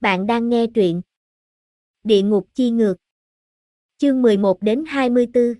Bạn đang nghe truyện Địa ngục chi ngược, chương 11 đến 24.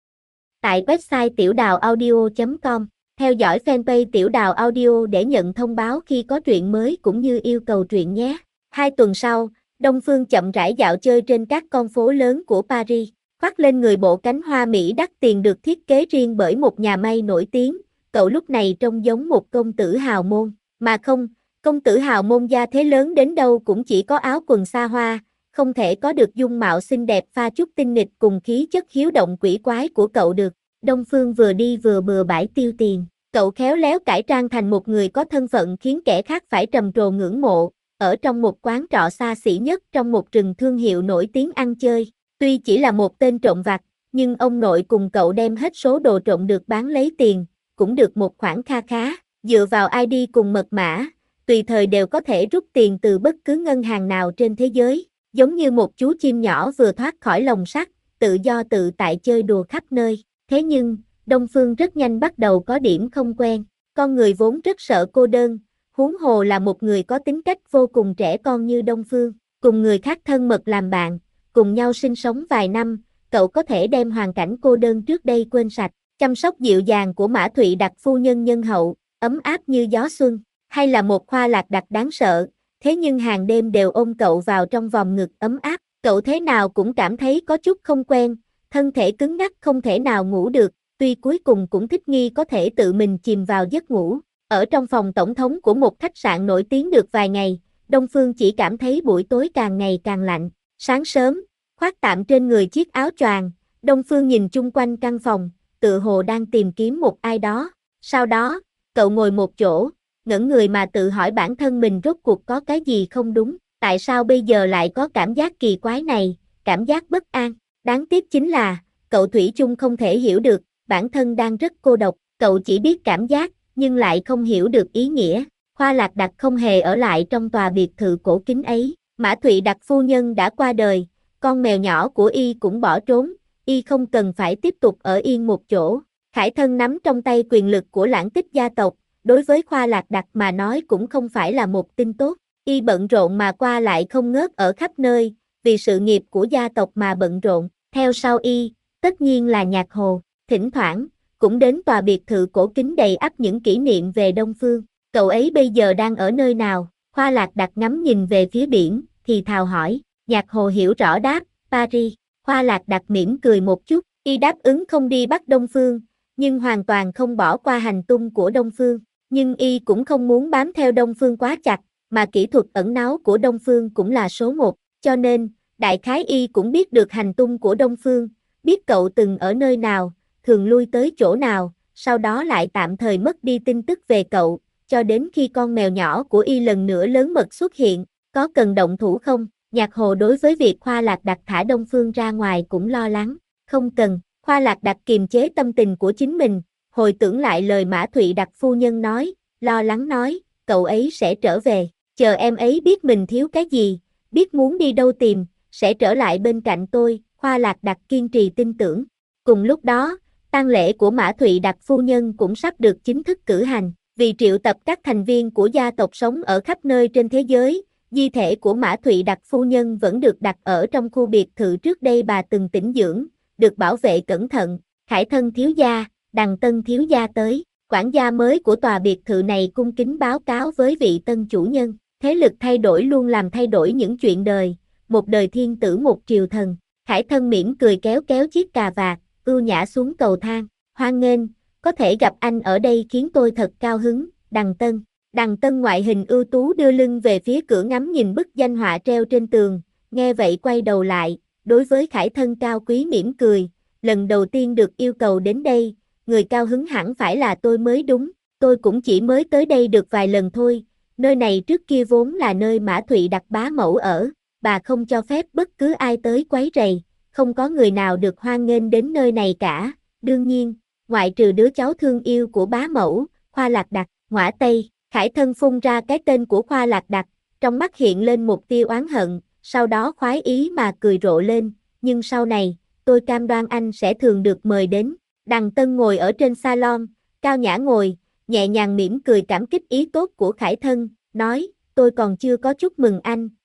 Tại website tiểudàuaudio.com, theo dõi fanpage Tiểu Đào Audio để nhận thông báo khi có truyện mới cũng như yêu cầu truyện nhé. 2 tuần sau, Đông Phương chậm rãi dạo chơi trên các con phố lớn của Paris, khoác lên người bộ cánh hoa Mỹ đắt tiền được thiết kế riêng bởi một nhà may nổi tiếng. Cậu lúc này trông giống một công tử hào môn, mà không, công tử hào môn gia thế lớn đến đâu cũng chỉ có áo quần xa hoa, không thể có được dung mạo xinh đẹp pha chút tinh nghịch cùng khí chất hiếu động quỷ quái của cậu được. Đông Phương vừa đi vừa bừa bãi tiêu tiền, cậu khéo léo cải trang thành một người có thân phận khiến kẻ khác phải trầm trồ ngưỡng mộ, ở trong một quán trọ xa xỉ nhất trong một rừng thương hiệu nổi tiếng ăn chơi. Tuy chỉ là một tên trộm vặt, nhưng ông nội cùng cậu đem hết số đồ trộm được bán lấy tiền, cũng được một khoản kha khá, dựa vào ID cùng mật mã, tùy thời đều có thể rút tiền từ bất cứ ngân hàng nào trên thế giới, giống như một chú chim nhỏ vừa thoát khỏi lồng sắt, tự do tự tại chơi đùa khắp nơi. Thế nhưng, Đông Phương rất nhanh bắt đầu có điểm không quen, con người vốn rất sợ cô đơn, huống hồ là một người có tính cách vô cùng trẻ con như Đông Phương, cùng người khác thân mật làm bạn, cùng nhau sinh sống vài năm, cậu có thể đem hoàn cảnh cô đơn trước đây quên sạch. Chăm sóc dịu dàng của Mã Thụy Đặc phu nhân nhân hậu, ấm áp như gió xuân, hay là một Khoa Lạc Đặc đáng sợ, thế nhưng hàng đêm đều ôm cậu vào trong vòng ngực ấm áp, cậu thế nào cũng cảm thấy có chút không quen, thân thể cứng ngắc không thể nào ngủ được, tuy cuối cùng cũng thích nghi có thể tự mình chìm vào giấc ngủ. Ở trong phòng tổng thống của một khách sạn nổi tiếng được vài ngày, Đông Phương chỉ cảm thấy buổi tối càng ngày càng lạnh. Sáng sớm, khoác tạm trên người chiếc áo choàng, Đông Phương nhìn chung quanh căn phòng, tự hồ đang tìm kiếm một ai đó. Sau đó, cậu ngồi một chỗ, ngẩn người mà tự hỏi bản thân mình rốt cuộc có cái gì không đúng, tại sao bây giờ lại có cảm giác kỳ quái này, cảm giác bất an. Đáng tiếc chính là, cậu thủy chung không thể hiểu được, bản thân đang rất cô độc, cậu chỉ biết cảm giác, nhưng lại không hiểu được ý nghĩa. Khoa Lạc Đặc không hề ở lại trong tòa biệt thự cổ kính ấy, Mã Thụy Đặc phu nhân đã qua đời, con mèo nhỏ của y cũng bỏ trốn, y không cần phải tiếp tục ở yên một chỗ. Khải Thân nắm trong tay quyền lực của Lãng Tích gia tộc, đối với Khoa Lạc Đặc mà nói cũng không phải là một tin tốt, y bận rộn mà qua lại không ngớt ở khắp nơi, vì sự nghiệp của gia tộc mà bận rộn. Theo sau y, tất nhiên là Nhạc Hồ, thỉnh thoảng, cũng đến tòa biệt thự cổ kính đầy ắp những kỷ niệm về Đông Phương. Cậu ấy bây giờ đang ở nơi nào? Khoa Lạc Đặc ngắm nhìn về phía biển, thì thào hỏi. Nhạc Hồ hiểu rõ đáp, Paris. Khoa Lạc Đặc mỉm cười một chút, y đáp ứng không đi bắt Đông Phương, nhưng hoàn toàn không bỏ qua hành tung của Đông Phương. Nhưng y cũng không muốn bám theo Đông Phương quá chặt, mà kỹ thuật ẩn náu của Đông Phương cũng là số 1, cho nên, đại khái y cũng biết được hành tung của Đông Phương, biết cậu từng ở nơi nào, thường lui tới chỗ nào, sau đó lại tạm thời mất đi tin tức về cậu, cho đến khi con mèo nhỏ của y lần nữa lớn mật xuất hiện. Có cần động thủ không? Nhạc Hồ đối với việc Khoa Lạc Đặc thả Đông Phương ra ngoài cũng lo lắng. Không cần. Khoa Lạc Đặc kiềm chế tâm tình của chính mình, hồi tưởng lại lời Mã Thụy Đặc phu nhân nói, lo lắng nói, cậu ấy sẽ trở về, chờ em ấy biết mình thiếu cái gì, biết muốn đi đâu tìm, sẽ trở lại bên cạnh tôi. Khoa Lạc Đặc kiên trì tin tưởng. Cùng lúc đó, tang lễ của Mã Thụy Đặc phu nhân cũng sắp được chính thức cử hành, vì triệu tập các thành viên của gia tộc sống ở khắp nơi trên thế giới. Di thể của Mã Thụy Đặc phu nhân vẫn được đặt ở trong khu biệt thự trước đây bà từng tĩnh dưỡng, được bảo vệ cẩn thận. Khải Thân thiếu gia, Đằng Tân thiếu gia tới. Quản gia mới của tòa biệt thự này cung kính báo cáo với vị tân chủ nhân. Thế lực thay đổi luôn làm thay đổi những chuyện đời, một đời thiên tử một triều thần. Khải Thân mỉm cười kéo kéo chiếc cà vạt, ưu nhã xuống cầu thang. Hoan nghênh, có thể gặp anh ở đây khiến tôi thật cao hứng. Đằng Tân. Đằng Tân ngoại hình ưu tú đưa lưng về phía cửa ngắm nhìn bức danh họa treo trên tường, nghe vậy quay đầu lại, đối với Khải Thân cao quý mỉm cười, lần đầu tiên được yêu cầu đến đây, người cao hứng hẳn phải là tôi mới đúng, tôi cũng chỉ mới tới đây được vài lần thôi, nơi này trước kia vốn là nơi Mã Thụy Đặc bá mẫu ở, bà không cho phép bất cứ ai tới quấy rầy, không có người nào được hoan nghênh đến nơi này cả, đương nhiên, ngoại trừ đứa cháu thương yêu của bá mẫu, Khoa Lạc Đặc, Ngoã Tây. Khải Thân phun ra cái tên của Khoa Lạc Đặc, trong mắt hiện lên một tia oán hận, sau đó khoái ý mà cười rộ lên, nhưng sau này, tôi cam đoan anh sẽ thường được mời đến. Đằng Tân ngồi ở trên salon, cao nhã ngồi, nhẹ nhàng mỉm cười cảm kích ý tốt của Khải Thân, nói, tôi còn chưa có chúc mừng anh,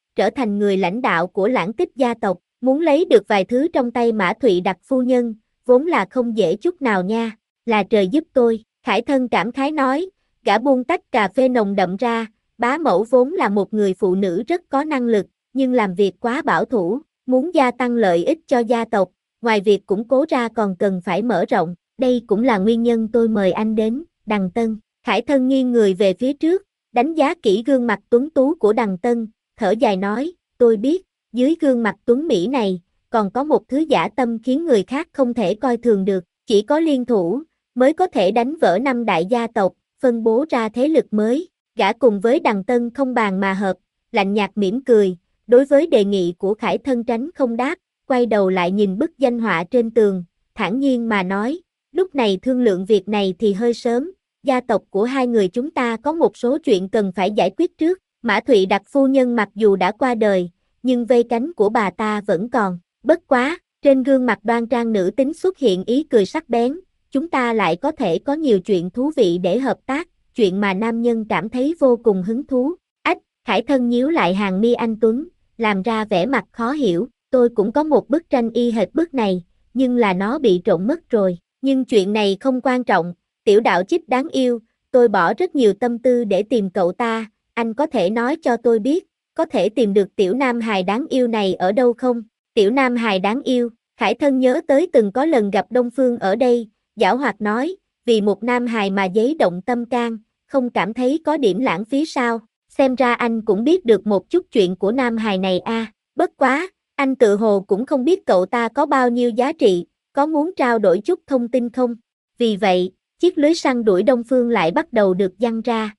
trở thành người lãnh đạo của Lãng Tích gia tộc, muốn lấy được vài thứ trong tay Mã Thụy Đặc phu nhân, vốn là không dễ chút nào nha, là trời giúp tôi, Khải Thân cảm khái nói, gã buông tách cà phê nồng đậm ra, bá mẫu vốn là một người phụ nữ rất có năng lực, nhưng làm việc quá bảo thủ, muốn gia tăng lợi ích cho gia tộc, ngoài việc củng cố ra còn cần phải mở rộng, đây cũng là nguyên nhân tôi mời anh đến, Đằng Tân. Khải Thân nghiêng người về phía trước, đánh giá kỹ gương mặt tuấn tú của Đằng Tân, thở dài nói, tôi biết, dưới gương mặt tuấn mỹ này, còn có một thứ dã tâm khiến người khác không thể coi thường được, chỉ có liên thủ, mới có thể đánh vỡ năm đại gia tộc, phân bố ra thế lực mới, gã cùng với Đằng Tân không bàn mà hợp, lạnh nhạt mỉm cười, đối với đề nghị của Khải Thân tránh không đáp, quay đầu lại nhìn bức danh họa trên tường, thản nhiên mà nói, lúc này thương lượng việc này thì hơi sớm, gia tộc của hai người chúng ta có một số chuyện cần phải giải quyết trước, Mã Thụy Đặc phu nhân mặc dù đã qua đời, nhưng vây cánh của bà ta vẫn còn, bất quá, trên gương mặt đoan trang nữ tính xuất hiện ý cười sắc bén, chúng ta lại có thể có nhiều chuyện thú vị để hợp tác, chuyện mà nam nhân cảm thấy vô cùng hứng thú. Ách, Khải Thân nhíu lại hàng mi anh tuấn, làm ra vẻ mặt khó hiểu, tôi cũng có một bức tranh y hệt bức này, nhưng là nó bị trộm mất rồi, nhưng chuyện này không quan trọng, tiểu đạo chích đáng yêu, tôi bỏ rất nhiều tâm tư để tìm cậu ta, anh có thể nói cho tôi biết, có thể tìm được tiểu nam hài đáng yêu này ở đâu không? Tiểu nam hài đáng yêu, Khải Thân nhớ tới từng có lần gặp Đông Phương ở đây, giảo hoạt nói, vì một nam hài mà giấy động tâm can, không cảm thấy có điểm lãng phí sao? Xem ra anh cũng biết được một chút chuyện của nam hài này a. Bất quá, anh tự hồ cũng không biết cậu ta có bao nhiêu giá trị, có muốn trao đổi chút thông tin không? Vì vậy, chiếc lưới săn đuổi Đông Phương lại bắt đầu được giăng ra.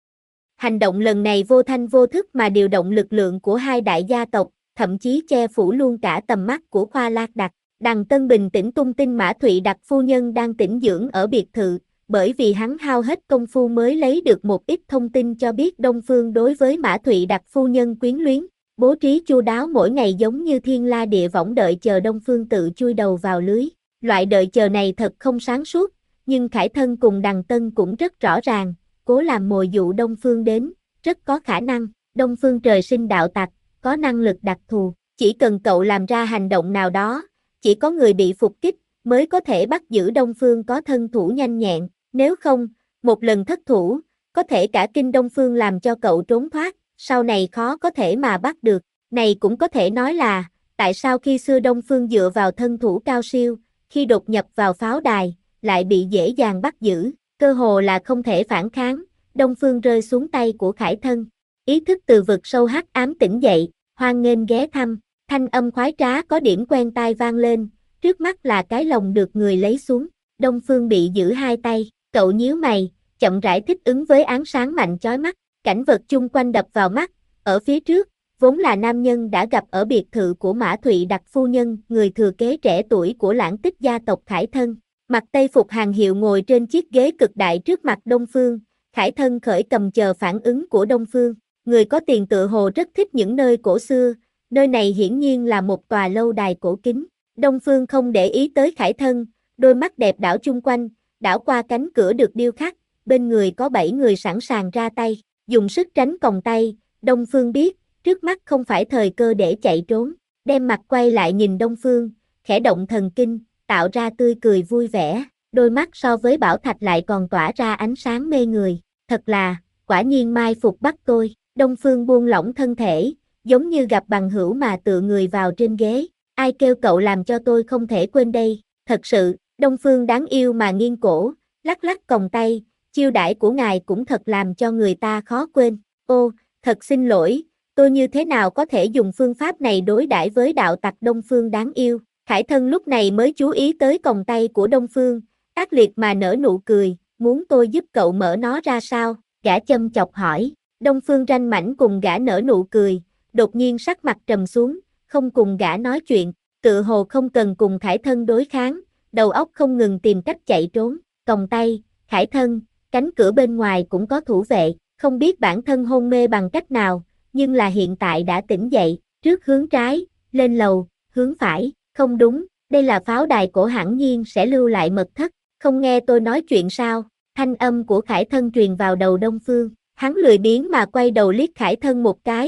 Hành động lần này vô thanh vô thức mà điều động lực lượng của hai đại gia tộc, thậm chí che phủ luôn cả tầm mắt của Khoa Lạc Đặc. Đằng Tân bình tĩnh tung tin Mã Thụy Đặc phu nhân đang tĩnh dưỡng ở biệt thự, bởi vì hắn hao hết công phu mới lấy được một ít thông tin cho biết Đông Phương đối với Mã Thụy Đặc phu nhân quyến luyến, bố trí chu đáo mỗi ngày giống như thiên la địa võng đợi chờ Đông Phương tự chui đầu vào lưới. Loại đợi chờ này thật không sáng suốt, nhưng Khải Thân cùng Đằng Tân cũng rất rõ ràng, cố làm mồi dụ Đông Phương đến, rất có khả năng, Đông Phương trời sinh đạo tặc, có năng lực đặc thù, chỉ cần cậu làm ra hành động nào đó, chỉ có người bị phục kích, mới có thể bắt giữ Đông Phương có thân thủ nhanh nhẹn, nếu không, một lần thất thủ, có thể cả kinh Đông Phương làm cho cậu trốn thoát, sau này khó có thể mà bắt được, này cũng có thể nói là, tại sao khi xưa Đông Phương dựa vào thân thủ cao siêu, khi đột nhập vào pháo đài, lại bị dễ dàng bắt giữ, cơ hồ là không thể phản kháng, Đông Phương rơi xuống tay của Khải Thân, ý thức từ vực sâu hắc ám tỉnh dậy, hoan nghênh ghé thăm, thanh âm khoái trá có điểm quen tai vang lên, trước mắt là cái lồng được người lấy xuống, Đông Phương bị giữ hai tay, cậu nhíu mày, chậm rãi thích ứng với ánh sáng mạnh chói mắt, cảnh vật chung quanh đập vào mắt, ở phía trước, vốn là nam nhân đã gặp ở biệt thự của Mã Thụy Đặc phu nhân, người thừa kế trẻ tuổi của Lãng Tích gia tộc Khải Thân, mặc tây phục hàng hiệu ngồi trên chiếc ghế cực đại trước mặt Đông Phương, Khải Thân khởi cầm chờ phản ứng của Đông Phương, người có tiền tự hồ rất thích những nơi cổ xưa, nơi này hiển nhiên là một tòa lâu đài cổ kính, Đông Phương không để ý tới Khải Thân, đôi mắt đẹp đảo chung quanh, đảo qua cánh cửa được điêu khắc, bên người có 7 người sẵn sàng ra tay, dùng sức tránh còng tay, Đông Phương biết, trước mắt không phải thời cơ để chạy trốn, đem mặt quay lại nhìn Đông Phương, khẽ động thần kinh, tạo ra tươi cười vui vẻ, đôi mắt so với bảo thạch lại còn tỏa ra ánh sáng mê người, thật là, quả nhiên mai phục bắt tôi, Đông Phương buông lỏng thân thể, giống như gặp bằng hữu mà tựa người vào trên ghế, ai kêu cậu làm cho tôi không thể quên đây, thật sự, Đông Phương đáng yêu mà nghiêng cổ, lắc lắc còng tay, chiêu đãi của ngài cũng thật làm cho người ta khó quên, ô, thật xin lỗi, tôi như thế nào có thể dùng phương pháp này đối đãi với đạo tặc Đông Phương đáng yêu, Khải Thân lúc này mới chú ý tới còng tay của Đông Phương, ác liệt mà nở nụ cười, muốn tôi giúp cậu mở nó ra sao, gã châm chọc hỏi, Đông Phương ranh mảnh cùng gã nở nụ cười, đột nhiên sắc mặt trầm xuống, không cùng gã nói chuyện, tự hồ không cần cùng Khải Thân đối kháng, đầu óc không ngừng tìm cách chạy trốn, còng tay, Khải Thân, cánh cửa bên ngoài cũng có thủ vệ, không biết bản thân hôn mê bằng cách nào, nhưng là hiện tại đã tỉnh dậy, trước hướng trái, lên lầu, hướng phải, không đúng, đây là pháo đài cổ hẳn nhiên sẽ lưu lại mật thất, không nghe tôi nói chuyện sao, thanh âm của Khải Thân truyền vào đầu Đông Phương, hắn lười biếng mà quay đầu liếc Khải Thân một cái,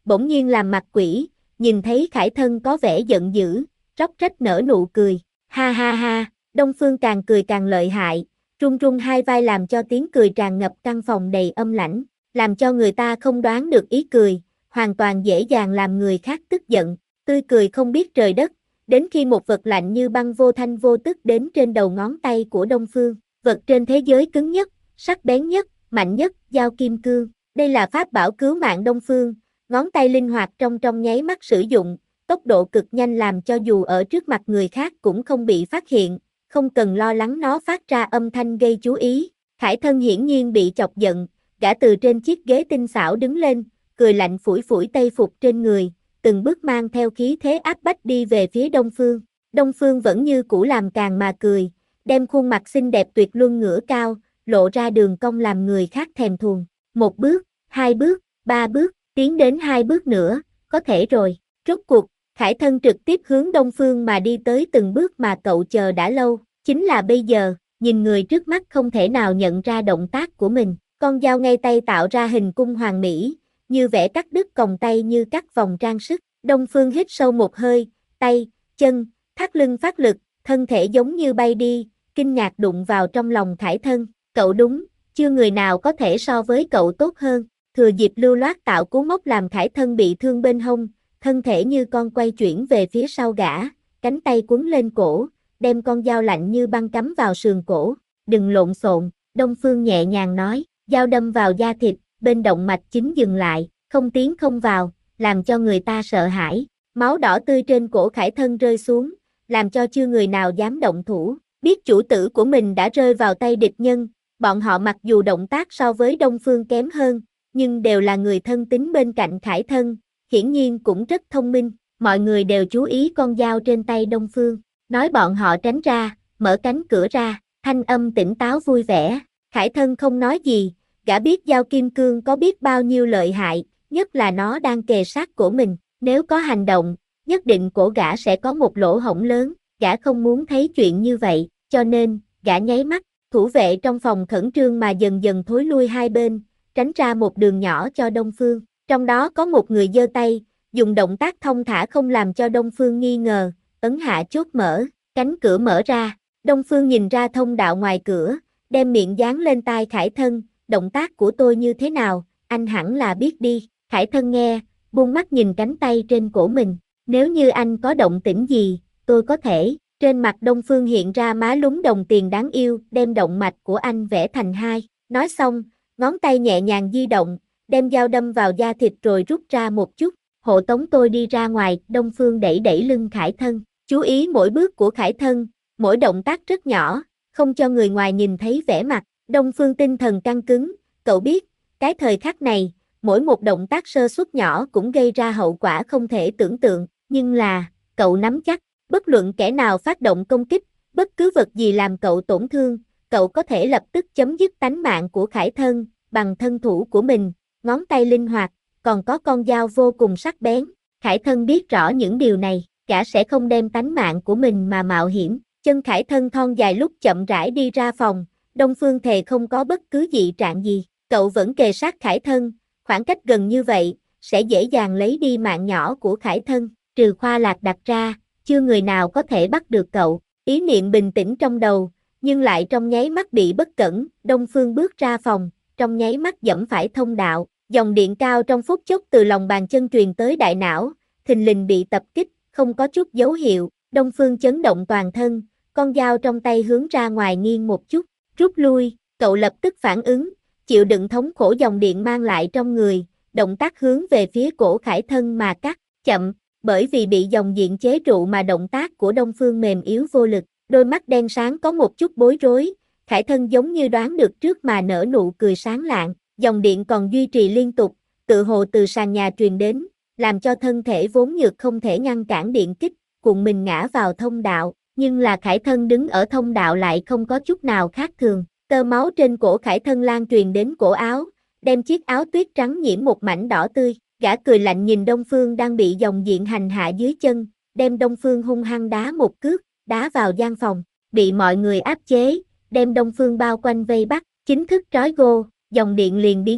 bỗng nhiên làm mặt quỷ, nhìn thấy Khải Thân có vẻ giận dữ, róc rách nở nụ cười, ha ha ha, Đông Phương càng cười càng lợi hại, rung rung hai vai làm cho tiếng cười tràn ngập căn phòng đầy âm lãnh, làm cho người ta không đoán được ý cười, hoàn toàn dễ dàng làm người khác tức giận, tươi cười không biết trời đất, đến khi một vật lạnh như băng vô thanh vô tức đến trên đầu ngón tay của Đông Phương, vật trên thế giới cứng nhất, sắc bén nhất, mạnh nhất, dao kim cương, đây là pháp bảo cứu mạng Đông Phương, ngón tay linh hoạt trong nháy mắt sử dụng, tốc độ cực nhanh làm cho dù ở trước mặt người khác cũng không bị phát hiện, không cần lo lắng nó phát ra âm thanh gây chú ý. Khải Thân hiển nhiên bị chọc giận, gã từ trên chiếc ghế tinh xảo đứng lên, cười lạnh phủi phủi tây phục trên người, từng bước mang theo khí thế áp bách đi về phía Đông Phương. Đông Phương vẫn như cũ làm càng mà cười, đem khuôn mặt xinh đẹp tuyệt luân ngửa cao, lộ ra đường cong làm người khác thèm thuồng. Một bước, hai bước, ba bước, tiến đến hai bước nữa, có thể rồi. Rốt cuộc, Khải Thân trực tiếp hướng Đông Phương mà đi tới từng bước mà cậu chờ đã lâu, chính là bây giờ, nhìn người trước mắt không thể nào nhận ra động tác của mình, con dao ngay tay tạo ra hình cung hoàn mỹ, như vẽ cắt đứt còng tay như cắt vòng trang sức. Đông Phương hít sâu một hơi, tay, chân, thắt lưng phát lực, thân thể giống như bay đi, kinh ngạc đụng vào trong lòng Khải Thân, cậu đúng, chưa người nào có thể so với cậu tốt hơn. Thừa dịp lưu loát tạo cú mốc làm Khải Thân bị thương bên hông, thân thể như con quay chuyển về phía sau gã, cánh tay quấn lên cổ, đem con dao lạnh như băng cắm vào sườn cổ, đừng lộn xộn, Đông Phương nhẹ nhàng nói, dao đâm vào da thịt, bên động mạch chính dừng lại, không tiến không vào, làm cho người ta sợ hãi, máu đỏ tươi trên cổ Khải Thân rơi xuống, làm cho chưa người nào dám động thủ, biết chủ tử của mình đã rơi vào tay địch nhân, bọn họ mặc dù động tác so với Đông Phương kém hơn, nhưng đều là người thân tín bên cạnh Khải Thân, hiển nhiên cũng rất thông minh, mọi người đều chú ý con dao trên tay Đông Phương, nói bọn họ tránh ra, mở cánh cửa ra, thanh âm tỉnh táo vui vẻ, Khải Thân không nói gì, gã biết dao kim cương có biết bao nhiêu lợi hại, nhất là nó đang kề sát cổ mình, nếu có hành động, nhất định cổ gã sẽ có một lỗ hổng lớn, gã không muốn thấy chuyện như vậy, cho nên, gã nháy mắt, thủ vệ trong phòng khẩn trương mà dần dần thối lui hai bên, tránh ra một đường nhỏ cho Đông Phương, trong đó có một người giơ tay, dùng động tác thông thả không làm cho Đông Phương nghi ngờ, ấn hạ chốt mở, cánh cửa mở ra, Đông Phương nhìn ra thông đạo ngoài cửa, đem miệng dán lên tai Khải Thân, động tác của tôi như thế nào, anh hẳn là biết đi, Khải Thân nghe, buông mắt nhìn cánh tay trên cổ mình, nếu như anh có động tĩnh gì, tôi có thể, trên mặt Đông Phương hiện ra má lúm đồng tiền đáng yêu, đem động mạch của anh vẽ thành hai, nói xong, ngón tay nhẹ nhàng di động, đem dao đâm vào da thịt rồi rút ra một chút, hộ tống tôi đi ra ngoài, Đông Phương đẩy đẩy lưng Khải Thân, chú ý mỗi bước của Khải Thân, mỗi động tác rất nhỏ, không cho người ngoài nhìn thấy vẻ mặt, Đông Phương tinh thần căng cứng, cậu biết, cái thời khắc này, mỗi một động tác sơ suất nhỏ cũng gây ra hậu quả không thể tưởng tượng, nhưng là, cậu nắm chắc, bất luận kẻ nào phát động công kích, bất cứ vật gì làm cậu tổn thương, cậu có thể lập tức chấm dứt tánh mạng của Khải Thân, bằng thân thủ của mình, ngón tay linh hoạt, còn có con dao vô cùng sắc bén. Khải Thân biết rõ những điều này, gã sẽ không đem tánh mạng của mình mà mạo hiểm. Chân Khải Thân thon dài lúc chậm rãi đi ra phòng, Đông Phương thề không có bất cứ dị trạng gì, cậu vẫn kề sát Khải Thân, khoảng cách gần như vậy, sẽ dễ dàng lấy đi mạng nhỏ của Khải Thân, trừ Khoa Lạc đặt ra, chưa người nào có thể bắt được cậu, ý niệm bình tĩnh trong đầu, nhưng lại trong nháy mắt bị bất cẩn, Đông Phương bước ra phòng, trong nháy mắt dẫm phải thông đạo, dòng điện cao trong phút chốc từ lòng bàn chân truyền tới đại não, thình lình bị tập kích, không có chút dấu hiệu, Đông Phương chấn động toàn thân, con dao trong tay hướng ra ngoài nghiêng một chút, rút lui, cậu lập tức phản ứng, chịu đựng thống khổ dòng điện mang lại trong người, động tác hướng về phía cổ Khải Thân mà cắt, chậm, bởi vì bị dòng điện chế trụ mà động tác của Đông Phương mềm yếu vô lực, đôi mắt đen sáng có một chút bối rối, Khải Thân giống như đoán được trước mà nở nụ cười sáng lạng, dòng điện còn duy trì liên tục, tự hồ từ sàn nhà truyền đến, làm cho thân thể vốn nhược không thể ngăn cản điện kích, cuộn mình ngã vào thông đạo, nhưng là Khải Thân đứng ở thông đạo lại không có chút nào khác thường, tơ máu trên cổ Khải Thân lan truyền đến cổ áo, đem chiếc áo tuyết trắng nhiễm một mảnh đỏ tươi, gã cười lạnh nhìn Đông Phương đang bị dòng điện hành hạ dưới chân, đem Đông Phương hung hăng đá một cước, đá vào gian phòng, bị mọi người áp chế, đem Đông Phương bao quanh vây bắt, chính thức trói gô, dòng điện liền biến mất,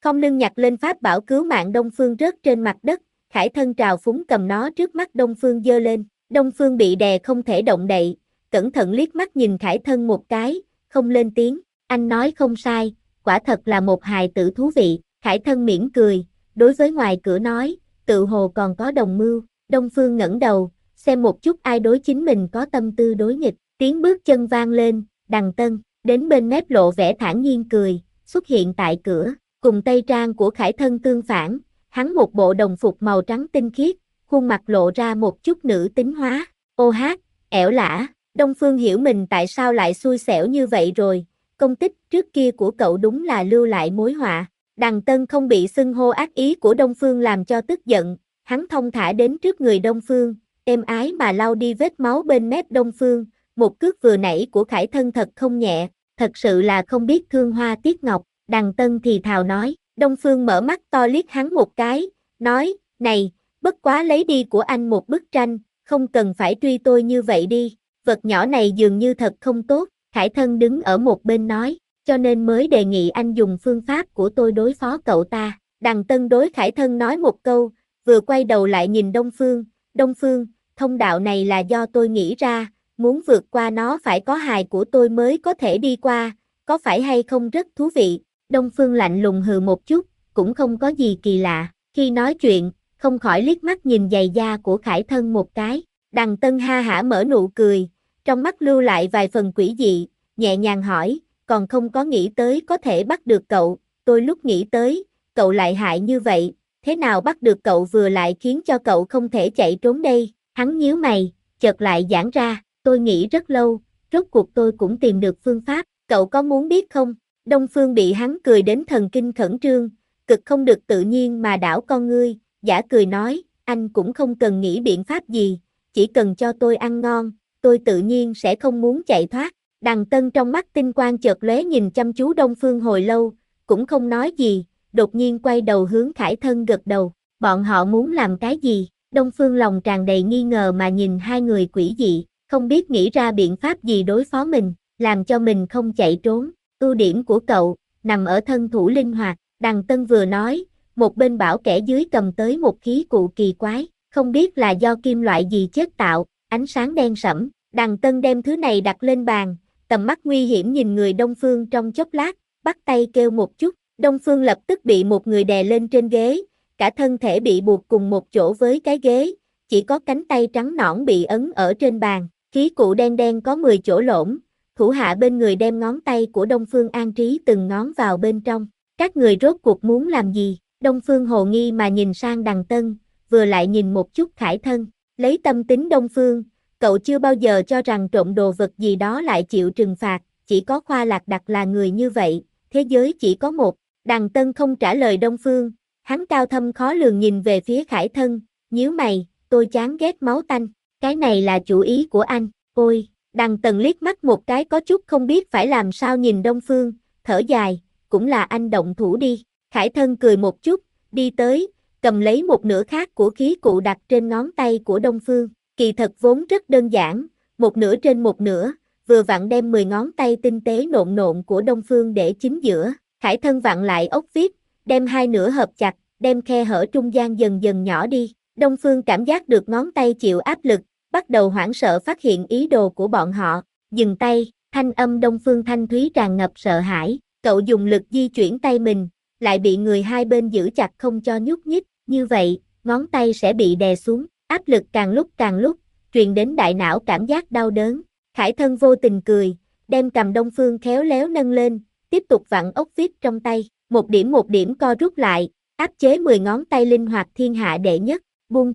Không lưng nhặt lên pháp bảo cứu mạng Đông Phương rớt trên mặt đất, Khải Thân trào phúng cầm nó trước mắt Đông Phương giơ lên. Đông Phương bị đè không thể động đậy, cẩn thận liếc mắt nhìn Khải Thân một cái, không lên tiếng. Anh nói không sai, quả thật là một hài tử thú vị. Khải Thân mỉm cười, đối với ngoài cửa nói, tự hồ còn có đồng mưu. Đông Phương ngẩng đầu, xem một chút ai đối chính mình có tâm tư đối nghịch. Tiếng bước chân vang lên, Đằng Tân, đến bên mép lộ vẻ thản nhiên cười, xuất hiện tại cửa, cùng tây trang của Khải Thân tương phản, hắn một bộ đồng phục màu trắng tinh khiết, khuôn mặt lộ ra một chút nữ tính hóa. Ô hát, ẻo lả, Đông Phương hiểu mình tại sao lại xui xẻo như vậy rồi, công tích trước kia của cậu đúng là lưu lại mối họa. Đằng Tân không bị xưng hô ác ý của Đông Phương làm cho tức giận, hắn thong thả đến trước người Đông Phương, êm ái mà lau đi vết máu bên mép Đông Phương, một cước vừa nãy của Khải Thân thật không nhẹ, thật sự là không biết thương hoa tiếc ngọc. Đằng Tân thì thào nói, Đông Phương mở mắt to liếc hắn một cái, nói, này, bất quá lấy đi của anh một bức tranh, không cần phải truy tôi như vậy đi, vật nhỏ này dường như thật không tốt. Khải Thân đứng ở một bên nói, cho nên mới đề nghị anh dùng phương pháp của tôi đối phó cậu ta. Đằng Tân đối Khải Thân nói một câu, vừa quay đầu lại nhìn Đông Phương, thông đạo này là do tôi nghĩ ra, muốn vượt qua nó phải có hài của tôi mới có thể đi qua, có phải hay không rất thú vị. Đông Phương lạnh lùng hừ một chút, cũng không có gì kỳ lạ, khi nói chuyện, không khỏi liếc mắt nhìn giày da của Khải Thân một cái. Đằng Tân ha hả mở nụ cười, trong mắt lưu lại vài phần quỷ dị, nhẹ nhàng hỏi, còn không có nghĩ tới có thể bắt được cậu, tôi lúc nghĩ tới, cậu lại hại như vậy, thế nào bắt được cậu vừa lại khiến cho cậu không thể chạy trốn đây. Hắn nhíu mày, chợt lại giãn ra, tôi nghĩ rất lâu, rốt cuộc tôi cũng tìm được phương pháp, cậu có muốn biết không? Đông Phương bị hắn cười đến thần kinh khẩn trương, cực không được tự nhiên mà đảo con ngươi, giả cười nói, anh cũng không cần nghĩ biện pháp gì, chỉ cần cho tôi ăn ngon, tôi tự nhiên sẽ không muốn chạy thoát. Đằng Tân trong mắt tinh quang chợt lóe nhìn chăm chú Đông Phương hồi lâu, cũng không nói gì, đột nhiên quay đầu hướng Khải Thân gật đầu, bọn họ muốn làm cái gì? Đông Phương lòng tràn đầy nghi ngờ mà nhìn hai người quỷ dị, không biết nghĩ ra biện pháp gì đối phó mình, làm cho mình không chạy trốn. Ưu điểm của cậu, nằm ở thân thủ linh hoạt. Đằng Tân vừa nói, một bên bảo kẻ dưới cầm tới một khí cụ kỳ quái, không biết là do kim loại gì chế tạo, ánh sáng đen sẫm. Đằng Tân đem thứ này đặt lên bàn, tầm mắt nguy hiểm nhìn người Đông Phương trong chốc lát, bắt tay kêu một chút, Đông Phương lập tức bị một người đè lên trên ghế, cả thân thể bị buộc cùng một chỗ với cái ghế, chỉ có cánh tay trắng nõn bị ấn ở trên bàn, khí cụ đen đen có 10 chỗ lỗ, thủ hạ bên người đem ngón tay của Đông Phương an trí từng ngón vào bên trong. Các người rốt cuộc muốn làm gì? Đông Phương hồ nghi mà nhìn sang Đằng Tân, vừa lại nhìn một chút Khải Thân, lấy tâm tính Đông Phương, cậu chưa bao giờ cho rằng trộm đồ vật gì đó lại chịu trừng phạt, chỉ có Khoa Lạc Đặc là người như vậy, thế giới chỉ có một. Đằng Tân không trả lời Đông Phương, hắn cao thâm khó lường nhìn về phía Khải Thân, nhíu mày, tôi chán ghét máu tanh, cái này là chủ ý của anh, ôi. Đằng Tần liếc mắt một cái có chút không biết phải làm sao nhìn Đông Phương, thở dài, cũng là anh động thủ đi. Khải Thân cười một chút, đi tới, cầm lấy một nửa khác của khí cụ đặt trên ngón tay của Đông Phương. Kỳ thật vốn rất đơn giản, một nửa trên một nửa, vừa vặn đem 10 ngón tay tinh tế nộn nộn của Đông Phương để chính giữa. Khải Thân vặn lại ốc vít, đem hai nửa hợp chặt, đem khe hở trung gian dần dần nhỏ đi. Đông Phương cảm giác được ngón tay chịu áp lực, bắt đầu hoảng sợ phát hiện ý đồ của bọn họ, dừng tay, thanh âm Đông Phương thanh thúy tràn ngập sợ hãi, cậu dùng lực di chuyển tay mình, lại bị người hai bên giữ chặt không cho nhúc nhích, như vậy, ngón tay sẽ bị đè xuống, áp lực càng lúc, truyền đến đại não cảm giác đau đớn. Khải Thân vô tình cười, đem cầm Đông Phương khéo léo nâng lên, tiếp tục vặn ốc vít trong tay, một điểm co rút lại, áp chế 10 ngón tay linh hoạt thiên hạ đệ nhất, buông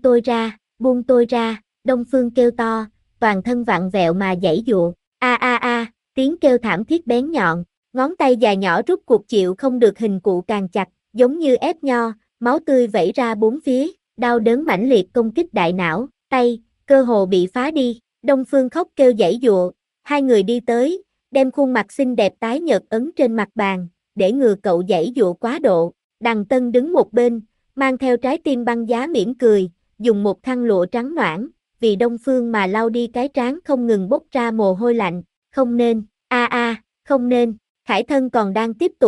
tôi ra. Đông Phương kêu to, toàn thân vặn vẹo mà giãy giụa, tiếng kêu thảm thiết bén nhọn, ngón tay dài nhỏ rút cuộc chịu không được hình cụ càng chặt, giống như ép nho, máu tươi vẩy ra bốn phía, đau đớn mãnh liệt công kích đại não, tay, cơ hồ bị phá đi, Đông Phương khóc kêu giãy giụa, hai người đi tới, đem khuôn mặt xinh đẹp tái nhợt ấn trên mặt bàn, để ngừa cậu giãy giụa quá độ. Đằng Tân đứng một bên, mang theo trái tim băng giá mỉm cười, dùng một khăn lụa trắng noãn, vì Đông Phương mà lau đi cái trán không ngừng bốc ra mồ hôi lạnh, không nên, không nên. Khải Thân còn đang tiếp tục,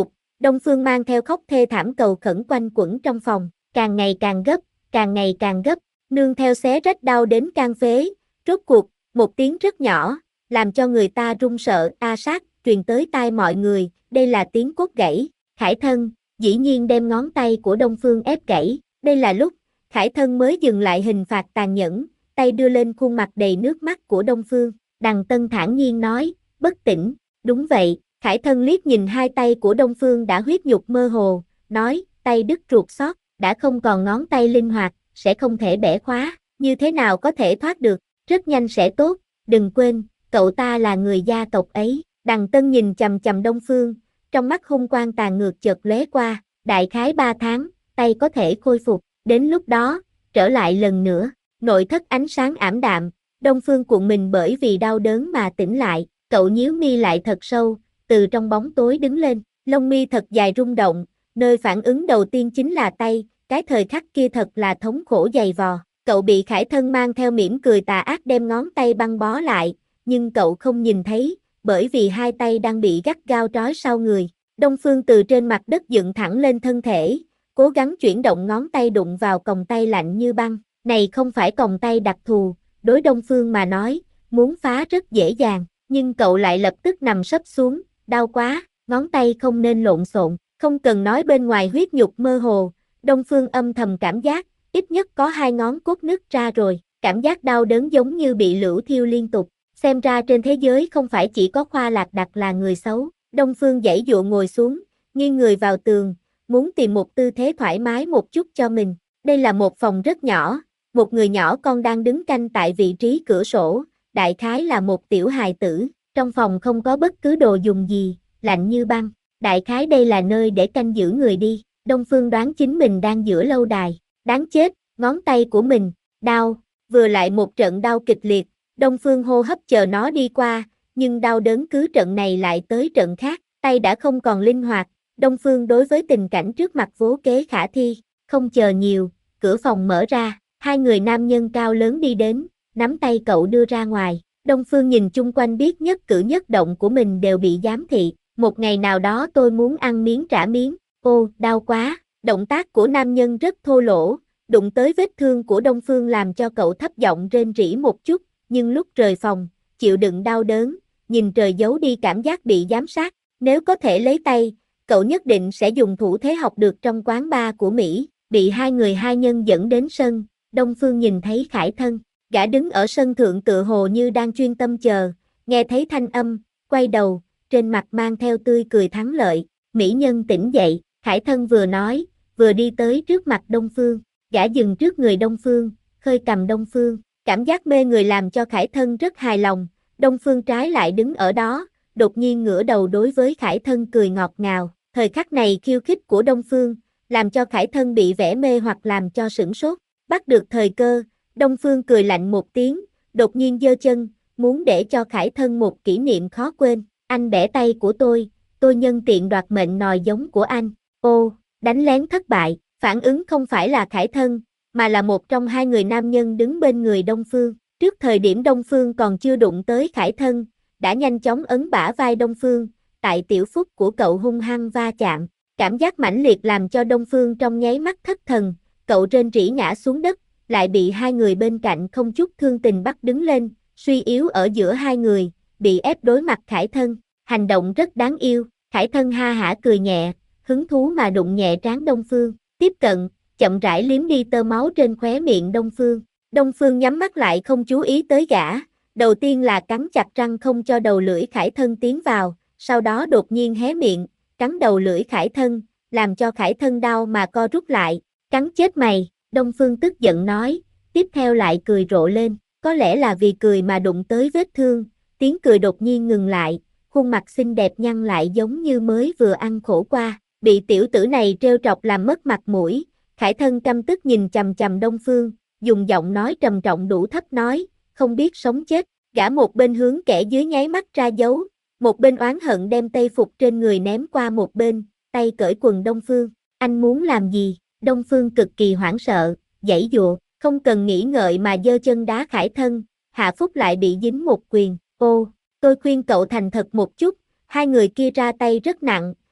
Đông Phương mang theo khóc thê thảm cầu khẩn quanh quẩn trong phòng, càng ngày càng gấp, càng ngày càng gấp, nương theo xé rách đau đến can phế, rốt cuộc, một tiếng rất nhỏ, làm cho người ta run sợ, sát, truyền tới tai mọi người, đây là tiếng cốt gãy, Khải Thân, dĩ nhiên đem ngón tay của Đông Phương ép gãy, đây là lúc, Khải Thân mới dừng lại hình phạt tàn nhẫn, tay đưa lên khuôn mặt đầy nước mắt của Đông Phương, Đằng Tân thản nhiên nói, bất tỉnh, đúng vậy, Khải Thân liếc nhìn hai tay của Đông Phương đã huyết nhục mơ hồ, nói, tay đứt ruột xót, đã không còn ngón tay linh hoạt, sẽ không thể bẻ khóa, như thế nào có thể thoát được, rất nhanh sẽ tốt, đừng quên, cậu ta là người gia tộc ấy, Đằng Tân nhìn chằm chằm Đông Phương, trong mắt hung quang tàn ngược chợt lóe qua, đại khái 3 tháng, tay có thể khôi phục, đến lúc đó, trở lại lần nữa, nội thất ánh sáng ảm đạm, Đông Phương cuộn mình bởi vì đau đớn mà tỉnh lại, cậu nhíu mi lại thật sâu, từ trong bóng tối đứng lên, lông mi thật dài rung động, nơi phản ứng đầu tiên chính là tay, cái thời khắc kia thật là thống khổ dày vò, cậu bị Khải Thân mang theo mỉm cười tà ác đem ngón tay băng bó lại, nhưng cậu không nhìn thấy, bởi vì hai tay đang bị gắt gao trói sau người, Đông Phương từ trên mặt đất dựng thẳng lên thân thể, cố gắng chuyển động ngón tay đụng vào còng tay lạnh như băng, này không phải còng tay đặc thù, đối Đông Phương mà nói, muốn phá rất dễ dàng, nhưng cậu lại lập tức nằm sấp xuống, đau quá, ngón tay không nên lộn xộn, không cần nói bên ngoài huyết nhục mơ hồ, Đông Phương âm thầm cảm giác, ít nhất có 2 ngón cốt nứt ra rồi, cảm giác đau đớn giống như bị lửa thiêu liên tục, xem ra trên thế giới không phải chỉ có Khoa Lạc Đặc là người xấu, Đông Phương giãy giụa ngồi xuống, nghiêng người vào tường, muốn tìm một tư thế thoải mái một chút cho mình, đây là một phòng rất nhỏ, một người nhỏ con đang đứng canh tại vị trí cửa sổ, đại khái là một tiểu hài tử, trong phòng không có bất cứ đồ dùng gì, lạnh như băng, đại khái đây là nơi để canh giữ người đi, Đông Phương đoán chính mình đang giữa lâu đài, đáng chết, ngón tay của mình, đau, vừa lại một trận đau kịch liệt, Đông Phương hô hấp chờ nó đi qua, nhưng đau đớn cứ trận này lại tới trận khác, tay đã không còn linh hoạt, Đông Phương đối với tình cảnh trước mặt vô kế khả thi, không chờ nhiều, cửa phòng mở ra, 2 người nam nhân cao lớn đi đến, nắm tay cậu đưa ra ngoài, Đông Phương nhìn chung quanh biết nhất cử nhất động của mình đều bị giám thị, một ngày nào đó tôi muốn ăn miếng trả miếng, ô, đau quá, động tác của nam nhân rất thô lỗ, đụng tới vết thương của Đông Phương làm cho cậu thấp giọng rên rỉ một chút, nhưng lúc rời phòng, chịu đựng đau đớn, nhìn trời giấu đi cảm giác bị giám sát, nếu có thể lấy tay, cậu nhất định sẽ dùng thủ thế học được trong quán bar của Mỹ, bị 2 người hai nhân dẫn đến sân, Đông Phương nhìn thấy Khải Thân, gã đứng ở sân thượng tựa hồ như đang chuyên tâm chờ, nghe thấy thanh âm, quay đầu, trên mặt mang theo tươi cười thắng lợi, mỹ nhân tỉnh dậy, Khải Thân vừa nói, vừa đi tới trước mặt Đông Phương, gã dừng trước người Đông Phương, khơi cầm Đông Phương, cảm giác mê người làm cho Khải Thân rất hài lòng, Đông Phương trái lại đứng ở đó, đột nhiên ngửa đầu đối với Khải Thân cười ngọt ngào, thời khắc này khiêu khích của Đông Phương, làm cho Khải Thân bị vẻ mê hoặc làm cho sửng sốt, bắt được thời cơ, Đông Phương cười lạnh một tiếng, đột nhiên giơ chân, muốn để cho Khải Thân một kỷ niệm khó quên, anh bẻ tay của tôi nhân tiện đoạt mệnh nòi giống của anh, ô, đánh lén thất bại, phản ứng không phải là Khải Thân, mà là một trong 2 người nam nhân đứng bên người Đông Phương, trước thời điểm Đông Phương còn chưa đụng tới Khải Thân, đã nhanh chóng ấn bả vai Đông Phương, tại tiểu phúc của cậu hung hăng va chạm, cảm giác mãnh liệt làm cho Đông Phương trong nháy mắt thất thần, cậu rên rỉ ngã xuống đất, lại bị 2 người bên cạnh không chút thương tình bắt đứng lên, suy yếu ở giữa 2 người, bị ép đối mặt Khải Thân, hành động rất đáng yêu, Khải Thân ha hả cười nhẹ, hứng thú mà đụng nhẹ trán Đông Phương, tiếp cận, chậm rãi liếm đi tơ máu trên khóe miệng Đông Phương nhắm mắt lại không chú ý tới gã, đầu tiên là cắn chặt răng không cho đầu lưỡi Khải Thân tiến vào, sau đó đột nhiên hé miệng, cắn đầu lưỡi Khải Thân, làm cho Khải Thân đau mà co rút lại, cắn chết mày, Đông Phương tức giận nói, tiếp theo lại cười rộ lên, có lẽ là vì cười mà đụng tới vết thương, tiếng cười đột nhiên ngừng lại, khuôn mặt xinh đẹp nhăn lại giống như mới vừa ăn khổ qua, bị tiểu tử này trêu chọc làm mất mặt mũi, Khải Thân căm tức nhìn chằm chằm Đông Phương, dùng giọng nói trầm trọng đủ thấp nói, không biết sống chết, gã một bên hướng kẻ dưới nháy mắt ra dấu, một bên oán hận đem tây phục trên người ném qua một bên, tay cởi quần Đông Phương, anh muốn làm gì? Đông Phương cực kỳ hoảng sợ, giãy giụa, không cần nghĩ ngợi mà giơ chân đá Khải Thân, Hạ Phúc lại bị dính một quyền, ô, tôi khuyên cậu thành thật một chút, 2 người kia ra tay rất nặng,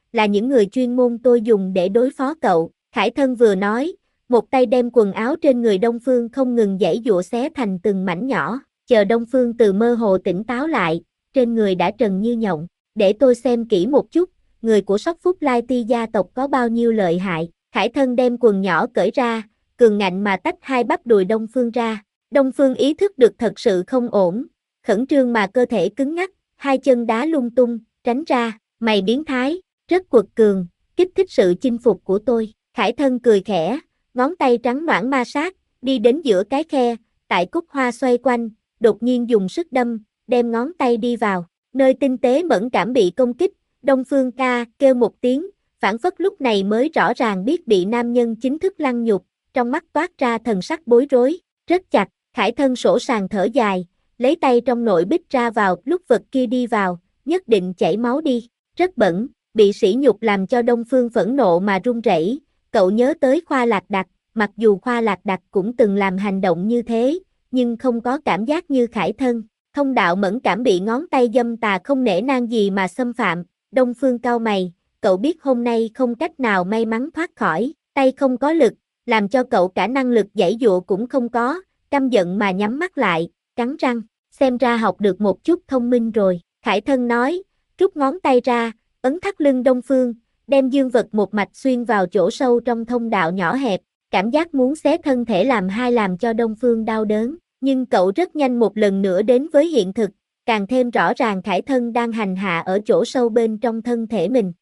là những người chuyên môn tôi dùng để đối phó cậu. Khải Thân vừa nói, một tay đem quần áo trên người Đông Phương không ngừng giãy giụa xé thành từng mảnh nhỏ, chờ Đông Phương từ mơ hồ tỉnh táo lại, trên người đã trần như nhộng. Để tôi xem kỹ một chút, người của Sóc Phúc Lai Ti gia tộc có bao nhiêu lợi hại. Khải Thân đem quần nhỏ cởi ra, cường ngạnh mà tách hai bắp đùi Đông Phương ra. Đông Phương ý thức được thật sự không ổn, khẩn trương mà cơ thể cứng ngắc, hai chân đá lung tung, tránh ra. Mày biến thái, rất quật cường, kích thích sự chinh phục của tôi. Khải Thân cười khẽ, ngón tay trắng nõn ma sát, đi đến giữa cái khe, tại cúc hoa xoay quanh, đột nhiên dùng sức đâm, đem ngón tay đi vào. Nơi tinh tế mẫn cảm bị công kích, Đông Phương ca kêu một tiếng, phảng phất lúc này mới rõ ràng biết bị nam nhân chính thức lăng nhục, trong mắt toát ra thần sắc bối rối, rất chặt. Khải Thân sổ sàng thở dài, lấy tay trong nội bích ra vào, lúc vật kia đi vào, nhất định chảy máu đi, rất bẩn, bị sỉ nhục làm cho Đông Phương phẫn nộ mà run rẩy. Cậu nhớ tới Khoa Lạc Đặc, mặc dù Khoa Lạc Đặc cũng từng làm hành động như thế, nhưng không có cảm giác như Khải Thân. Thông đạo mẫn cảm bị ngón tay dâm tà không nể nang gì mà xâm phạm. Đông Phương cau mày, cậu biết hôm nay không cách nào may mắn thoát khỏi, tay không có lực, làm cho cậu cả năng lực giãy giụa cũng không có, căm giận mà nhắm mắt lại, cắn răng, xem ra học được một chút thông minh rồi. Khải Thân nói, rút ngón tay ra, ấn thắt lưng Đông Phương, đem dương vật một mạch xuyên vào chỗ sâu trong thông đạo nhỏ hẹp, cảm giác muốn xé thân thể làm hai làm cho Đông Phương đau đớn, nhưng cậu rất nhanh một lần nữa đến với hiện thực, càng thêm rõ ràng Khải Thân đang hành hạ ở chỗ sâu bên trong thân thể mình.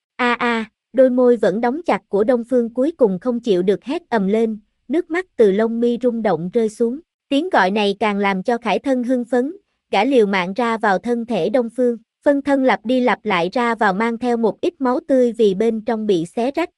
Đôi môi vẫn đóng chặt của Đông Phương cuối cùng không chịu được hét ầm lên, nước mắt từ lông mi rung động rơi xuống. Tiếng gọi này càng làm cho Khải Thân hưng phấn, gã liều mạng ra vào thân thể Đông Phương, phân thân lặp đi lặp lại ra vào mang theo một ít máu tươi vì bên trong bị xé rách.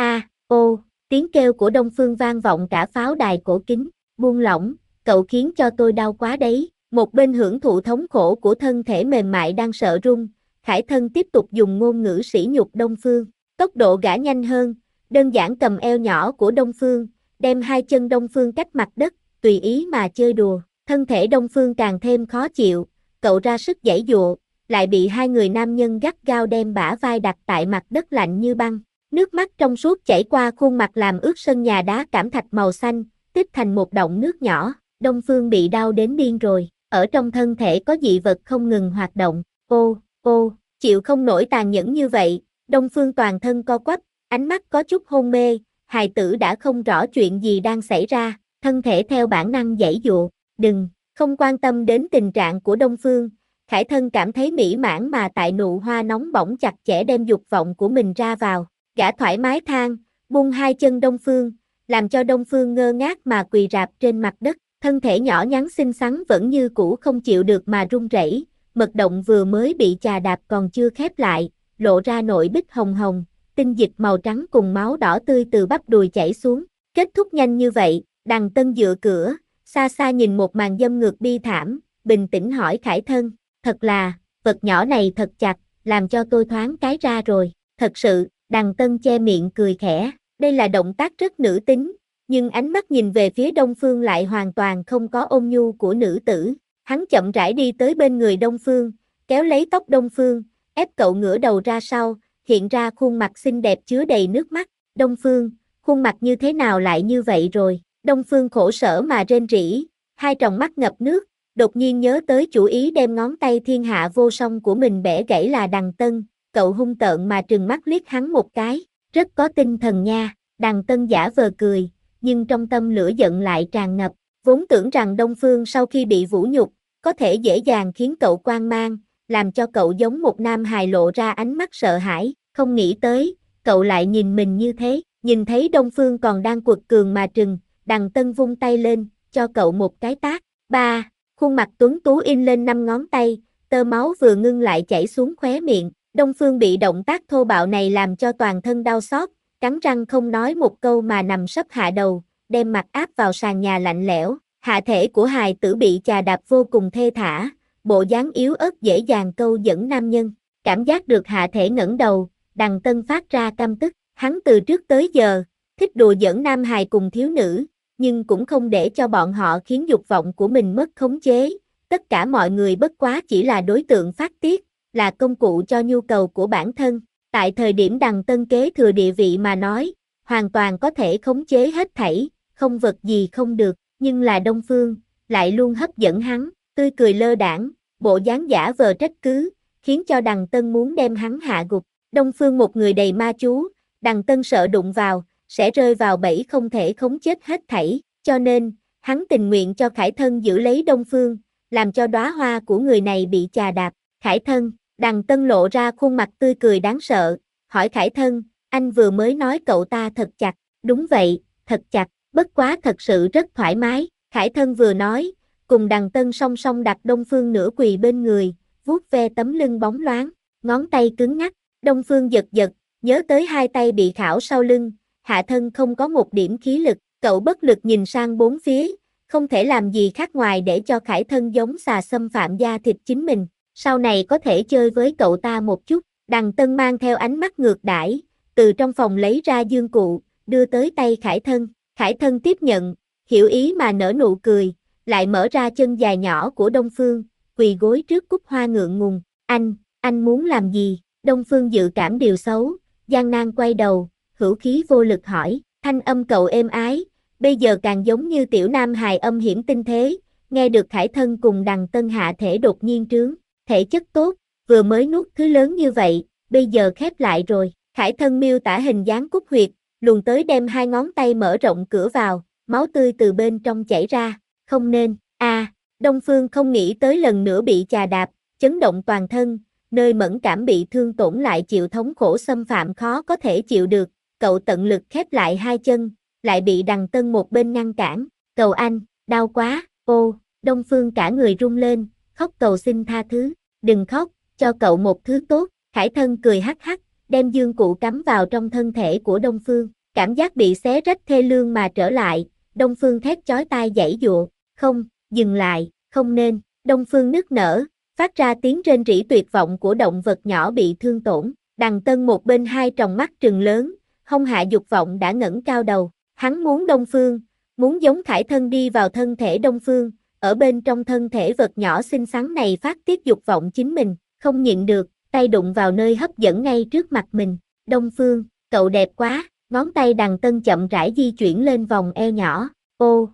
Tiếng kêu của Đông Phương vang vọng cả pháo đài cổ kính, buông lỏng, cậu khiến cho tôi đau quá đấy. Một bên hưởng thụ thống khổ của thân thể mềm mại đang sợ run, Khải Thân tiếp tục dùng ngôn ngữ sỉ nhục Đông Phương. Tốc độ gã nhanh hơn, đơn giản cầm eo nhỏ của Đông Phương, đem hai chân Đông Phương cách mặt đất, tùy ý mà chơi đùa. Thân thể Đông Phương càng thêm khó chịu, cậu ra sức giãy giụa, lại bị hai người nam nhân gắt gao đem bả vai đặt tại mặt đất lạnh như băng. Nước mắt trong suốt chảy qua khuôn mặt làm ướt sân nhà đá cẩm thạch màu xanh, tích thành một động nước nhỏ. Đông Phương bị đau đến điên rồi, ở trong thân thể có dị vật không ngừng hoạt động. Chịu không nổi tàn nhẫn như vậy, Đông Phương toàn thân co quắp, ánh mắt có chút hôn mê, hài tử đã không rõ chuyện gì đang xảy ra, thân thể theo bản năng giãy giụa. Không quan tâm đến tình trạng của Đông Phương, Khải Thân cảm thấy mỹ mãn mà tại nụ hoa nóng bỏng chặt chẽ đem dục vọng của mình ra vào. Gã thoải mái than, buông hai chân Đông Phương, làm cho Đông Phương ngơ ngác mà quỳ rạp trên mặt đất, thân thể nhỏ nhắn xinh xắn vẫn như cũ không chịu được mà run rẩy. Mật động vừa mới bị chà đạp còn chưa khép lại, lộ ra nội bích hồng hồng, tinh dịch màu trắng cùng máu đỏ tươi từ bắp đùi chảy xuống. Kết thúc nhanh như vậy, Đằng Tân dựa cửa, xa xa nhìn một màn dâm ngược bi thảm, bình tĩnh hỏi Khải Thân, thật là, vật nhỏ này thật chặt, làm cho tôi thoáng cái ra rồi. Thật sự, Đằng Tân che miệng cười khẽ, đây là động tác rất nữ tính, nhưng ánh mắt nhìn về phía Đông Phương lại hoàn toàn không có ôn nhu của nữ tử. Hắn chậm rãi đi tới bên người Đông Phương, kéo lấy tóc Đông Phương, ép cậu ngửa đầu ra sau, hiện ra khuôn mặt xinh đẹp chứa đầy nước mắt. Đông Phương, khuôn mặt như thế nào lại như vậy rồi? Đông Phương khổ sở mà rên rỉ, hai tròng mắt ngập nước, đột nhiên nhớ tới chủ ý đem ngón tay thiên hạ vô song của mình bẻ gãy là Đằng Tân, cậu hung tợn mà trừng mắt liếc hắn một cái, rất có tinh thần nha. Đằng Tân giả vờ cười, nhưng trong tâm lửa giận lại tràn ngập, vốn tưởng rằng Đông Phương sau khi bị vũ nhục, có thể dễ dàng khiến cậu hoang mang, làm cho cậu giống một nam hài lộ ra ánh mắt sợ hãi, không nghĩ tới, cậu lại nhìn mình như thế. Nhìn thấy Đông Phương còn đang quật cường mà trừng, Đằng Tân vung tay lên, cho cậu một cái tát. Khuôn mặt tuấn tú in lên 5 ngón tay, tơ máu vừa ngưng lại chảy xuống khóe miệng. Đông Phương bị động tác thô bạo này làm cho toàn thân đau xót, cắn răng không nói một câu mà nằm sấp hạ đầu, đem mặt áp vào sàn nhà lạnh lẽo. Hạ thể của hài tử bị chà đạp vô cùng thê thả, bộ dáng yếu ớt dễ dàng câu dẫn nam nhân. Cảm giác được hạ thể ngẩng đầu, Đằng Tân phát ra căm tức. Hắn từ trước tới giờ, thích đùa giỡn nam hài cùng thiếu nữ, nhưng cũng không để cho bọn họ khiến dục vọng của mình mất khống chế. Tất cả mọi người bất quá chỉ là đối tượng phát tiết, là công cụ cho nhu cầu của bản thân. Tại thời điểm Đằng Tân kế thừa địa vị mà nói, hoàn toàn có thể khống chế hết thảy, không vật gì không được, nhưng là Đông Phương, lại luôn hấp dẫn hắn, tươi cười lơ đãng, bộ dáng giả vờ trách cứ, khiến cho Đằng Tân muốn đem hắn hạ gục. Đông Phương một người đầy ma chú, Đằng Tân sợ đụng vào, sẽ rơi vào bẫy không thể khống chết hết thảy, cho nên, hắn tình nguyện cho Khải Thân giữ lấy Đông Phương, làm cho đóa hoa của người này bị chà đạp. Khải Thân, Đằng Tân lộ ra khuôn mặt tươi cười đáng sợ, hỏi Khải Thân, anh vừa mới nói cậu ta thật chặt, đúng vậy, thật chặt, bất quá thật sự rất thoải mái, Khải Thân vừa nói, cùng Đằng Tân song song đặt Đông Phương nửa quỳ bên người, vuốt ve tấm lưng bóng loáng, ngón tay cứng ngắc, Đông Phương giật giật, nhớ tới hai tay bị khảo sau lưng, hạ thân không có một điểm khí lực, cậu bất lực nhìn sang bốn phía, không thể làm gì khác ngoài để cho Khải Thân giống xà xâm phạm da thịt chính mình, sau này có thể chơi với cậu ta một chút. Đằng Tân mang theo ánh mắt ngược đãi, từ trong phòng lấy ra dương cụ, đưa tới tay Khải Thân. Khải Thân tiếp nhận, hiểu ý mà nở nụ cười, lại mở ra chân dài nhỏ của Đông Phương, quỳ gối trước cúc hoa ngượng ngùng. Anh muốn làm gì? Đông Phương dự cảm điều xấu, gian nan quay đầu, hữu khí vô lực hỏi, thanh âm cậu êm ái, bây giờ càng giống như tiểu nam hài âm hiểm tinh thế, nghe được Khải Thân cùng Đằng Tân hạ thể đột nhiên trướng, thể chất tốt, vừa mới nuốt thứ lớn như vậy, bây giờ khép lại rồi. Khải Thân miêu tả hình dáng cúc huyệt, luồn tới đem hai ngón tay mở rộng cửa vào, máu tươi từ bên trong chảy ra, không nên, Đông Phương không nghĩ tới lần nữa bị chà đạp, chấn động toàn thân, nơi mẫn cảm bị thương tổn lại chịu thống khổ xâm phạm khó có thể chịu được, cậu tận lực khép lại hai chân, lại bị Đằng Tân một bên ngăn cản, cầu anh, đau quá, ô, Đông Phương cả người run lên, khóc cầu xin tha thứ, đừng khóc, cho cậu một thứ tốt, Khải Thân cười hắc hắc, đem dương cụ cắm vào trong thân thể của Đông Phương, cảm giác bị xé rách thê lương mà trở lại, Đông Phương thét chói tai giãy giụa, không, dừng lại, không nên, Đông Phương nức nở, phát ra tiếng rên rỉ tuyệt vọng của động vật nhỏ bị thương tổn, Đằng Tân một bên hai tròng mắt trừng lớn, hông hạ dục vọng đã ngẩng cao đầu, hắn muốn Đông Phương, muốn giống Khải Thân đi vào thân thể Đông Phương, ở bên trong thân thể vật nhỏ xinh xắn này phát tiết dục vọng chính mình, không nhịn được, tay đụng vào nơi hấp dẫn ngay trước mặt mình, Đông Phương, cậu đẹp quá, ngón tay Đằng Tân chậm rãi di chuyển lên vòng eo nhỏ, ô,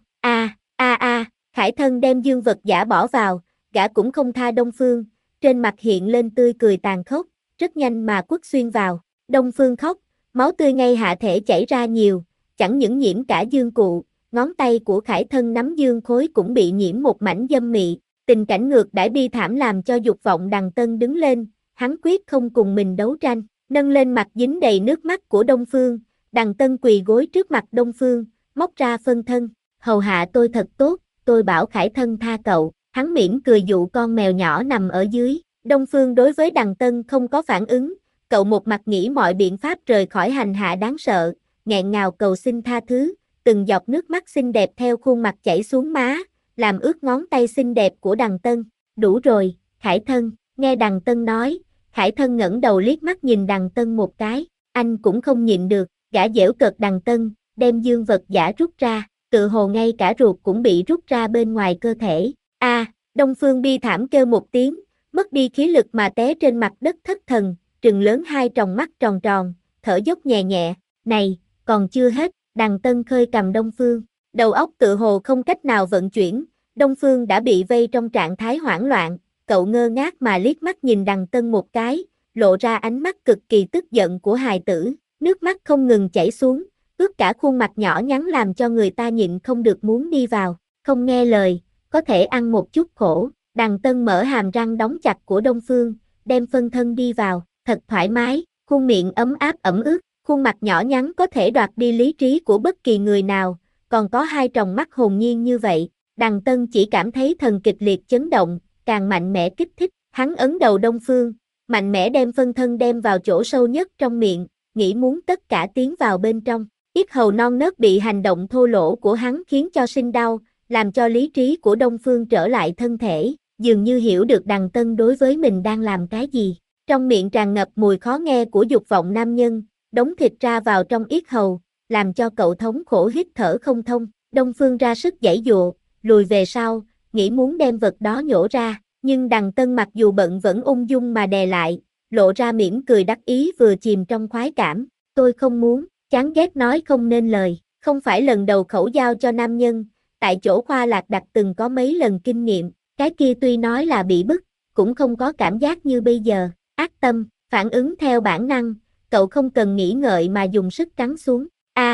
Khải Thân đem dương vật giả bỏ vào, gã cũng không tha Đông Phương, trên mặt hiện lên tươi cười tàn khốc, rất nhanh mà quất xuyên vào, Đông Phương khóc, máu tươi ngay hạ thể chảy ra nhiều, chẳng những nhiễm cả dương cụ, ngón tay của Khải Thân nắm dương khối cũng bị nhiễm một mảnh dâm mị, tình cảnh ngược đãi bi thảm làm cho dục vọng Đằng Tân đứng lên, hắn quyết không cùng mình đấu tranh, nâng lên mặt dính đầy nước mắt của Đông Phương, Đằng Tân quỳ gối trước mặt Đông Phương, móc ra phân thân, hầu hạ tôi thật tốt, tôi bảo Khải Thân tha cậu, hắn mỉm cười dụ con mèo nhỏ nằm ở dưới, Đông Phương đối với Đằng Tân không có phản ứng, cậu một mặt nghĩ mọi biện pháp rời khỏi hành hạ đáng sợ, nghẹn ngào cầu xin tha thứ, từng giọt nước mắt xinh đẹp theo khuôn mặt chảy xuống má, làm ướt ngón tay xinh đẹp của Đằng Tân, đủ rồi, Khải Thân, nghe Đằng Tân nói, Khải Thân ngẩng đầu liếc mắt nhìn Đằng Tân một cái, anh cũng không nhịn được, gã giễu cợt Đằng Tân, đem dương vật giả rút ra, tự hồ ngay cả ruột cũng bị rút ra bên ngoài cơ thể, Đông Phương bi thảm kêu một tiếng, mất đi khí lực mà té trên mặt đất thất thần, trừng lớn hai tròng mắt tròn tròn, thở dốc nhẹ nhẹ, này, còn chưa hết, Đằng Tân khơi cầm Đông Phương, đầu óc tự hồ không cách nào vận chuyển, Đông Phương đã bị vây trong trạng thái hoảng loạn, cậu ngơ ngác mà liếc mắt nhìn Đằng Tân một cái, lộ ra ánh mắt cực kỳ tức giận của hài tử, nước mắt không ngừng chảy xuống, ướt cả khuôn mặt nhỏ nhắn làm cho người ta nhịn không được muốn đi vào, không nghe lời, có thể ăn một chút khổ, Đằng Tân mở hàm răng đóng chặt của Đông Phương, đem phân thân đi vào, thật thoải mái, khuôn miệng ấm áp ẩm ướt, khuôn mặt nhỏ nhắn có thể đoạt đi lý trí của bất kỳ người nào, còn có hai tròng mắt hồn nhiên như vậy, Đằng Tân chỉ cảm thấy thần kịch liệt chấn động, càng mạnh mẽ kích thích, hắn ấn đầu Đông Phương, mạnh mẽ đem phân thân đem vào chỗ sâu nhất trong miệng, nghĩ muốn tất cả tiến vào bên trong, yết hầu non nớt bị hành động thô lỗ của hắn khiến cho sinh đau, làm cho lý trí của Đông Phương trở lại thân thể, dường như hiểu được Đằng Tân đối với mình đang làm cái gì. Trong miệng tràn ngập mùi khó nghe của dục vọng nam nhân, đống thịt ra vào trong yết hầu, làm cho cậu thống khổ hít thở không thông. Đông Phương ra sức giãy dụa, lùi về sau, nghĩ muốn đem vật đó nhổ ra, nhưng Đằng Tân mặc dù bận vẫn ung dung mà đè lại, lộ ra mỉm cười đắc ý vừa chìm trong khoái cảm. Tôi không muốn, chán ghét nói không nên lời, không phải lần đầu khẩu giao cho nam nhân, tại chỗ Khoa Lạc Đặc từng có mấy lần kinh nghiệm, cái kia tuy nói là bị bức, cũng không có cảm giác như bây giờ, ác tâm, phản ứng theo bản năng, cậu không cần nghĩ ngợi mà dùng sức cắn xuống.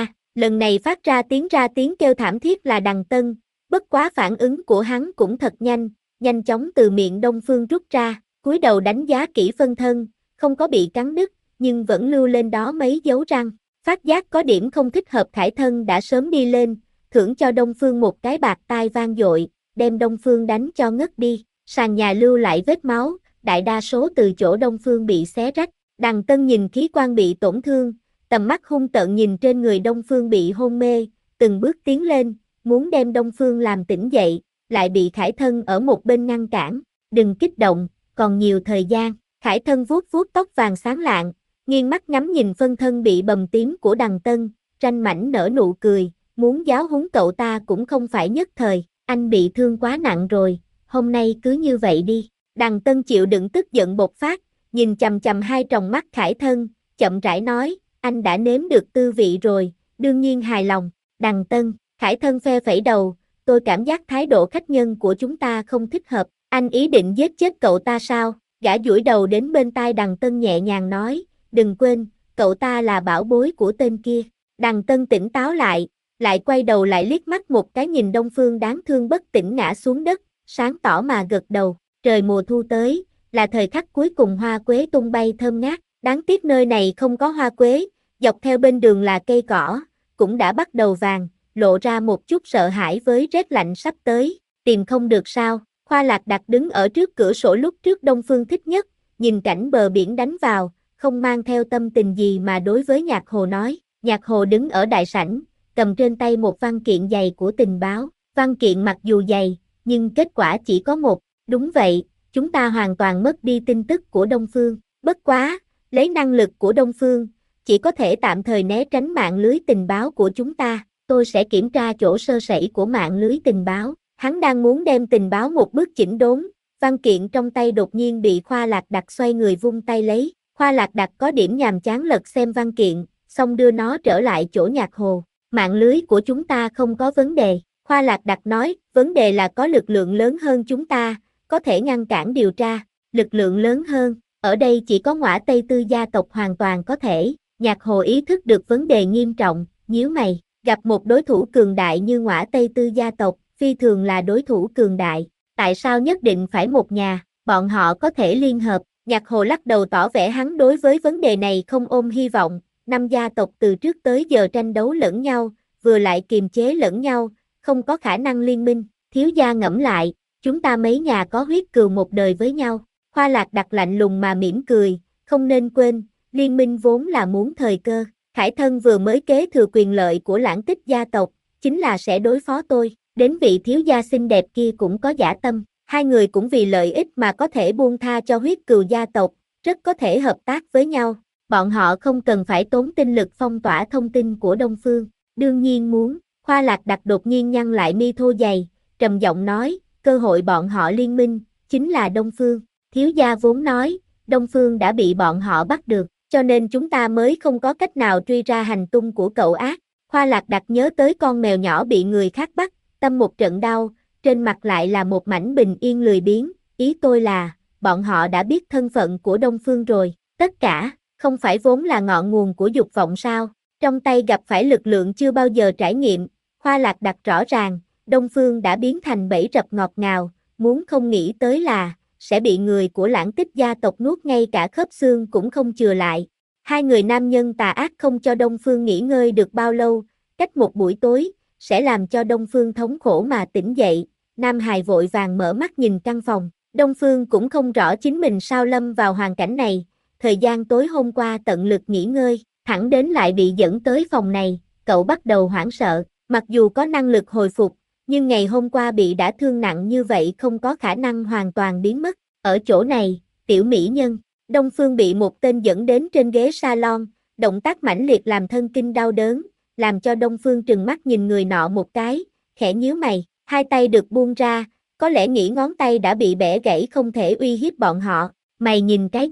Lần này phát ra tiếng kêu thảm thiết là Đằng Tân, bất quá phản ứng của hắn cũng thật nhanh chóng từ miệng Đông Phương rút ra, cúi đầu đánh giá kỹ phân thân, không có bị cắn đứt, nhưng vẫn lưu lên đó mấy dấu răng. Phát giác có điểm không thích hợp Khải Thân đã sớm đi lên, thưởng cho Đông Phương một cái bạt tai vang dội, đem Đông Phương đánh cho ngất đi, sàn nhà lưu lại vết máu, đại đa số từ chỗ Đông Phương bị xé rách. Đằng Tân nhìn khí quan bị tổn thương, tầm mắt hung tợn nhìn trên người Đông Phương bị hôn mê, từng bước tiến lên, muốn đem Đông Phương làm tỉnh dậy, lại bị Khải Thân ở một bên ngăn cản. Đừng kích động, còn nhiều thời gian. Khải Thân vuốt vuốt tóc vàng sáng lạng, nghiêng mắt ngắm nhìn phân thân bị bầm tím của Đằng Tân, ranh mảnh nở nụ cười, muốn giáo huấn cậu ta cũng không phải nhất thời, anh bị thương quá nặng rồi, hôm nay cứ như vậy đi. Đằng Tân chịu đựng tức giận bộc phát, nhìn chằm chằm hai tròng mắt Khải Thân, chậm rãi nói, anh đã nếm được tư vị rồi, đương nhiên hài lòng. Đằng Tân, Khải Thân phe phẩy đầu, tôi cảm giác thái độ khách nhân của chúng ta không thích hợp, anh ý định giết chết cậu ta sao? Gã duỗi đầu đến bên tai Đằng Tân nhẹ nhàng nói, đừng quên, cậu ta là bảo bối của tên kia. Đằng Tân tỉnh táo lại quay đầu lại liếc mắt một cái nhìn Đông Phương đáng thương bất tỉnh ngã xuống đất, sáng tỏ mà gật đầu. Trời mùa thu tới, là thời khắc cuối cùng hoa quế tung bay thơm ngát, đáng tiếc nơi này không có hoa quế, dọc theo bên đường là cây cỏ, cũng đã bắt đầu vàng, lộ ra một chút sợ hãi với rét lạnh sắp tới, tìm không được sao? Khoa Lạc Đặc đứng ở trước cửa sổ lúc trước Đông Phương thích nhất, nhìn cảnh bờ biển đánh vào, không mang theo tâm tình gì mà đối với Nhạc Hồ nói. Nhạc Hồ đứng ở đại sảnh, cầm trên tay một văn kiện dày của tình báo, văn kiện mặc dù dày, nhưng kết quả chỉ có một, đúng vậy, chúng ta hoàn toàn mất đi tin tức của Đông Phương, bất quá, lấy năng lực của Đông Phương, chỉ có thể tạm thời né tránh mạng lưới tình báo của chúng ta, tôi sẽ kiểm tra chỗ sơ sẩy của mạng lưới tình báo. Hắn đang muốn đem tình báo một bước chỉnh đốn, văn kiện trong tay đột nhiên bị Khoa Lạc Đặc xoay người vung tay lấy. Khoa Lạc Đặc có điểm nhàm chán lật xem văn kiện, xong đưa nó trở lại chỗ Nhạc Hồ. Mạng lưới của chúng ta không có vấn đề. Khoa Lạc Đặc nói, vấn đề là có lực lượng lớn hơn chúng ta, có thể ngăn cản điều tra. Lực lượng lớn hơn, ở đây chỉ có Ngõa Tây Tư gia tộc hoàn toàn có thể. Nhạc Hồ ý thức được vấn đề nghiêm trọng, nhíu mày, gặp một đối thủ cường đại như Ngõa Tây Tư gia tộc, phi thường là đối thủ cường đại, tại sao nhất định phải một nhà, bọn họ có thể liên hợp. Nhạc Hồ lắc đầu tỏ vẻ hắn đối với vấn đề này không ôm hy vọng, năm gia tộc từ trước tới giờ tranh đấu lẫn nhau, vừa lại kiềm chế lẫn nhau, không có khả năng liên minh. Thiếu gia ngẫm lại, chúng ta mấy nhà có huyết cừu một đời với nhau. Khoa Lạc Đặc lạnh lùng mà mỉm cười, không nên quên, liên minh vốn là muốn thời cơ. Khải Thân vừa mới kế thừa quyền lợi của Lãng Tích gia tộc, chính là sẽ đối phó tôi. Đến vị thiếu gia xinh đẹp kia cũng có dã tâm, hai người cũng vì lợi ích mà có thể buông tha cho huyết cừu gia tộc, rất có thể hợp tác với nhau. Bọn họ không cần phải tốn tinh lực phong tỏa thông tin của Đông Phương, đương nhiên muốn. Khoa Lạc Đặc đột nhiên nhăn lại mi thô dày, trầm giọng nói, cơ hội bọn họ liên minh, chính là Đông Phương. Thiếu gia vốn nói, Đông Phương đã bị bọn họ bắt được, cho nên chúng ta mới không có cách nào truy ra hành tung của cậu ác. Khoa Lạc Đặc nhớ tới con mèo nhỏ bị người khác bắt, tâm một trận đau, trên mặt lại là một mảnh bình yên lười biếng, ý tôi là, bọn họ đã biết thân phận của Đông Phương rồi, tất cả, không phải vốn là ngọn nguồn của dục vọng sao, trong tay gặp phải lực lượng chưa bao giờ trải nghiệm. Khoa Lạc Đặc rõ ràng, Đông Phương đã biến thành bẫy rập ngọt ngào, muốn không nghĩ tới là, sẽ bị người của Lãng Tích gia tộc nuốt ngay cả khớp xương cũng không chừa lại. Hai người nam nhân tà ác không cho Đông Phương nghỉ ngơi được bao lâu, cách một buổi tối, sẽ làm cho Đông Phương thống khổ mà tỉnh dậy. Nam hài vội vàng mở mắt nhìn căn phòng, Đông Phương cũng không rõ chính mình sao lâm vào hoàn cảnh này, thời gian tối hôm qua tận lực nghỉ ngơi, thẳng đến lại bị dẫn tới phòng này, cậu bắt đầu hoảng sợ, mặc dù có năng lực hồi phục, nhưng ngày hôm qua bị đả thương nặng như vậy không có khả năng hoàn toàn biến mất. Ở chỗ này, tiểu mỹ nhân, Đông Phương bị một tên dẫn đến trên ghế salon, động tác mãnh liệt làm thân kinh đau đớn, làm cho Đông Phương trừng mắt nhìn người nọ một cái, khẽ nhíu mày, hai tay được buông ra, có lẽ nghĩ ngón tay đã bị bẻ gãy không thể uy hiếp bọn họ. Mày nhìn cái gì?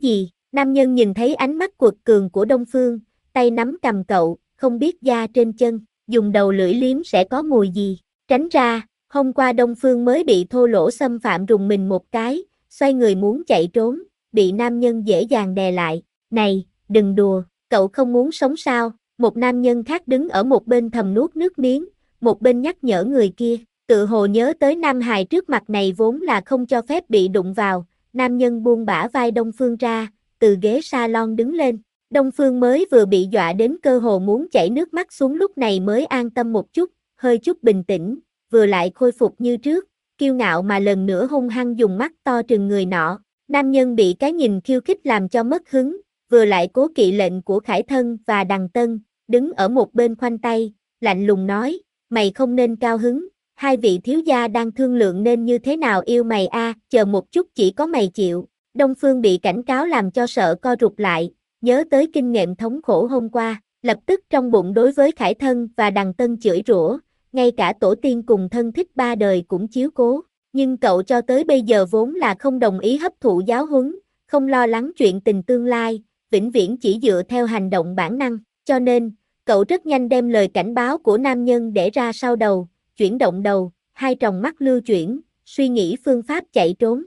Nam nhân nhìn thấy ánh mắt quật cường của Đông Phương, tay nắm cầm cậu, không biết da trên chân, dùng đầu lưỡi liếm sẽ có mùi gì. Tránh ra, hôm qua Đông Phương mới bị thô lỗ xâm phạm rùng mình một cái, xoay người muốn chạy trốn, bị nam nhân dễ dàng đè lại. Này, đừng đùa, cậu không muốn sống sao? Một nam nhân khác đứng ở một bên thầm nuốt nước miếng, một bên nhắc nhở người kia. Tự hồ nhớ tới nam hài trước mặt này vốn là không cho phép bị đụng vào, nam nhân buông bả vai Đông Phương ra, từ ghế salon đứng lên. Đông Phương mới vừa bị dọa đến cơ hồ muốn chảy nước mắt xuống lúc này mới an tâm một chút, hơi chút bình tĩnh, vừa lại khôi phục như trước, kiêu ngạo mà lần nữa hung hăng dùng mắt to trừng người nọ. Nam nhân bị cái nhìn khiêu khích làm cho mất hứng, vừa lại cố kỵ lệnh của Khải Thân và Đằng Tân, đứng ở một bên khoanh tay, lạnh lùng nói, mày không nên cao hứng, hai vị thiếu gia đang thương lượng nên như thế nào yêu mày a, chờ một chút chỉ có mày chịu. Đông Phương bị cảnh cáo làm cho sợ co rụt lại, nhớ tới kinh nghiệm thống khổ hôm qua, lập tức trong bụng đối với Khải Thân và Đằng Tân chửi rủa, ngay cả tổ tiên cùng thân thích ba đời cũng chiếu cố, nhưng cậu cho tới bây giờ vốn là không đồng ý hấp thụ giáo huấn, không lo lắng chuyện tình tương lai, vĩnh viễn chỉ dựa theo hành động bản năng, cho nên, cậu rất nhanh đem lời cảnh báo của nam nhân để ra sau đầu, chuyển động đầu, hai tròng mắt lưu chuyển, suy nghĩ phương pháp chạy trốn.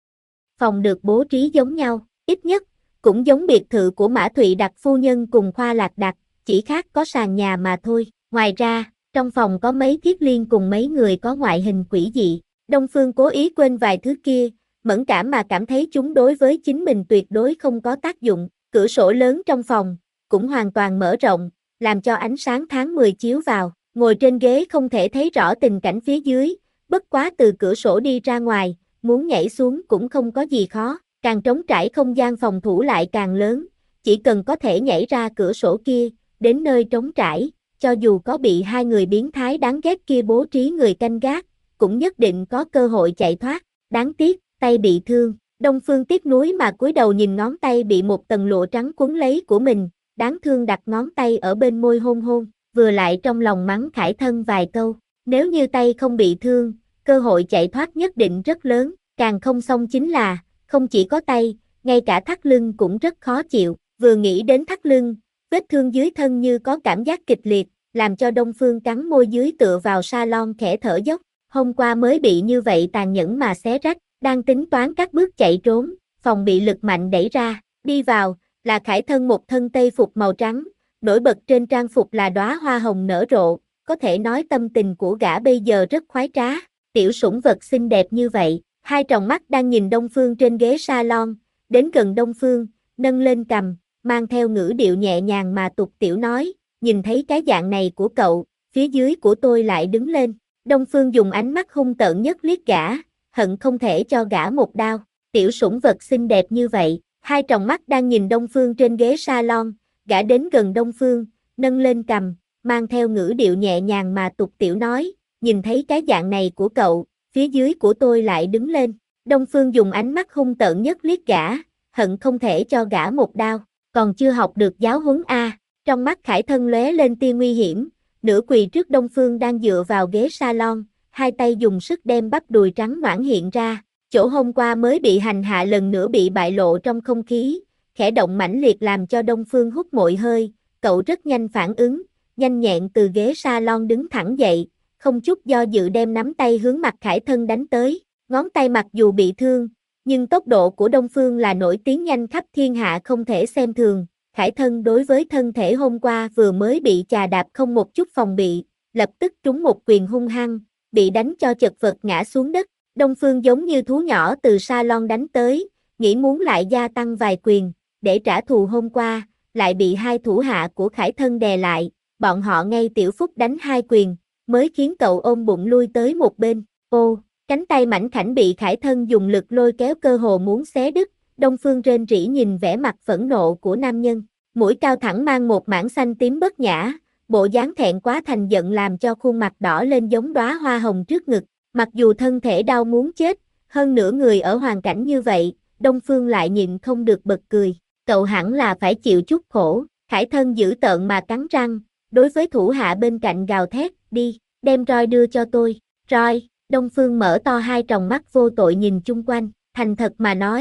Phòng được bố trí giống nhau, ít nhất, cũng giống biệt thự của Mã Thụy Đặc phu nhân cùng Khoa Lạc Đặc, chỉ khác có sàn nhà mà thôi. Ngoài ra, trong phòng có mấy thiết liên cùng mấy người có ngoại hình quỷ dị. Đông Phương cố ý quên vài thứ kia, mẫn cảm mà cảm thấy chúng đối với chính mình tuyệt đối không có tác dụng. Cửa sổ lớn trong phòng, cũng hoàn toàn mở rộng, làm cho ánh sáng tháng 10 chiếu vào. Ngồi trên ghế không thể thấy rõ tình cảnh phía dưới, bất quá từ cửa sổ đi ra ngoài, muốn nhảy xuống cũng không có gì khó, càng trống trải không gian phòng thủ lại càng lớn, chỉ cần có thể nhảy ra cửa sổ kia, đến nơi trống trải, cho dù có bị hai người biến thái đáng ghét kia bố trí người canh gác, cũng nhất định có cơ hội chạy thoát, đáng tiếc, tay bị thương. Đông Phương tiếc nuối mà cúi đầu nhìn ngón tay bị một tầng lụa trắng quấn lấy của mình, đáng thương đặt ngón tay ở bên môi hôn hôn, vừa lại trong lòng mắng Khải Thân vài câu, nếu như tay không bị thương, cơ hội chạy thoát nhất định rất lớn, càng không xong chính là, không chỉ có tay, ngay cả thắt lưng cũng rất khó chịu, vừa nghĩ đến thắt lưng, vết thương dưới thân như có cảm giác kịch liệt, làm cho Đông Phương cắn môi dưới tựa vào salon khẽ thở dốc, hôm qua mới bị như vậy tàn nhẫn mà xé rách, đang tính toán các bước chạy trốn, phòng bị lực mạnh đẩy ra, đi vào, là Khải Thân một thân tây phục màu trắng, nổi bật trên trang phục là đóa hoa hồng nở rộ, có thể nói tâm tình của gã bây giờ rất khoái trá, tiểu sủng vật xinh đẹp như vậy, hai tròng mắt đang nhìn Đông Phương trên ghế salon, đến gần Đông Phương, nâng lên cằm, mang theo ngữ điệu nhẹ nhàng mà tục tiểu nói, nhìn thấy cái dạng này của cậu, phía dưới của tôi lại đứng lên, Đông Phương dùng ánh mắt hung tợn nhất liếc gã, hận không thể cho gã một đao, tiểu sủng vật xinh đẹp như vậy, hai tròng mắt đang nhìn Đông Phương trên ghế salon, gã đến gần Đông Phương, nâng lên cằm, mang theo ngữ điệu nhẹ nhàng mà tục tiểu nói, nhìn thấy cái dạng này của cậu, phía dưới của tôi lại đứng lên, Đông Phương dùng ánh mắt hung tợn nhất liếc gã, hận không thể cho gã một đao, còn chưa học được giáo huấn a. Trong mắt Khải Thân lóe lên tia nguy hiểm, nửa quỳ trước Đông Phương đang dựa vào ghế salon, hai tay dùng sức đem bắp đùi trắng nõn hiện ra, chỗ hôm qua mới bị hành hạ lần nữa bị bại lộ trong không khí, khẽ động mãnh liệt làm cho Đông Phương hút mội hơi, cậu rất nhanh phản ứng, nhanh nhẹn từ ghế salon đứng thẳng dậy, không chút do dự đem nắm tay hướng mặt Khải Thân đánh tới, ngón tay mặc dù bị thương, nhưng tốc độ của Đông Phương là nổi tiếng nhanh khắp thiên hạ không thể xem thường. Khải Thân đối với thân thể hôm qua vừa mới bị chà đạp không một chút phòng bị, lập tức trúng một quyền hung hăng, bị đánh cho chật vật ngã xuống đất. Đông Phương giống như thú nhỏ từ salon đánh tới, nghĩ muốn lại gia tăng vài quyền, để trả thù hôm qua, lại bị hai thủ hạ của Khải Thân đè lại, bọn họ ngay tiểu phúc đánh hai quyền, mới khiến cậu ôm bụng lui tới một bên. Ô, cánh tay mảnh khảnh bị Khải Thân dùng lực lôi kéo cơ hồ muốn xé đứt. Đông Phương rên rỉ nhìn vẻ mặt phẫn nộ của nam nhân, mũi cao thẳng mang một mảng xanh tím bất nhã, bộ dáng thẹn quá thành giận làm cho khuôn mặt đỏ lên giống đóa hoa hồng trước ngực, mặc dù thân thể đau muốn chết, hơn nữa người ở hoàn cảnh như vậy, Đông Phương lại nhịn không được bật cười, cậu hẳn là phải chịu chút khổ, Khải Thân dữ tợn mà cắn răng, đối với thủ hạ bên cạnh gào thét, đi, đem roi đưa cho tôi, roi, Đông Phương mở to hai tròng mắt vô tội nhìn chung quanh, thành thật mà nói,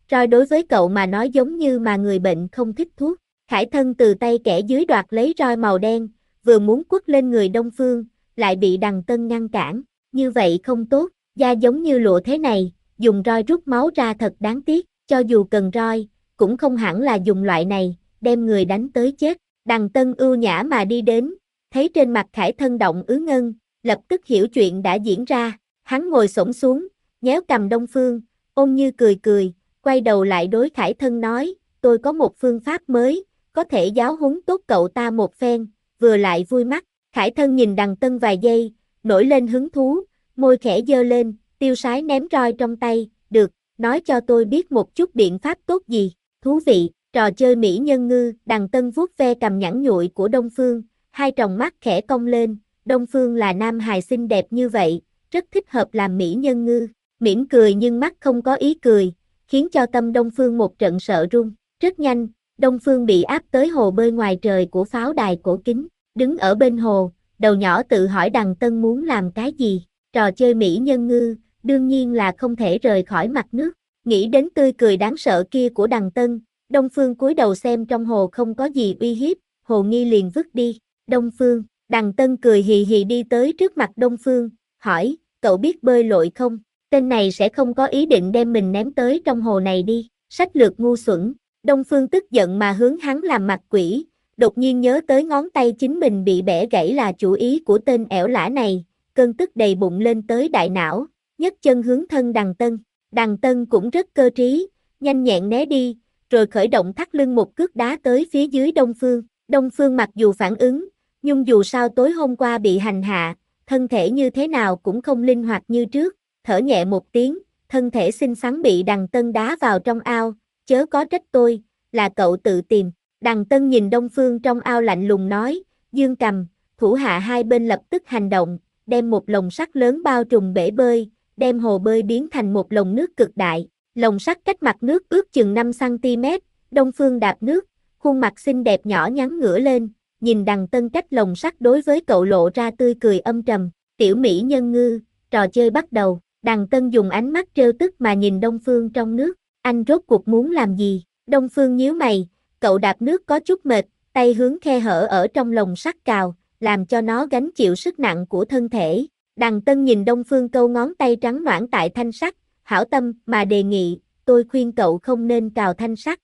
Roi đối với cậu mà nói giống như mà người bệnh không thích thuốc. Khải Thân từ tay kẻ dưới đoạt lấy roi màu đen, vừa muốn quất lên người Đông Phương, lại bị Đằng Tân ngăn cản. Như vậy không tốt, da giống như lụa thế này, dùng roi rút máu ra thật đáng tiếc, cho dù cần roi, cũng không hẳn là dùng loại này, đem người đánh tới chết. Đằng Tân ưu nhã mà đi đến, thấy trên mặt Khải Thân động ứ ngân, lập tức hiểu chuyện đã diễn ra, hắn ngồi xổm xuống, nhéo cầm Đông Phương, ôn như cười cười, quay đầu lại đối Khải Thân nói, tôi có một phương pháp mới, có thể giáo huấn tốt cậu ta một phen, vừa lại vui mắt. Khải Thân nhìn Đằng Tân vài giây, nổi lên hứng thú, môi khẽ giơ lên, tiêu sái ném roi trong tay, được, nói cho tôi biết một chút biện pháp tốt gì, thú vị, trò chơi mỹ nhân ngư. Đằng Tân vuốt ve cằm nhẵn nhụi của Đông Phương, hai tròng mắt khẽ cong lên, Đông Phương là nam hài xinh đẹp như vậy, rất thích hợp làm mỹ nhân ngư, mỉm cười nhưng mắt không có ý cười, khiến cho tâm Đông Phương một trận sợ run. Rất nhanh, Đông Phương bị áp tới hồ bơi ngoài trời của pháo đài cổ kính, đứng ở bên hồ, đầu nhỏ tự hỏi Đằng Tân muốn làm cái gì, trò chơi mỹ nhân ngư, đương nhiên là không thể rời khỏi mặt nước, nghĩ đến tươi cười đáng sợ kia của Đằng Tân, Đông Phương cúi đầu xem trong hồ không có gì uy hiếp, hồ nghi liền vứt đi. Đông Phương, Đằng Tân cười hì hì đi tới trước mặt Đông Phương, hỏi, cậu biết bơi lội không? Tên này sẽ không có ý định đem mình ném tới trong hồ này đi, sách lược ngu xuẩn. Đông Phương tức giận mà hướng hắn làm mặt quỷ, đột nhiên nhớ tới ngón tay chính mình bị bẻ gãy là chủ ý của tên ẻo lả này, cơn tức đầy bụng lên tới đại não, nhấc chân hướng thân Đằng Tân. Đằng Tân cũng rất cơ trí, nhanh nhẹn né đi, rồi khởi động thắt lưng một cước đá tới phía dưới Đông Phương. Đông Phương mặc dù phản ứng, nhưng dù sao tối hôm qua bị hành hạ, thân thể như thế nào cũng không linh hoạt như trước, thở nhẹ một tiếng, thân thể xinh xắn bị Đằng Tân đá vào trong ao, chớ có trách tôi, là cậu tự tìm. Đằng Tân nhìn Đông Phương trong ao lạnh lùng nói, dương cầm, thủ hạ hai bên lập tức hành động, đem một lồng sắt lớn bao trùm bể bơi, đem hồ bơi biến thành một lồng nước cực đại, lồng sắt cách mặt nước ước chừng 5 cm, Đông Phương đạp nước, khuôn mặt xinh đẹp nhỏ nhắn ngửa lên, nhìn Đằng Tân cách lồng sắt đối với cậu lộ ra tươi cười âm trầm, tiểu mỹ nhân ngư, trò chơi bắt đầu. Đằng Tân dùng ánh mắt trêu tức mà nhìn Đông Phương trong nước, anh rốt cuộc muốn làm gì? Đông Phương nhíu mày, cậu đạp nước có chút mệt, tay hướng khe hở ở trong lồng sắt cào, làm cho nó gánh chịu sức nặng của thân thể. Đằng Tân nhìn Đông Phương câu ngón tay trắng nõn tại thanh sắt, hảo tâm mà đề nghị, tôi khuyên cậu không nên cào thanh sắt.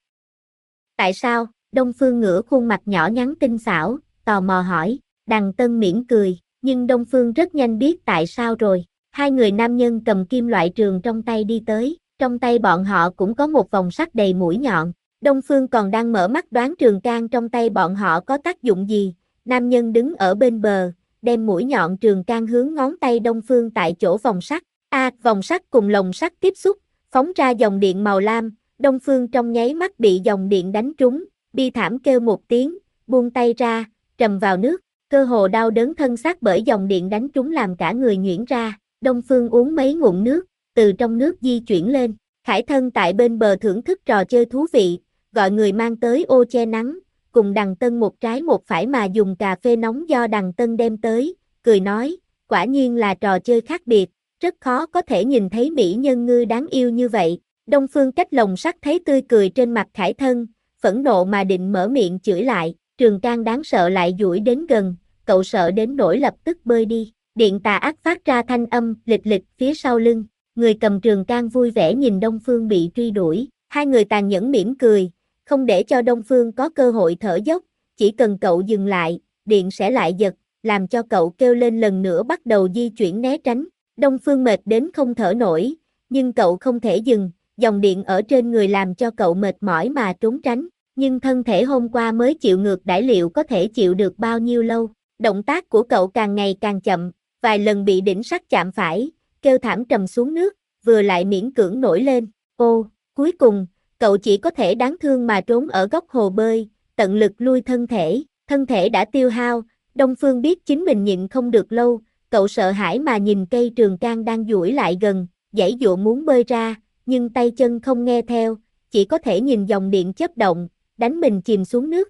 Tại sao? Đông Phương ngửa khuôn mặt nhỏ nhắn tinh xảo, tò mò hỏi. Đằng Tân mỉm cười, nhưng Đông Phương rất nhanh biết tại sao rồi. Hai người nam nhân cầm kim loại trường trong tay đi tới, trong tay bọn họ cũng có một vòng sắt đầy mũi nhọn. Đông Phương còn đang mở mắt đoán trường can trong tay bọn họ có tác dụng gì. Nam nhân đứng ở bên bờ, đem mũi nhọn trường can hướng ngón tay Đông Phương tại chỗ vòng sắt. Vòng sắt cùng lồng sắt tiếp xúc, phóng ra dòng điện màu lam. Đông Phương trong nháy mắt bị dòng điện đánh trúng, bi thảm kêu một tiếng, buông tay ra, trầm vào nước. Cơ hồ đau đớn thân xác bởi dòng điện đánh trúng làm cả người nhuyễn ra. Đông Phương uống mấy ngụm nước, từ trong nước di chuyển lên. Khải Thân tại bên bờ thưởng thức trò chơi thú vị, gọi người mang tới ô che nắng, cùng Đằng Tân một trái một phải mà dùng cà phê nóng do Đằng Tân đem tới, cười nói, quả nhiên là trò chơi khác biệt, rất khó có thể nhìn thấy mỹ nhân ngư đáng yêu như vậy. Đông Phương cách lồng sắt thấy tươi cười trên mặt Khải Thân, phẫn nộ mà định mở miệng chửi lại, trường can đáng sợ lại duỗi đến gần, cậu sợ đến nỗi lập tức bơi đi. Điện tà ác phát ra thanh âm lịch lịch phía sau lưng, người cầm trường can vui vẻ nhìn Đông Phương bị truy đuổi, hai người tàn nhẫn mỉm cười, không để cho Đông Phương có cơ hội thở dốc, chỉ cần cậu dừng lại, điện sẽ lại giật, làm cho cậu kêu lên lần nữa bắt đầu di chuyển né tránh. Đông Phương mệt đến không thở nổi, nhưng cậu không thể dừng, dòng điện ở trên người làm cho cậu mệt mỏi mà trốn tránh, nhưng thân thể hôm qua mới chịu ngược đãi liệu có thể chịu được bao nhiêu lâu. Động tác của cậu càng ngày càng chậm, vài lần bị đỉnh sắt chạm phải, kêu thảm trầm xuống nước, vừa lại miễn cưỡng nổi lên. Ô, cuối cùng, cậu chỉ có thể đáng thương mà trốn ở góc hồ bơi, tận lực lui thân thể đã tiêu hao. Đông Phương biết chính mình nhịn không được lâu, cậu sợ hãi mà nhìn cây trường can đang duỗi lại gần, giãy giụa muốn bơi ra, nhưng tay chân không nghe theo, chỉ có thể nhìn dòng điện chớp động, đánh mình chìm xuống nước.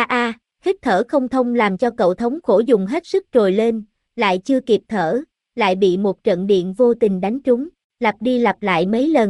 Hít thở không thông làm cho cậu thống khổ dùng hết sức trồi lên, lại chưa kịp thở, lại bị một trận điện vô tình đánh trúng, lặp đi lặp lại mấy lần,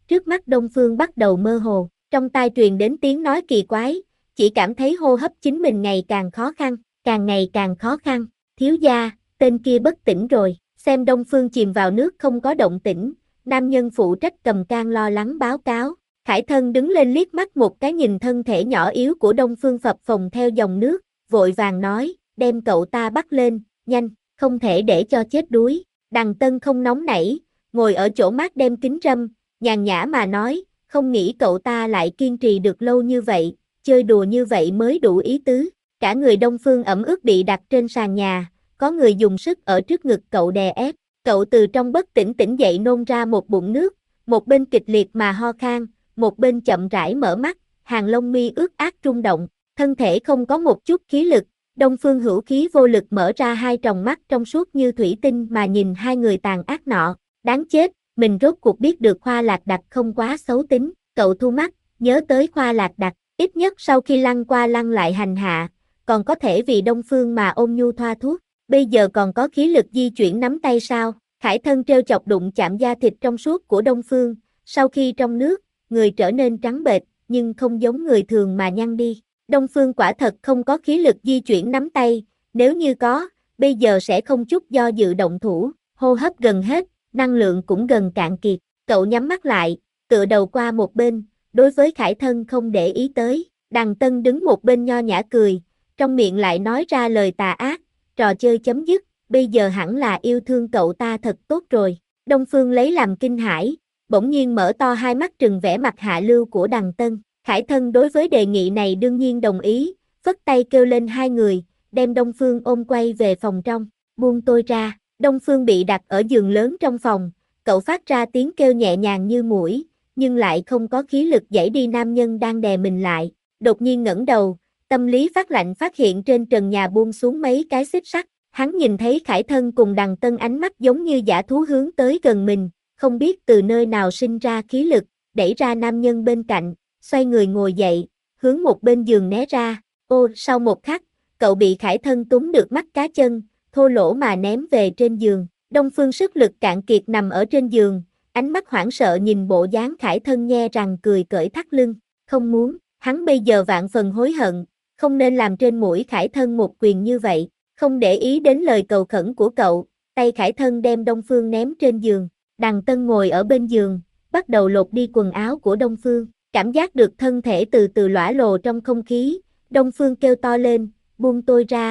trước mắt Đông Phương bắt đầu mơ hồ, trong tai truyền đến tiếng nói kỳ quái, chỉ cảm thấy hô hấp chính mình ngày càng khó khăn, càng ngày càng khó khăn, thiếu gia, tên kia bất tỉnh rồi, xem Đông Phương chìm vào nước không có động tĩnh, nam nhân phụ trách cầm can lo lắng báo cáo, Khải Thân đứng lên liếc mắt một cái nhìn thân thể nhỏ yếu của Đông Phương phập phồng theo dòng nước, vội vàng nói, đem cậu ta bắt lên, nhanh, không thể để cho chết đuối, Đằng Tân không nóng nảy, ngồi ở chỗ mát đem kính râm, nhàn nhã mà nói, không nghĩ cậu ta lại kiên trì được lâu như vậy, chơi đùa như vậy mới đủ ý tứ, cả người Đông Phương ẩm ướt bị đặt trên sàn nhà, có người dùng sức ở trước ngực cậu đè ép, cậu từ trong bất tỉnh tỉnh dậy nôn ra một bụng nước, một bên kịch liệt mà ho khan, một bên chậm rãi mở mắt, hàng lông mi ướt át rung động, thân thể không có một chút khí lực, Đông Phương hữu khí vô lực mở ra hai tròng mắt trong suốt như thủy tinh mà nhìn hai người tàn ác nọ, đáng chết, mình rốt cuộc biết được Khoa Lạc Đặc không quá xấu tính, cậu thu mắt, nhớ tới Khoa Lạc Đặc, ít nhất sau khi lăn qua lăn lại hành hạ, còn có thể vì Đông Phương mà ôm nhu thoa thuốc, bây giờ còn có khí lực di chuyển nắm tay sao, Khải Thân trêu chọc đụng chạm da thịt trong suốt của Đông Phương, sau khi trong nước, người trở nên trắng bệch, nhưng không giống người thường mà nhăn đi. Đông Phương quả thật không có khí lực di chuyển nắm tay, nếu như có, bây giờ sẽ không chút do dự động thủ, hô hấp gần hết, năng lượng cũng gần cạn kiệt, cậu nhắm mắt lại, tựa đầu qua một bên, đối với Khải Thân không để ý tới, Đằng Tân đứng một bên nho nhã cười, trong miệng lại nói ra lời tà ác, trò chơi chấm dứt, bây giờ hẳn là yêu thương cậu ta thật tốt rồi, Đông Phương lấy làm kinh hãi, bỗng nhiên mở to hai mắt trừng vẻ mặt hạ lưu của Đằng Tân. Khải Thân đối với đề nghị này đương nhiên đồng ý, phất tay kêu lên hai người, đem Đông Phương ôm quay về phòng trong, buông tôi ra, Đông Phương bị đặt ở giường lớn trong phòng, cậu phát ra tiếng kêu nhẹ nhàng như muỗi, nhưng lại không có khí lực dãy đi nam nhân đang đè mình lại, đột nhiên ngẩng đầu, tâm lý phát lạnh phát hiện trên trần nhà buông xuống mấy cái xích sắt, hắn nhìn thấy Khải Thân cùng Đằng Tân ánh mắt giống như dã thú hướng tới gần mình, không biết từ nơi nào sinh ra khí lực, đẩy ra nam nhân bên cạnh, xoay người ngồi dậy, hướng một bên giường né ra, sau một khắc, cậu bị Khải Thân túm được mắt cá chân, thô lỗ mà ném về trên giường, Đông Phương sức lực cạn kiệt nằm ở trên giường, ánh mắt hoảng sợ nhìn bộ dáng Khải Thân nhe răng cười cởi thắt lưng, không muốn, hắn bây giờ vạn phần hối hận, không nên làm trên mũi Khải Thân một quyền như vậy, không để ý đến lời cầu khẩn của cậu, tay Khải Thân đem Đông Phương ném trên giường, Đằng Tân ngồi ở bên giường, bắt đầu lột đi quần áo của Đông Phương. Cảm giác được thân thể từ từ lõa lồ trong không khí, Đông Phương kêu to lên, buông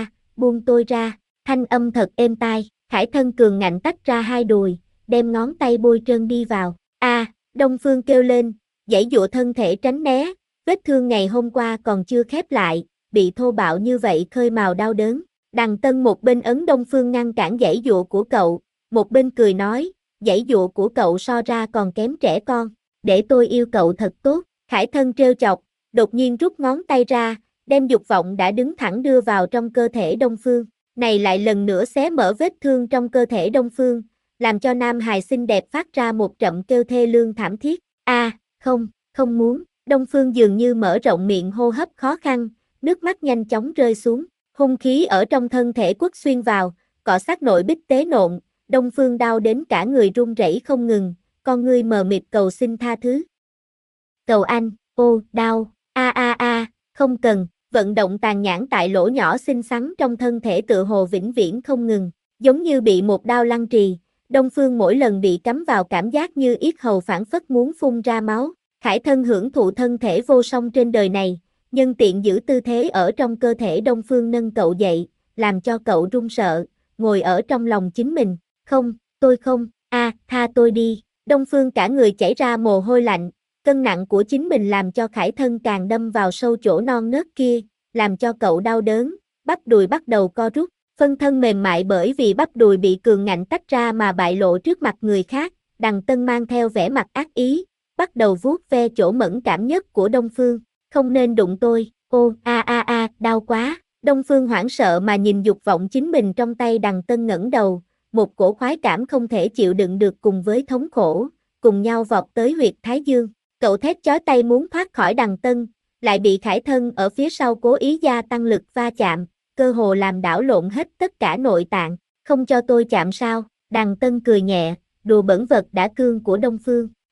tôi ra, thanh âm thật êm tai, Khải Thân cường ngạnh tách ra hai đùi, đem ngón tay bôi trơn đi vào, Đông Phương kêu lên, giãy giụa thân thể tránh né, vết thương ngày hôm qua còn chưa khép lại, bị thô bạo như vậy khơi mào đau đớn, Đằng Tân một bên ấn Đông Phương ngăn cản giãy giụa của cậu, một bên cười nói, giãy giụa của cậu so ra còn kém trẻ con, để tôi yêu cậu thật tốt. Khải Thân trêu chọc, đột nhiên rút ngón tay ra, đem dục vọng đã đứng thẳng đưa vào trong cơ thể Đông Phương, này lại lần nữa xé mở vết thương trong cơ thể Đông Phương, làm cho nam hài xinh đẹp phát ra một trận kêu thê lương thảm thiết, không muốn, Đông Phương dường như mở rộng miệng hô hấp khó khăn, nước mắt nhanh chóng rơi xuống, hung khí ở trong thân thể quất xuyên vào, cọ sát nội bích tế nộn, Đông Phương đau đến cả người run rẩy không ngừng, con ngươi mờ mịt cầu xin tha thứ. Cầu anh, đau, không cần, vận động tàn nhẫn tại lỗ nhỏ xinh xắn trong thân thể tựa hồ vĩnh viễn không ngừng, giống như bị một đao lăng trì, Đông Phương mỗi lần bị cắm vào cảm giác như yết hầu phảng phất muốn phun ra máu, Khải Thân hưởng thụ thân thể vô song trên đời này, nhân tiện giữ tư thế ở trong cơ thể Đông Phương nâng cậu dậy, làm cho cậu run sợ, ngồi ở trong lòng chính mình, không, tôi không, tha tôi đi, Đông Phương cả người chảy ra mồ hôi lạnh, cân nặng của chính mình làm cho Khải Thân càng đâm vào sâu chỗ non nớt kia, làm cho cậu đau đớn, bắp đùi bắt đầu co rút, phân thân mềm mại bởi vì bắp đùi bị cường ngạnh tách ra mà bại lộ trước mặt người khác, Đằng Tân mang theo vẻ mặt ác ý, bắt đầu vuốt ve chỗ mẫn cảm nhất của Đông Phương, không nên đụng tôi, đau quá, Đông Phương hoảng sợ mà nhìn dục vọng chính mình trong tay Đằng Tân ngẩng đầu, một cổ khoái cảm không thể chịu đựng được cùng với thống khổ, cùng nhau vọt tới huyệt thái dương. Cậu thét chói tay muốn thoát khỏi Đằng Tân, lại bị Khải Thân ở phía sau cố ý gia tăng lực va chạm, cơ hồ làm đảo lộn hết tất cả nội tạng, không cho tôi chạm sao, Đằng Tân cười nhẹ, đùa bẩn vật đã cương của Đông Phương,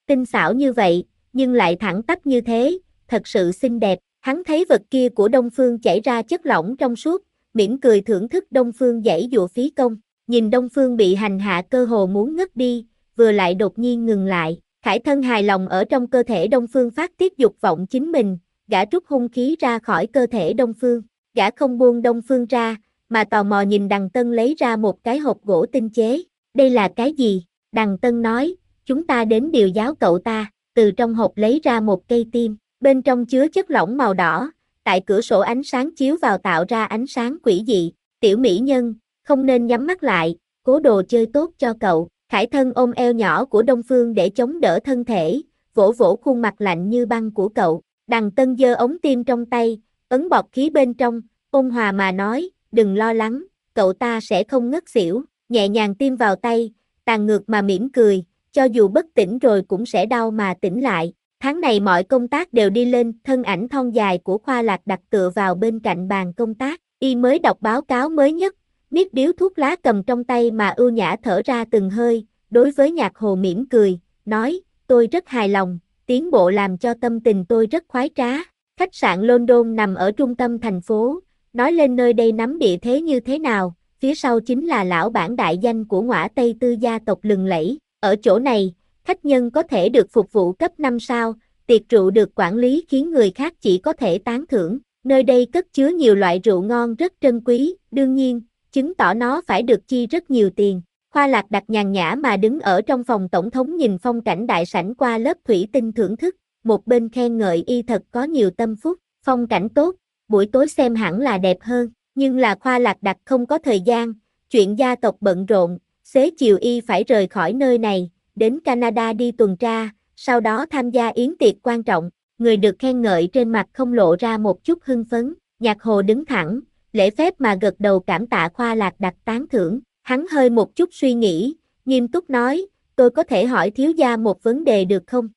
tinh xảo như vậy, nhưng lại thẳng tắp như thế, thật sự xinh đẹp. Hắn thấy vật kia của Đông Phương chảy ra chất lỏng trong suốt, mỉm cười thưởng thức Đông Phương giãy giụa phí công. Nhìn Đông Phương bị hành hạ cơ hồ muốn ngất đi, vừa lại đột nhiên ngừng lại. Khải Thân hài lòng ở trong cơ thể Đông Phương phát tiết dục vọng chính mình, gã rút hung khí ra khỏi cơ thể Đông Phương. Gã không buông Đông Phương ra, mà tò mò nhìn Đằng Tân lấy ra một cái hộp gỗ tinh chế. Đây là cái gì? Đằng Tân nói, chúng ta đến điều giáo cậu ta. Từ trong hộp lấy ra một cây tim, bên trong chứa chất lỏng màu đỏ, tại cửa sổ ánh sáng chiếu vào tạo ra ánh sáng quỷ dị. Tiểu mỹ nhân, không nên nhắm mắt lại, cố đồ chơi tốt cho cậu. Khải Thân ôm eo nhỏ của Đông Phương để chống đỡ thân thể, vỗ vỗ khuôn mặt lạnh như băng của cậu. Đằng Tân giơ ống tim trong tay, ấn bọt khí bên trong, ôn hòa mà nói, đừng lo lắng, cậu ta sẽ không ngất xỉu. Nhẹ nhàng tiêm vào tay, tàn ngược mà mỉm cười, cho dù bất tỉnh rồi cũng sẽ đau mà tỉnh lại. Tháng này mọi công tác đều đi lên, thân ảnh thon dài của Khoa Lạc đặt tựa vào bên cạnh bàn công tác, y mới đọc báo cáo mới nhất, miết điếu thuốc lá cầm trong tay mà ưu nhã thở ra từng hơi, đối với Nhạc Hồ mỉm cười, nói, tôi rất hài lòng, tiến bộ làm cho tâm tình tôi rất khoái trá. Khách sạn London nằm ở trung tâm thành phố, nói lên nơi đây nắm địa thế như thế nào, phía sau chính là lão bản đại danh của Ngõa Tây Tư gia tộc lừng lẫy. Ở chỗ này, khách nhân có thể được phục vụ cấp 5 sao, tiệc rượu được quản lý khiến người khác chỉ có thể tán thưởng. Nơi đây cất chứa nhiều loại rượu ngon rất trân quý, đương nhiên, chứng tỏ nó phải được chi rất nhiều tiền. Khoa Lạc đặt nhàn nhã mà đứng ở trong phòng tổng thống nhìn phong cảnh đại sảnh qua lớp thủy tinh thưởng thức, một bên khen ngợi y thật có nhiều tâm phúc, phong cảnh tốt, buổi tối xem hẳn là đẹp hơn, nhưng là Khoa Lạc đặt không có thời gian, chuyện gia tộc bận rộn, xế chiều y phải rời khỏi nơi này, đến Canada đi tuần tra, sau đó tham gia yến tiệc quan trọng. Người được khen ngợi trên mặt không lộ ra một chút hưng phấn. Nhạc Hồ đứng thẳng, lễ phép mà gật đầu cảm tạ Khoa Lạc đặt tán thưởng. Hắn hơi một chút suy nghĩ, nghiêm túc nói, tôi có thể hỏi thiếu gia một vấn đề được không?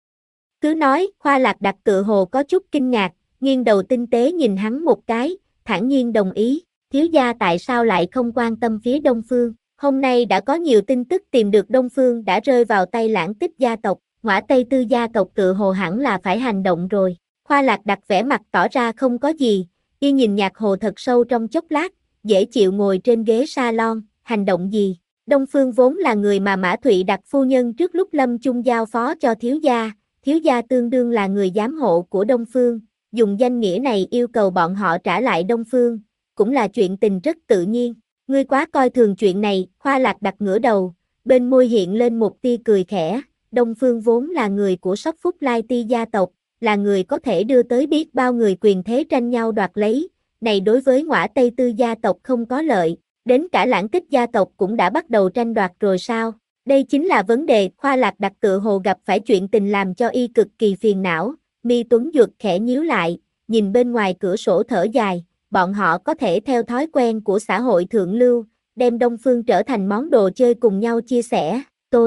Cứ nói. Khoa Lạc đặt tựa hồ có chút kinh ngạc, nghiêng đầu tinh tế nhìn hắn một cái, thản nhiên đồng ý. Thiếu gia tại sao lại không quan tâm phía Đông Phương? Hôm nay đã có nhiều tin tức tìm được Đông Phương đã rơi vào tay Lãng Tích gia tộc, Ngõa Tây Tư gia tộc tựa hồ hẳn là phải hành động rồi. Khoa Lạc đặt vẻ mặt tỏ ra không có gì, y nhìn Nhạc Hồ thật sâu trong chốc lát, dễ chịu ngồi trên ghế salon, hành động gì? Đông Phương vốn là người mà Mã Thụy đặt phu nhân trước lúc lâm chung giao phó cho thiếu gia tương đương là người giám hộ của Đông Phương, dùng danh nghĩa này yêu cầu bọn họ trả lại Đông Phương, cũng là chuyện tình rất tự nhiên. Ngươi quá coi thường chuyện này. Khoa Lạc đặt ngửa đầu, bên môi hiện lên một tia cười khẽ. Đông Phương vốn là người của Sóc Phúc Lai Ti gia tộc, là người có thể đưa tới biết bao người quyền thế tranh nhau đoạt lấy, này đối với Ngõa Tây Tư gia tộc không có lợi, đến cả Lãng Tích gia tộc cũng đã bắt đầu tranh đoạt rồi sao? Đây chính là vấn đề. Khoa Lạc đặt tựa hồ gặp phải chuyện tình làm cho y cực kỳ phiền não, mi tuấn duật khẽ nhíu lại, nhìn bên ngoài cửa sổ thở dài. Bọn họ có thể theo thói quen của xã hội thượng lưu, đem Đông Phương trở thành món đồ chơi cùng nhau chia sẻ.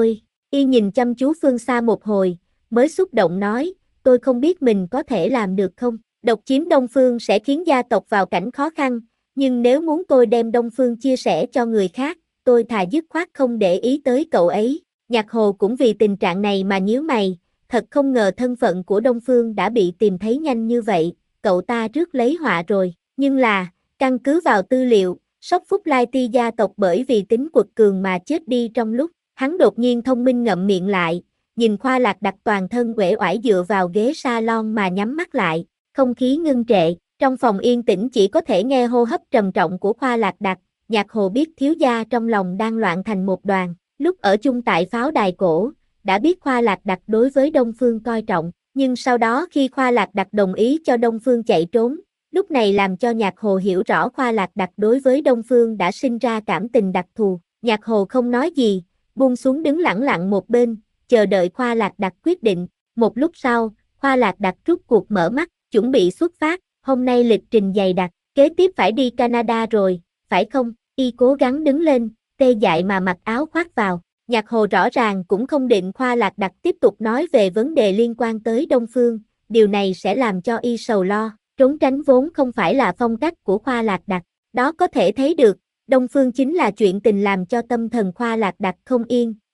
Y nhìn chăm chú phương xa một hồi, mới xúc động nói, tôi không biết mình có thể làm được không? Độc chiếm Đông Phương sẽ khiến gia tộc vào cảnh khó khăn, nhưng nếu muốn tôi đem Đông Phương chia sẻ cho người khác, tôi thà dứt khoát không để ý tới cậu ấy. Nhạc Hồ cũng vì tình trạng này mà nhíu mày, thật không ngờ thân phận của Đông Phương đã bị tìm thấy nhanh như vậy, cậu ta rước lấy họa rồi. Nhưng là, căn cứ vào tư liệu, Sóc Phúc Lai Ti gia tộc bởi vì tính quật cường mà chết đi trong lúc. Hắn đột nhiên thông minh ngậm miệng lại, nhìn Khoa Lạc đặt toàn thân uể oải dựa vào ghế salon mà nhắm mắt lại, không khí ngưng trệ, trong phòng yên tĩnh chỉ có thể nghe hô hấp trầm trọng của Khoa Lạc đặt. Nhạc Hồ biết thiếu gia trong lòng đang loạn thành một đoàn, lúc ở chung tại pháo đài cổ, đã biết Khoa Lạc đặt đối với Đông Phương coi trọng, nhưng sau đó khi Khoa Lạc đặt đồng ý cho Đông Phương chạy trốn, lúc này làm cho Nhạc Hồ hiểu rõ Khoa Lạc đặt đối với Đông Phương đã sinh ra cảm tình đặc thù. Nhạc Hồ không nói gì, buông xuống đứng lẳng lặng một bên, chờ đợi Khoa Lạc đặt quyết định. Một lúc sau, Khoa Lạc đặt rút cuộc mở mắt, chuẩn bị xuất phát. Hôm nay lịch trình dày đặc, kế tiếp phải đi Canada rồi, phải không? Y cố gắng đứng lên, tê dại mà mặc áo khoác vào. Nhạc Hồ rõ ràng cũng không định Khoa Lạc đặt tiếp tục nói về vấn đề liên quan tới Đông Phương, điều này sẽ làm cho y sầu lo. Trốn tránh vốn không phải là phong cách của Khoa Lạc đặt, đó có thể thấy được, Đông Phương chính là chuyện tình làm cho tâm thần Khoa Lạc đặt không yên,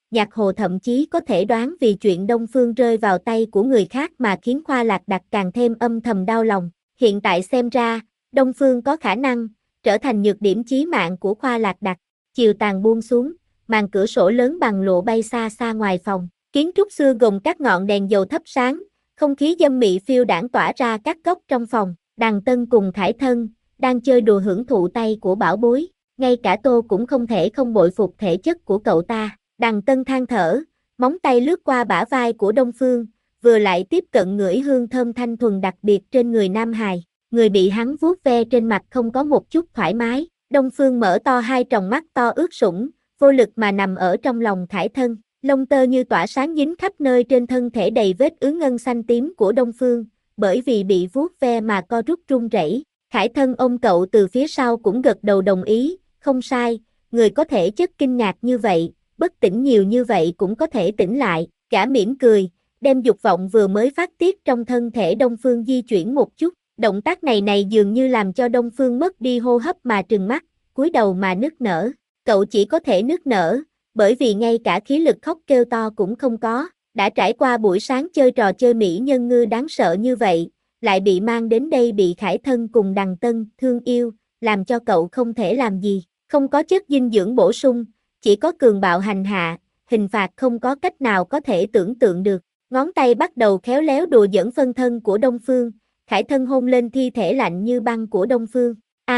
Nhạc Hồ thậm chí có thể đoán vì chuyện Đông Phương rơi vào tay của người khác mà khiến Khoa Lạc Đặc càng thêm âm thầm đau lòng. Hiện tại xem ra, Đông Phương có khả năng trở thành nhược điểm chí mạng của Khoa Lạc Đặc. Chiều tàn buông xuống, màn cửa sổ lớn bằng lụa bay xa xa ngoài phòng. Kiến trúc xưa gồm các ngọn đèn dầu thắp sáng, không khí dâm mị phiêu đãng tỏa ra các góc trong phòng. Đằng Tân cùng Khải Thân đang chơi đùa hưởng thụ tay của bảo bối. Ngay cả Tô cũng không thể không bội phục thể chất của cậu ta. Đằng Tân than thở, móng tay lướt qua bả vai của Đông Phương, vừa lại tiếp cận ngửi hương thơm thanh thuần đặc biệt trên người nam hài. Người bị hắn vuốt ve trên mặt không có một chút thoải mái. Đông Phương mở to hai tròng mắt to ướt sũng, vô lực mà nằm ở trong lòng Khải Thân. Lông tơ như tỏa sáng dính khắp nơi trên thân thể đầy vết ứ ngân xanh tím của Đông Phương, bởi vì bị vuốt ve mà co rút run rẩy. Khải Thân ôm cậu từ phía sau cũng gật đầu đồng ý, không sai, người có thể chất kinh ngạc như vậy, bất tỉnh nhiều như vậy cũng có thể tỉnh lại. Gã mỉm cười, đem dục vọng vừa mới phát tiết trong thân thể Đông Phương di chuyển một chút. Động tác này dường như làm cho Đông Phương mất đi hô hấp mà trừng mắt, cúi đầu mà nức nở. Cậu chỉ có thể nức nở, bởi vì ngay cả khí lực khóc kêu to cũng không có. Đã trải qua buổi sáng chơi trò chơi mỹ nhân ngư đáng sợ như vậy, lại bị mang đến đây bị Khải Thân cùng Đằng Tân thương yêu, làm cho cậu không thể làm gì. Không có chất dinh dưỡng bổ sung, chỉ có cường bạo hành hạ, hình phạt không có cách nào có thể tưởng tượng được. Ngón tay bắt đầu khéo léo đùa giỡn phân thân của Đông Phương. Khải Thân hôn lên thi thể lạnh như băng của Đông Phương.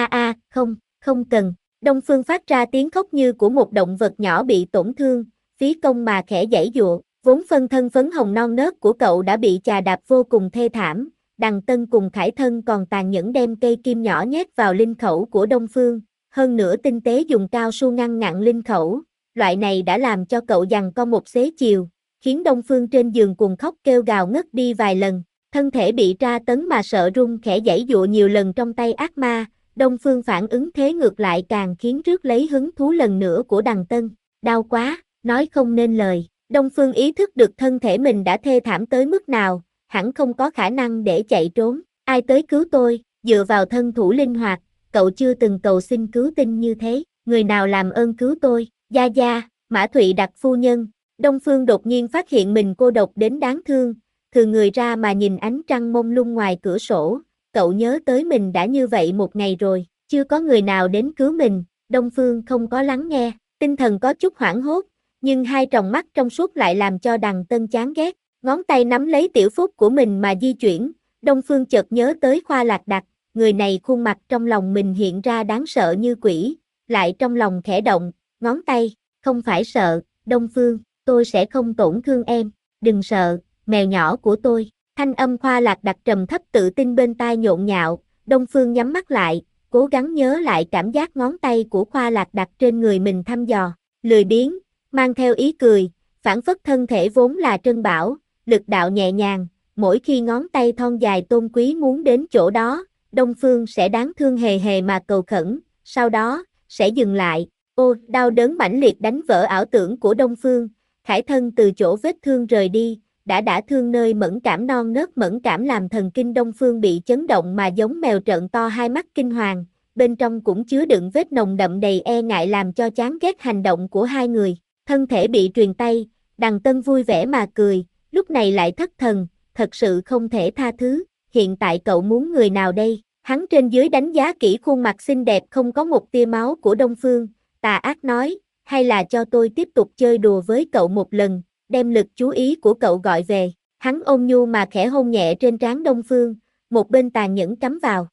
Không cần. Đông Phương phát ra tiếng khóc như của một động vật nhỏ bị tổn thương, phí công mà khẽ giãy giụa. Vốn phân thân phấn hồng non nớt của cậu đã bị chà đạp vô cùng thê thảm. Đằng Tân cùng Khải Thân còn tàn nhẫn đem cây kim nhỏ nhét vào linh khẩu của Đông Phương, hơn nữa tinh tế dùng cao su ngăn ngặn linh khẩu. Loại này đã làm cho cậu giằng co một xế chiều, khiến Đông Phương trên giường cuồng khóc kêu gào ngất đi vài lần. Thân thể bị tra tấn mà sợ run khẽ giãy giụa nhiều lần trong tay ác ma. Đông Phương phản ứng thế ngược lại càng khiến rước lấy hứng thú lần nữa của Đằng Tân. Đau quá, nói không nên lời. Đông Phương ý thức được thân thể mình đã thê thảm tới mức nào, hẳn không có khả năng để chạy trốn. Ai tới cứu tôi, dựa vào thân thủ linh hoạt, cậu chưa từng cầu xin cứu tinh như thế. Người nào làm ơn cứu tôi, Gia Gia, Mã Thụy Đặc phu nhân. Đông Phương đột nhiên phát hiện mình cô độc đến đáng thương, thừ người ra mà nhìn ánh trăng mông lung ngoài cửa sổ. Cậu nhớ tới mình đã như vậy một ngày rồi, chưa có người nào đến cứu mình. Đông Phương không có lắng nghe, tinh thần có chút hoảng hốt, nhưng hai tròng mắt trong suốt lại làm cho Đằng Tân chán ghét. Ngón tay nắm lấy tiểu phúc của mình mà di chuyển. Đông Phương chợt nhớ tới Khoa Lạc Đặc, người này khuôn mặt trong lòng mình hiện ra đáng sợ như quỷ, lại trong lòng khẽ động, ngón tay, không phải sợ, Đông Phương, tôi sẽ không tổn thương em, đừng sợ, mèo nhỏ của tôi. Thanh âm Khoa Lạc Đặc trầm thấp tự tin bên tai nhộn nhạo. Đông Phương nhắm mắt lại, cố gắng nhớ lại cảm giác ngón tay của Khoa Lạc Đặc trên người mình thăm dò, lười biếng, mang theo ý cười, phảng phất thân thể vốn là trân bảo, lực đạo nhẹ nhàng, mỗi khi ngón tay thon dài tôn quý muốn đến chỗ đó, Đông Phương sẽ đáng thương hề hề mà cầu khẩn, sau đó, sẽ dừng lại. Ô, đau đớn mãnh liệt đánh vỡ ảo tưởng của Đông Phương. Khải Thân từ chỗ vết thương rời đi, đã thương nơi mẫn cảm non nớt mẫn cảm làm thần kinh Đông Phương bị chấn động mà giống mèo trợn to hai mắt kinh hoàng, bên trong cũng chứa đựng vết nồng đậm đầy e ngại làm cho chán ghét hành động của hai người. Thân thể bị truyền tay, Đằng Tân vui vẻ mà cười, lúc này lại thất thần, thật sự không thể tha thứ, hiện tại cậu muốn người nào đây? Hắn trên dưới đánh giá kỹ khuôn mặt xinh đẹp không có một tia máu của Đông Phương, tà ác nói, hay là cho tôi tiếp tục chơi đùa với cậu một lần, đem lực chú ý của cậu gọi về. Hắn ôn nhu mà khẽ hôn nhẹ trên trán Đông Phương, một bên tàn nhẫn cắm vào.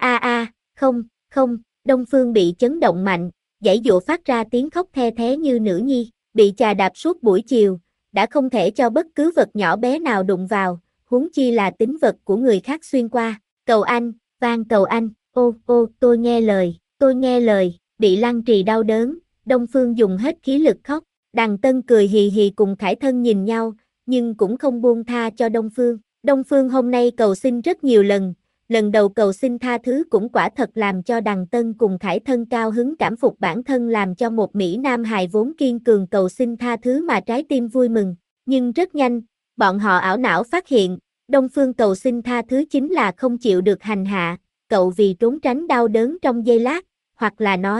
Không, Đông Phương bị chấn động mạnh, giãy giụa phát ra tiếng khóc the thé như nữ nhi, bị chà đạp suốt buổi chiều, đã không thể cho bất cứ vật nhỏ bé nào đụng vào, huống chi là tính vật của người khác xuyên qua. Cầu anh, van cầu anh, tôi nghe lời, bị lăng trì đau đớn, Đông Phương dùng hết khí lực khóc. Đằng Tân cười hì hì cùng Khải Thân nhìn nhau, nhưng cũng không buông tha cho Đông Phương. Đông Phương hôm nay cầu xin rất nhiều lần đầu cầu xin tha thứ cũng quả thật làm cho Đằng Tân cùng Khải Thân cao hứng cảm phục bản thân làm cho một Mỹ Nam hài vốn kiên cường cầu xin tha thứ mà trái tim vui mừng. Nhưng rất nhanh, bọn họ ảo não phát hiện, Đông Phương cầu xin tha thứ chính là không chịu được hành hạ, cậu vì trốn tránh đau đớn trong giây lát, hoặc là nói,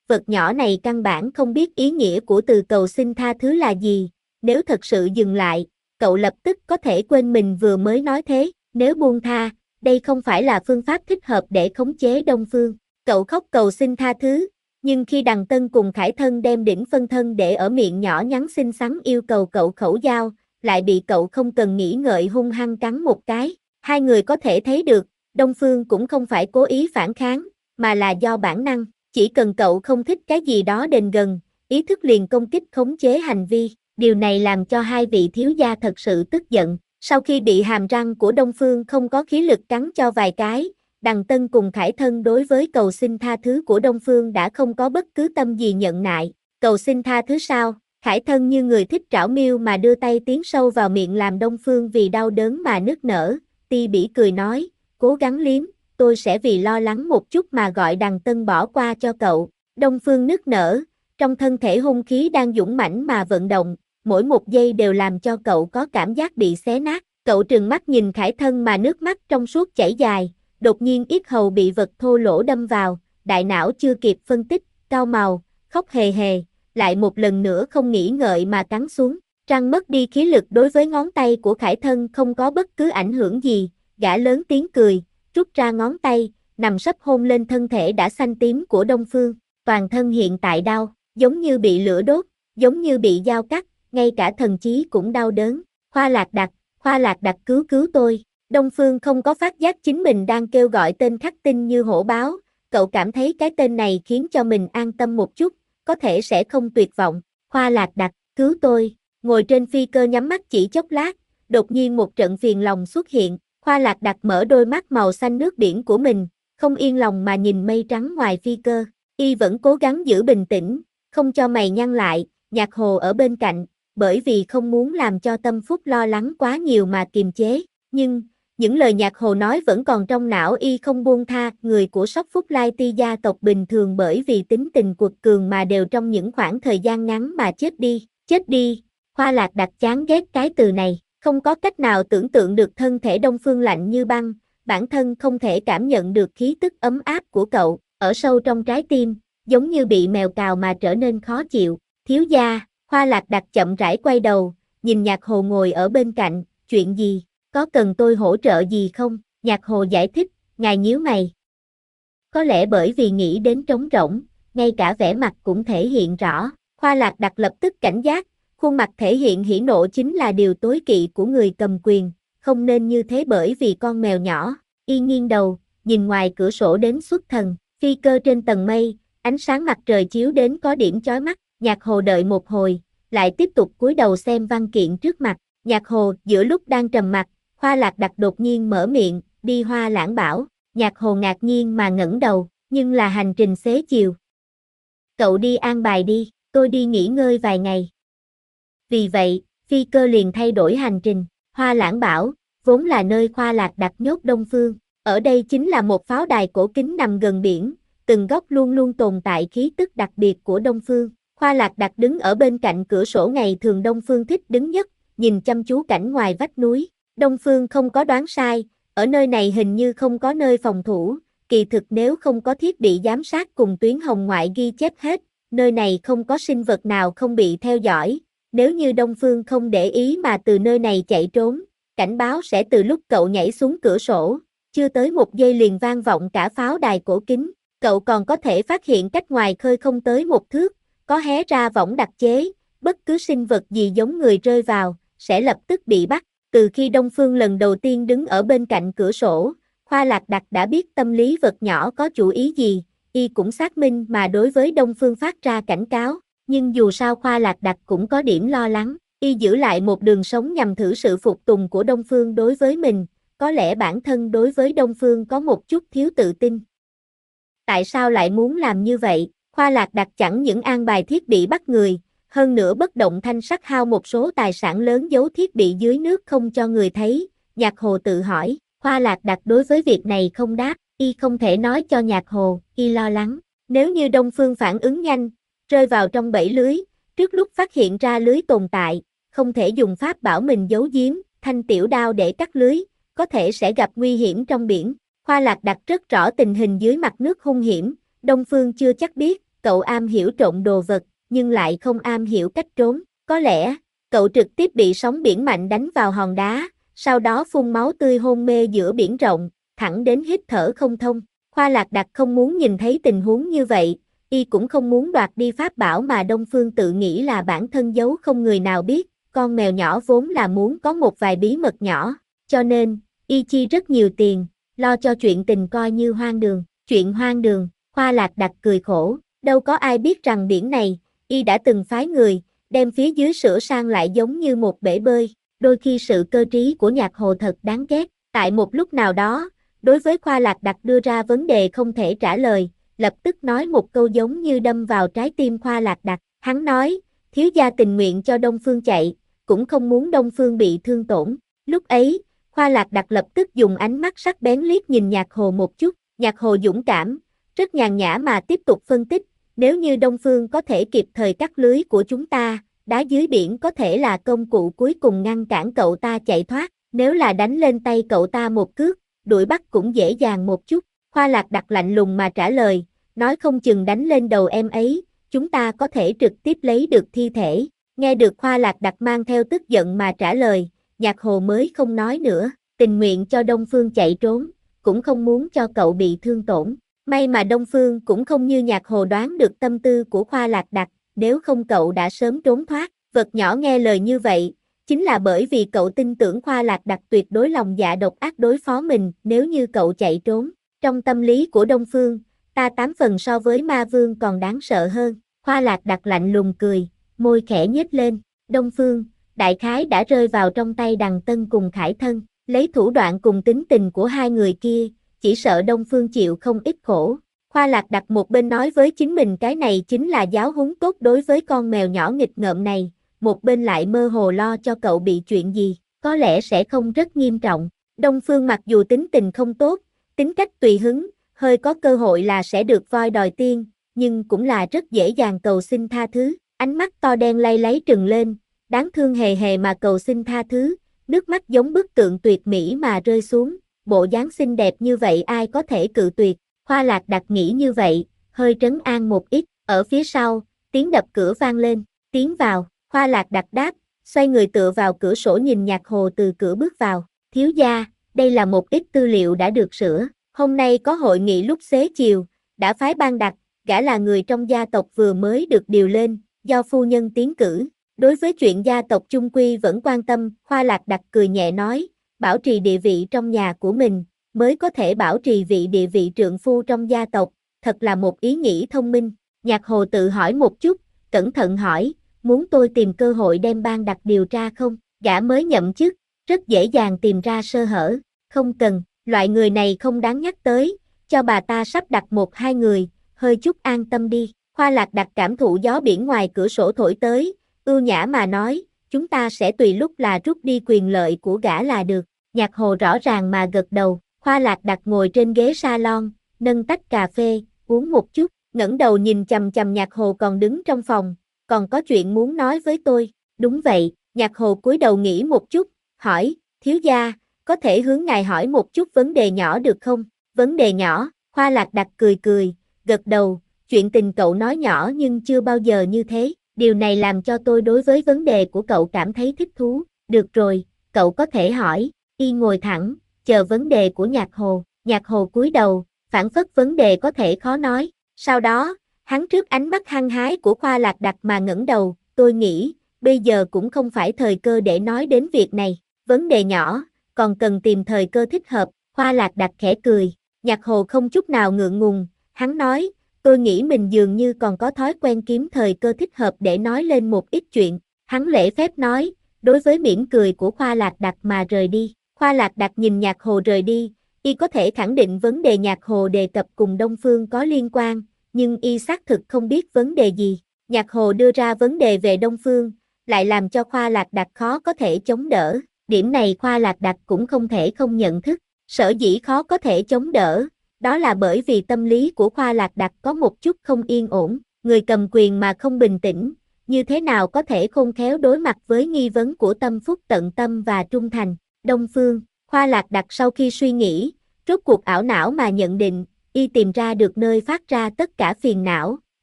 vật nhỏ này căn bản không biết ý nghĩa của từ cầu xin tha thứ là gì, nếu thật sự dừng lại, cậu lập tức có thể quên mình vừa mới nói thế, nếu buông tha, đây không phải là phương pháp thích hợp để khống chế Đông Phương. Cậu khóc cầu xin tha thứ, nhưng khi Đằng Tân cùng Khải Thân đem đỉnh phân thân để ở miệng nhỏ nhắn xinh xắn yêu cầu cậu khẩu giao, lại bị cậu không cần nghĩ ngợi hung hăng cắn một cái. Hai người có thể thấy được, Đông Phương cũng không phải cố ý phản kháng, mà là do bản năng, chỉ cần cậu không thích cái gì đó đến gần, ý thức liền công kích khống chế hành vi. Điều này làm cho hai vị thiếu gia thật sự tức giận. Sau khi bị hàm răng của Đông Phương không có khí lực cắn cho vài cái, Đằng Tân cùng Khải Thân đối với cầu xin tha thứ của Đông Phương đã không có bất cứ tâm gì nhận nại. Cầu xin tha thứ sao? Khải Thân như người thích trảo miêu mà đưa tay tiến sâu vào miệng làm Đông Phương vì đau đớn mà nức nở. Ti Bỉ cười nói, cố gắng liếm, tôi sẽ vì lo lắng một chút mà gọi Đằng Tân bỏ qua cho cậu. Đông Phương nức nở, trong thân thể hung khí đang dũng mãnh mà vận động, mỗi một giây đều làm cho cậu có cảm giác bị xé nát. Cậu trừng mắt nhìn Khải Thân mà nước mắt trong suốt chảy dài, đột nhiên yết hầu bị vật thô lỗ đâm vào, đại não chưa kịp phân tích, cau màu, khóc hề hề, lại một lần nữa không nghĩ ngợi mà cắn xuống. Trăng mất đi khí lực đối với ngón tay của Khải Thân không có bất cứ ảnh hưởng gì, gã lớn tiếng cười, rút ra ngón tay, nằm sấp hôn lên thân thể đã xanh tím của Đông Phương, toàn thân hiện tại đau, giống như bị lửa đốt, giống như bị dao cắt, ngay cả thần trí cũng đau đớn. Khoa Lạc Đặc cứu cứu tôi. Đông Phương không có phát giác chính mình đang kêu gọi tên khắc tinh như hổ báo, cậu cảm thấy cái tên này khiến cho mình an tâm một chút, có thể sẽ không tuyệt vọng. Khoa Lạc Đặc, cứu tôi. Ngồi trên phi cơ nhắm mắt chỉ chốc lát, đột nhiên một trận phiền lòng xuất hiện. Khoa Lạc Đặc mở đôi mắt màu xanh nước biển của mình, không yên lòng mà nhìn mây trắng ngoài phi cơ. Y vẫn cố gắng giữ bình tĩnh, không cho mày nhăn lại. Nhạc Hồ ở bên cạnh, bởi vì không muốn làm cho Tâm Phúc lo lắng quá nhiều mà kiềm chế. Nhưng, những lời Nhạc Hồ nói vẫn còn trong não y không buông tha. Người của Sóc Phúc Lai Ti gia tộc bình thường bởi vì tính tình quật cường mà đều trong những khoảng thời gian ngắn mà chết đi. Chết đi. Khoa Lạc Đặc chán ghét cái từ này, không có cách nào tưởng tượng được thân thể Đông Phương lạnh như băng, bản thân không thể cảm nhận được khí tức ấm áp của cậu, ở sâu trong trái tim, giống như bị mèo cào mà trở nên khó chịu. Thiếu gia. Khoa Lạc Đặc chậm rãi quay đầu, nhìn Nhạc Hồ ngồi ở bên cạnh, chuyện gì, có cần tôi hỗ trợ gì không? Nhạc Hồ giải thích, ngài nhíu mày. Có lẽ bởi vì nghĩ đến trống rỗng, ngay cả vẻ mặt cũng thể hiện rõ. Khoa Lạc Đặc lập tức cảnh giác, khuôn mặt thể hiện hỉ nộ chính là điều tối kỵ của người cầm quyền, không nên như thế bởi vì con mèo nhỏ. Y nghiêng đầu, nhìn ngoài cửa sổ đến xuất thần, phi cơ trên tầng mây, ánh sáng mặt trời chiếu đến có điểm chói mắt. Nhạc Hồ đợi một hồi, lại tiếp tục cúi đầu xem văn kiện trước mặt. Nhạc Hồ, giữa lúc đang trầm mặc, Khoa Lạc Đặc đột nhiên mở miệng, đi Hoa Lãng Bảo. Nhạc Hồ ngạc nhiên mà ngẩng đầu, nhưng là hành trình xế chiều. Cậu đi an bài đi, tôi đi nghỉ ngơi vài ngày. Vì vậy, phi cơ liền thay đổi hành trình. Hoa Lãng Bảo, vốn là nơi Khoa Lạc Đặc nhốt Đông Phương. Ở đây chính là một pháo đài cổ kính nằm gần biển, từng góc luôn luôn tồn tại khí tức đặc biệt của Đông Phương. Khoa Lạc Đặc đứng ở bên cạnh cửa sổ ngày thường Đông Phương thích đứng nhất, nhìn chăm chú cảnh ngoài vách núi. Đông Phương không có đoán sai, ở nơi này hình như không có nơi phòng thủ, kỳ thực nếu không có thiết bị giám sát cùng tuyến hồng ngoại ghi chép hết, nơi này không có sinh vật nào không bị theo dõi. Nếu như Đông Phương không để ý mà từ nơi này chạy trốn, cảnh báo sẽ từ lúc cậu nhảy xuống cửa sổ, chưa tới một giây liền vang vọng cả pháo đài cổ kính. Cậu còn có thể phát hiện cách ngoài khơi không tới một thước, có hé ra võng đặc chế, bất cứ sinh vật gì giống người rơi vào, sẽ lập tức bị bắt. Từ khi Đông Phương lần đầu tiên đứng ở bên cạnh cửa sổ, Khoa Lạc Đặc đã biết tâm lý vật nhỏ có chủ ý gì, y cũng xác minh mà đối với Đông Phương phát ra cảnh cáo. Nhưng dù sao Khoa Lạc Đặc cũng có điểm lo lắng, y giữ lại một đường sống nhằm thử sự phục tùng của Đông Phương đối với mình, có lẽ bản thân đối với Đông Phương có một chút thiếu tự tin. Tại sao lại muốn làm như vậy? Khoa Lạc Đặc chẳng những an bài thiết bị bắt người, hơn nữa bất động thanh sắc hao một số tài sản lớn giấu thiết bị dưới nước không cho người thấy. Nhạc Hồ tự hỏi, Khoa Lạc Đặc đối với việc này không đáp, y không thể nói cho Nhạc Hồ, y lo lắng. Nếu như Đông Phương phản ứng nhanh, rơi vào trong bẫy lưới, trước lúc phát hiện ra lưới tồn tại, không thể dùng pháp bảo mình giấu giếm, thanh tiểu đao để cắt lưới, có thể sẽ gặp nguy hiểm trong biển. Khoa Lạc Đặc rất rõ tình hình dưới mặt nước hung hiểm, Đông Phương chưa chắc biết, cậu am hiểu trộn đồ vật, nhưng lại không am hiểu cách trốn. Có lẽ, cậu trực tiếp bị sóng biển mạnh đánh vào hòn đá, sau đó phun máu tươi hôn mê giữa biển rộng, thẳng đến hít thở không thông. Khoa Lạc Đặc không muốn nhìn thấy tình huống như vậy, y cũng không muốn đoạt đi pháp bảo mà Đông Phương tự nghĩ là bản thân giấu không người nào biết, con mèo nhỏ vốn là muốn có một vài bí mật nhỏ, cho nên, y chi rất nhiều tiền, lo cho chuyện tình coi như hoang đường. Chuyện hoang đường, Khoa Lạc Đặc cười khổ, đâu có ai biết rằng biển này, y đã từng phái người, đem phía dưới sửa sang lại giống như một bể bơi, đôi khi sự cơ trí của Nhạc Hồ thật đáng ghét. Tại một lúc nào đó, đối với Khoa Lạc Đặc đưa ra vấn đề không thể trả lời, lập tức nói một câu giống như đâm vào trái tim Khoa Lạc Đặc. Hắn nói, thiếu gia tình nguyện cho Đông Phương chạy, cũng không muốn Đông Phương bị thương tổn. Lúc ấy, Khoa Lạc Đặc lập tức dùng ánh mắt sắc bén liếc nhìn Nhạc Hồ một chút. Nhạc Hồ dũng cảm, rất nhàn nhã mà tiếp tục phân tích, nếu như Đông Phương có thể kịp thời cắt lưới của chúng ta, đá dưới biển có thể là công cụ cuối cùng ngăn cản cậu ta chạy thoát, nếu là đánh lên tay cậu ta một cước, đuổi bắt cũng dễ dàng một chút. Khoa Lạc Đặc lạnh lùng mà trả lời, nói không chừng đánh lên đầu em ấy, chúng ta có thể trực tiếp lấy được thi thể. Nghe được Khoa Lạc Đặc mang theo tức giận mà trả lời, Nhạc Hồ mới không nói nữa, tình nguyện cho Đông Phương chạy trốn, cũng không muốn cho cậu bị thương tổn. May mà Đông Phương cũng không như Nhạc Hồ đoán được tâm tư của Khoa Lạc Đặc, nếu không cậu đã sớm trốn thoát. Vật nhỏ nghe lời như vậy, chính là bởi vì cậu tin tưởng Khoa Lạc Đặc tuyệt đối lòng dạ độc ác đối phó mình nếu như cậu chạy trốn. Trong tâm lý của Đông Phương, ta 8 phần so với Ma Vương còn đáng sợ hơn. Khoa Lạc Đặc lạnh lùng cười, môi khẽ nhếch lên. Đông Phương, đại khái đã rơi vào trong tay Đằng Tân cùng Khải Thân. Lấy thủ đoạn cùng tính tình của hai người kia, chỉ sợ Đông Phương chịu không ít khổ. Khoa Lạc Đặc một bên nói với chính mình cái này chính là giáo huấn tốt đối với con mèo nhỏ nghịch ngợm này, một bên lại mơ hồ lo cho cậu bị chuyện gì, có lẽ sẽ không rất nghiêm trọng. Đông Phương mặc dù tính tình không tốt, tính cách tùy hứng, hơi có cơ hội là sẽ được voi đòi tiên, nhưng cũng là rất dễ dàng cầu xin tha thứ. Ánh mắt to đen lay láy trừng lên, đáng thương hề hề mà cầu xin tha thứ, nước mắt giống bức tượng tuyệt mỹ mà rơi xuống, bộ dáng xinh đẹp như vậy ai có thể cự tuyệt. Khoa Lạc Đặc nghĩ như vậy, hơi trấn an một ít, ở phía sau, tiếng đập cửa vang lên, tiến vào. Khoa Lạc Đặc đáp, xoay người tựa vào cửa sổ nhìn Nhạc Hồ từ cửa bước vào. Thiếu gia, đây là một ít tư liệu đã được sửa. Hôm nay có hội nghị lúc xế chiều, đã phái ban đặc, gã là người trong gia tộc vừa mới được điều lên, do phu nhân tiến cử. Đối với chuyện gia tộc chung quy vẫn quan tâm, Khoa Lạc Đặc cười nhẹ nói, bảo trì địa vị trong nhà của mình, mới có thể bảo trì địa vị trượng phu trong gia tộc, thật là một ý nghĩ thông minh. Nhạc Hồ tự hỏi một chút, cẩn thận hỏi, muốn tôi tìm cơ hội đem ban đặc điều tra không? Gã mới nhậm chức, rất dễ dàng tìm ra sơ hở, không cần, loại người này không đáng nhắc tới, cho bà ta sắp đặt 1-2 người, hơi chút an tâm đi. Khoa Lạc Đặc cảm thụ gió biển ngoài cửa sổ thổi tới, ưu nhã mà nói, chúng ta sẽ tùy lúc là rút đi quyền lợi của gã là được. Nhạc Hồ rõ ràng mà gật đầu. Khoa Lạc Đặc ngồi trên ghế salon, nâng tách cà phê, uống một chút, ngẩng đầu nhìn chằm chằm Nhạc Hồ còn đứng trong phòng, còn có chuyện muốn nói với tôi. Đúng vậy, Nhạc Hồ cúi đầu nghĩ một chút, hỏi, thiếu gia, có thể hướng ngài hỏi một chút vấn đề nhỏ được không? Vấn đề nhỏ, Khoa Lạc Đặc cười cười, gật đầu, chuyện tình cậu nói nhỏ nhưng chưa bao giờ như thế, điều này làm cho tôi đối với vấn đề của cậu cảm thấy thích thú. Được rồi, cậu có thể hỏi. Y ngồi thẳng, chờ vấn đề của Nhạc Hồ. Nhạc Hồ cúi đầu, phảng phất vấn đề có thể khó nói. Sau đó, hắn trước ánh mắt hăng hái của Khoa Lạc Đặc mà ngẩng đầu, tôi nghĩ, bây giờ cũng không phải thời cơ để nói đến việc này. Vấn đề nhỏ, còn cần tìm thời cơ thích hợp. Khoa Lạc Đặc khẽ cười. Nhạc Hồ không chút nào ngượng ngùng, hắn nói, tôi nghĩ mình dường như còn có thói quen kiếm thời cơ thích hợp để nói lên một ít chuyện. Hắn lễ phép nói, đối với mỉm cười của Khoa Lạc Đặc mà rời đi. Khoa Lạc Đặc nhìn Nhạc Hồ rời đi, y có thể khẳng định vấn đề Nhạc Hồ đề cập cùng Đông Phương có liên quan, nhưng y xác thực không biết vấn đề gì. Nhạc Hồ đưa ra vấn đề về Đông Phương, lại làm cho Khoa Lạc Đặc khó có thể chống đỡ. Điểm này Khoa Lạc Đặc cũng không thể không nhận thức. Sở dĩ khó có thể chống đỡ, đó là bởi vì tâm lý của Khoa Lạc Đặc có một chút không yên ổn. Người cầm quyền mà không bình tĩnh, như thế nào có thể khôn khéo đối mặt với nghi vấn của tâm phúc tận tâm và trung thành. Đông Phương, Khoa Lạc Đặc sau khi suy nghĩ, rốt cuộc ảo não mà nhận định, y tìm ra được nơi phát ra tất cả phiền não,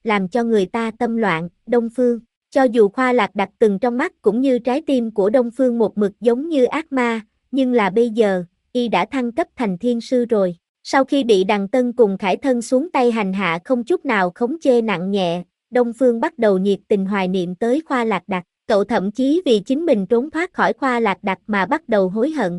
làm cho người ta tâm loạn. Đông Phương, cho dù Khoa Lạc Đặc từng trong mắt cũng như trái tim của Đông Phương một mực giống như ác ma, nhưng là bây giờ, y đã thăng cấp thành thiên sư rồi. Sau khi bị Đằng Tân cùng Khải Thân xuống tay hành hạ không chút nào khống chế nặng nhẹ, Đông Phương bắt đầu nhiệt tình hoài niệm tới Khoa Lạc Đặc. Cậu thậm chí vì chính mình trốn thoát khỏi Khoa Lạc Đặc mà bắt đầu hối hận.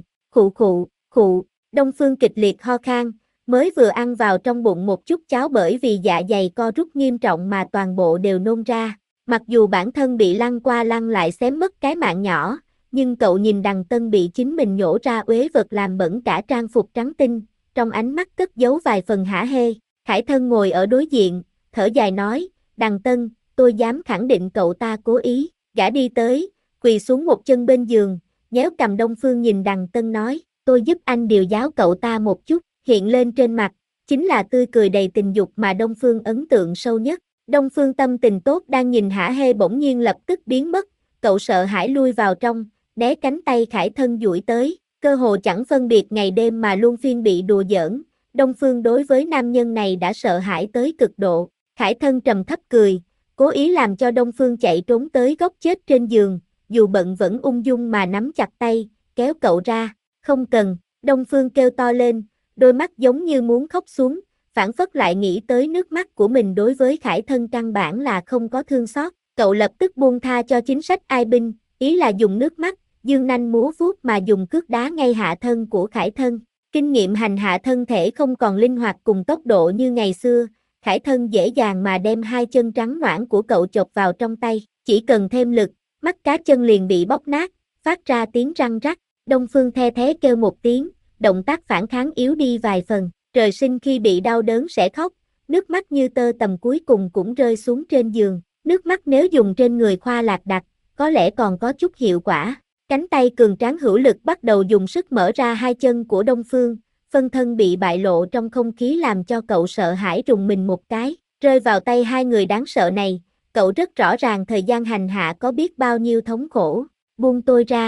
Khụ, Đông Phương kịch liệt ho khan, mới vừa ăn vào trong bụng một chút cháo bởi vì dạ dày co rút nghiêm trọng mà toàn bộ đều nôn ra. Mặc dù bản thân bị lăn qua lăn lại xém mất cái mạng nhỏ, nhưng cậu nhìn Đằng Tân bị chính mình nhổ ra uế vật làm bẩn cả trang phục trắng tinh, trong ánh mắt cất giấu vài phần hả hê. Khải Thân ngồi ở đối diện, thở dài nói, Đằng Tân, tôi dám khẳng định cậu ta cố ý. Gã đi tới, quỳ xuống một chân bên giường, nhéo cầm Đông Phương nhìn Đằng Tân nói, tôi giúp anh điều giáo cậu ta một chút. Hiện lên trên mặt, chính là tươi cười đầy tình dục mà Đông Phương ấn tượng sâu nhất. Đông Phương tâm tình tốt đang nhìn hả hê bỗng nhiên lập tức biến mất, cậu sợ hãi lui vào trong, né cánh tay Khải Thân duỗi tới, cơ hồ chẳng phân biệt ngày đêm mà luôn phiên bị đùa giỡn. Đông Phương đối với nam nhân này đã sợ hãi tới cực độ. Khải Thân trầm thấp cười, cố ý làm cho Đông Phương chạy trốn tới góc chết trên giường, dù bận vẫn ung dung mà nắm chặt tay, kéo cậu ra. Không cần, Đông Phương kêu to lên, đôi mắt giống như muốn khóc xuống, phảng phất lại nghĩ tới nước mắt của mình đối với Khải Thân căn bản là không có thương xót. Cậu lập tức buông tha cho chính sách ai binh, ý là dùng nước mắt, dương nanh múa vuốt mà dùng cước đá ngay hạ thân của Khải Thân. Kinh nghiệm hành hạ thân thể không còn linh hoạt cùng tốc độ như ngày xưa, Khải Thân dễ dàng mà đem hai chân trắng nõn của cậu chộp vào trong tay, chỉ cần thêm lực, mắt cá chân liền bị bóc nát, phát ra tiếng răng rắc. Đông Phương the thé kêu một tiếng, động tác phản kháng yếu đi vài phần, trời sinh khi bị đau đớn sẽ khóc, nước mắt như tơ tằm cuối cùng cũng rơi xuống trên giường, nước mắt nếu dùng trên người Khoa Lạc Đặc, có lẽ còn có chút hiệu quả. Cánh tay cường tráng hữu lực bắt đầu dùng sức mở ra hai chân của Đông Phương, phân thân bị bại lộ trong không khí làm cho cậu sợ hãi rùng mình một cái, rơi vào tay hai người đáng sợ này, cậu rất rõ ràng thời gian hành hạ có biết bao nhiêu thống khổ. Buông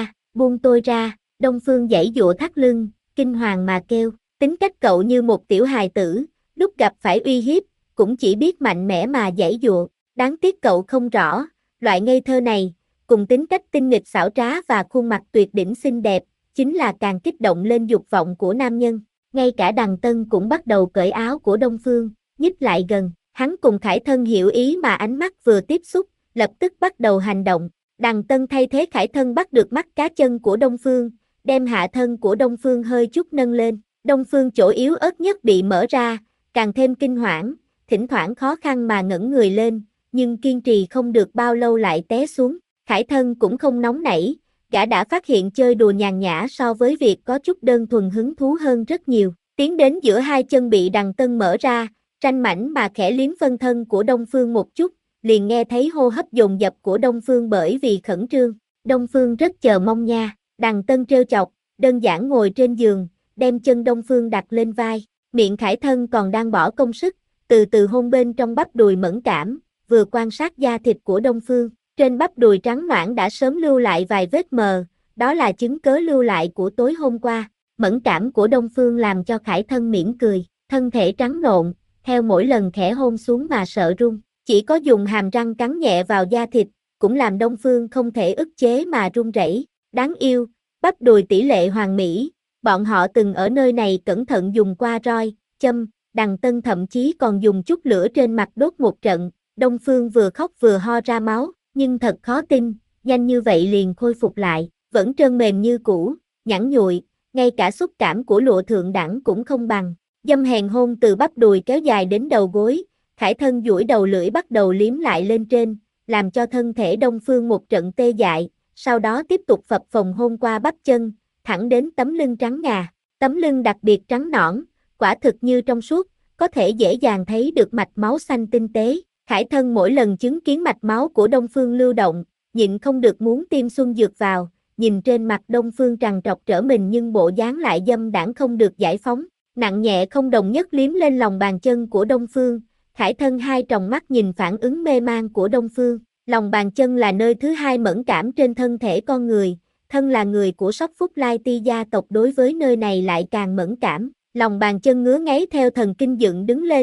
tôi ra, Đông Phương giãy giụa thắt lưng, kinh hoàng mà kêu, tính cách cậu như một tiểu hài tử, lúc gặp phải uy hiếp, cũng chỉ biết mạnh mẽ mà giãy giụa, đáng tiếc cậu không rõ, loại ngây thơ này, cùng tính cách tinh nghịch xảo trá và khuôn mặt tuyệt đỉnh xinh đẹp, chính là càng kích động lên dục vọng của nam nhân. Ngay cả Đằng Tân cũng bắt đầu cởi áo của Đông Phương, nhích lại gần, hắn cùng Khải Thân hiểu ý mà ánh mắt vừa tiếp xúc, lập tức bắt đầu hành động. Đằng Tân thay thế Khải Thân bắt được mắt cá chân của Đông Phương, đem hạ thân của Đông Phương hơi chút nâng lên. Đông Phương chỗ yếu ớt nhất bị mở ra, càng thêm kinh hoảng, thỉnh thoảng khó khăn mà ngẩng người lên, nhưng kiên trì không được bao lâu lại té xuống. Khải Thân cũng không nóng nảy, gã đã phát hiện chơi đùa nhàn nhã so với việc có chút đơn thuần hứng thú hơn rất nhiều. Tiến đến giữa hai chân bị Đằng Tân mở ra, tranh mảnh mà khẽ liếm phân thân của Đông Phương một chút, liền nghe thấy hô hấp dồn dập của Đông Phương bởi vì khẩn trương. Đông Phương rất chờ mong nha. Đằng Tân trêu chọc, đơn giản ngồi trên giường, đem chân Đông Phương đặt lên vai, miệng Khải Thân còn đang bỏ công sức, từ từ hôn bên trong bắp đùi mẫn cảm, vừa quan sát da thịt của Đông Phương, trên bắp đùi trắng nõn đã sớm lưu lại vài vết mờ, đó là chứng cớ lưu lại của tối hôm qua. Mẫn cảm của Đông Phương làm cho Khải Thân mỉm cười, thân thể trắng nộn, theo mỗi lần khẽ hôn xuống mà sợ run, chỉ có dùng hàm răng cắn nhẹ vào da thịt, cũng làm Đông Phương không thể ức chế mà run rẩy. Đáng yêu, bắp đùi tỷ lệ hoàn mỹ, bọn họ từng ở nơi này cẩn thận dùng qua roi, châm, Đằng Tân thậm chí còn dùng chút lửa trên mặt đốt một trận. Đông Phương vừa khóc vừa ho ra máu, nhưng thật khó tin, nhanh như vậy liền khôi phục lại, vẫn trơn mềm như cũ, nhẵn nhụi, ngay cả xúc cảm của lụa thượng đẳng cũng không bằng. Dâm hèn hôn từ bắp đùi kéo dài đến đầu gối, Khải Thân duỗi đầu lưỡi bắt đầu liếm lại lên trên, làm cho thân thể Đông Phương một trận tê dại, sau đó tiếp tục phập phồng hôn qua bắp chân, thẳng đến tấm lưng trắng ngà. Tấm lưng đặc biệt trắng nõn, quả thực như trong suốt, có thể dễ dàng thấy được mạch máu xanh tinh tế. Khải Thân mỗi lần chứng kiến mạch máu của Đông Phương lưu động, nhịn không được muốn tiêm xuân dược vào, nhìn trên mặt Đông Phương trằn trọc trở mình nhưng bộ dáng lại dâm đãng không được giải phóng, nặng nhẹ không đồng nhất liếm lên lòng bàn chân của Đông Phương. Khải Thân hai tròng mắt nhìn phản ứng mê man của Đông Phương, lòng bàn chân là nơi thứ hai mẫn cảm trên thân thể con người, thân là người của Sóc Phúc Lai Ti gia tộc đối với nơi này lại càng mẫn cảm, lòng bàn chân ngứa ngáy theo thần kinh dựng đứng lên,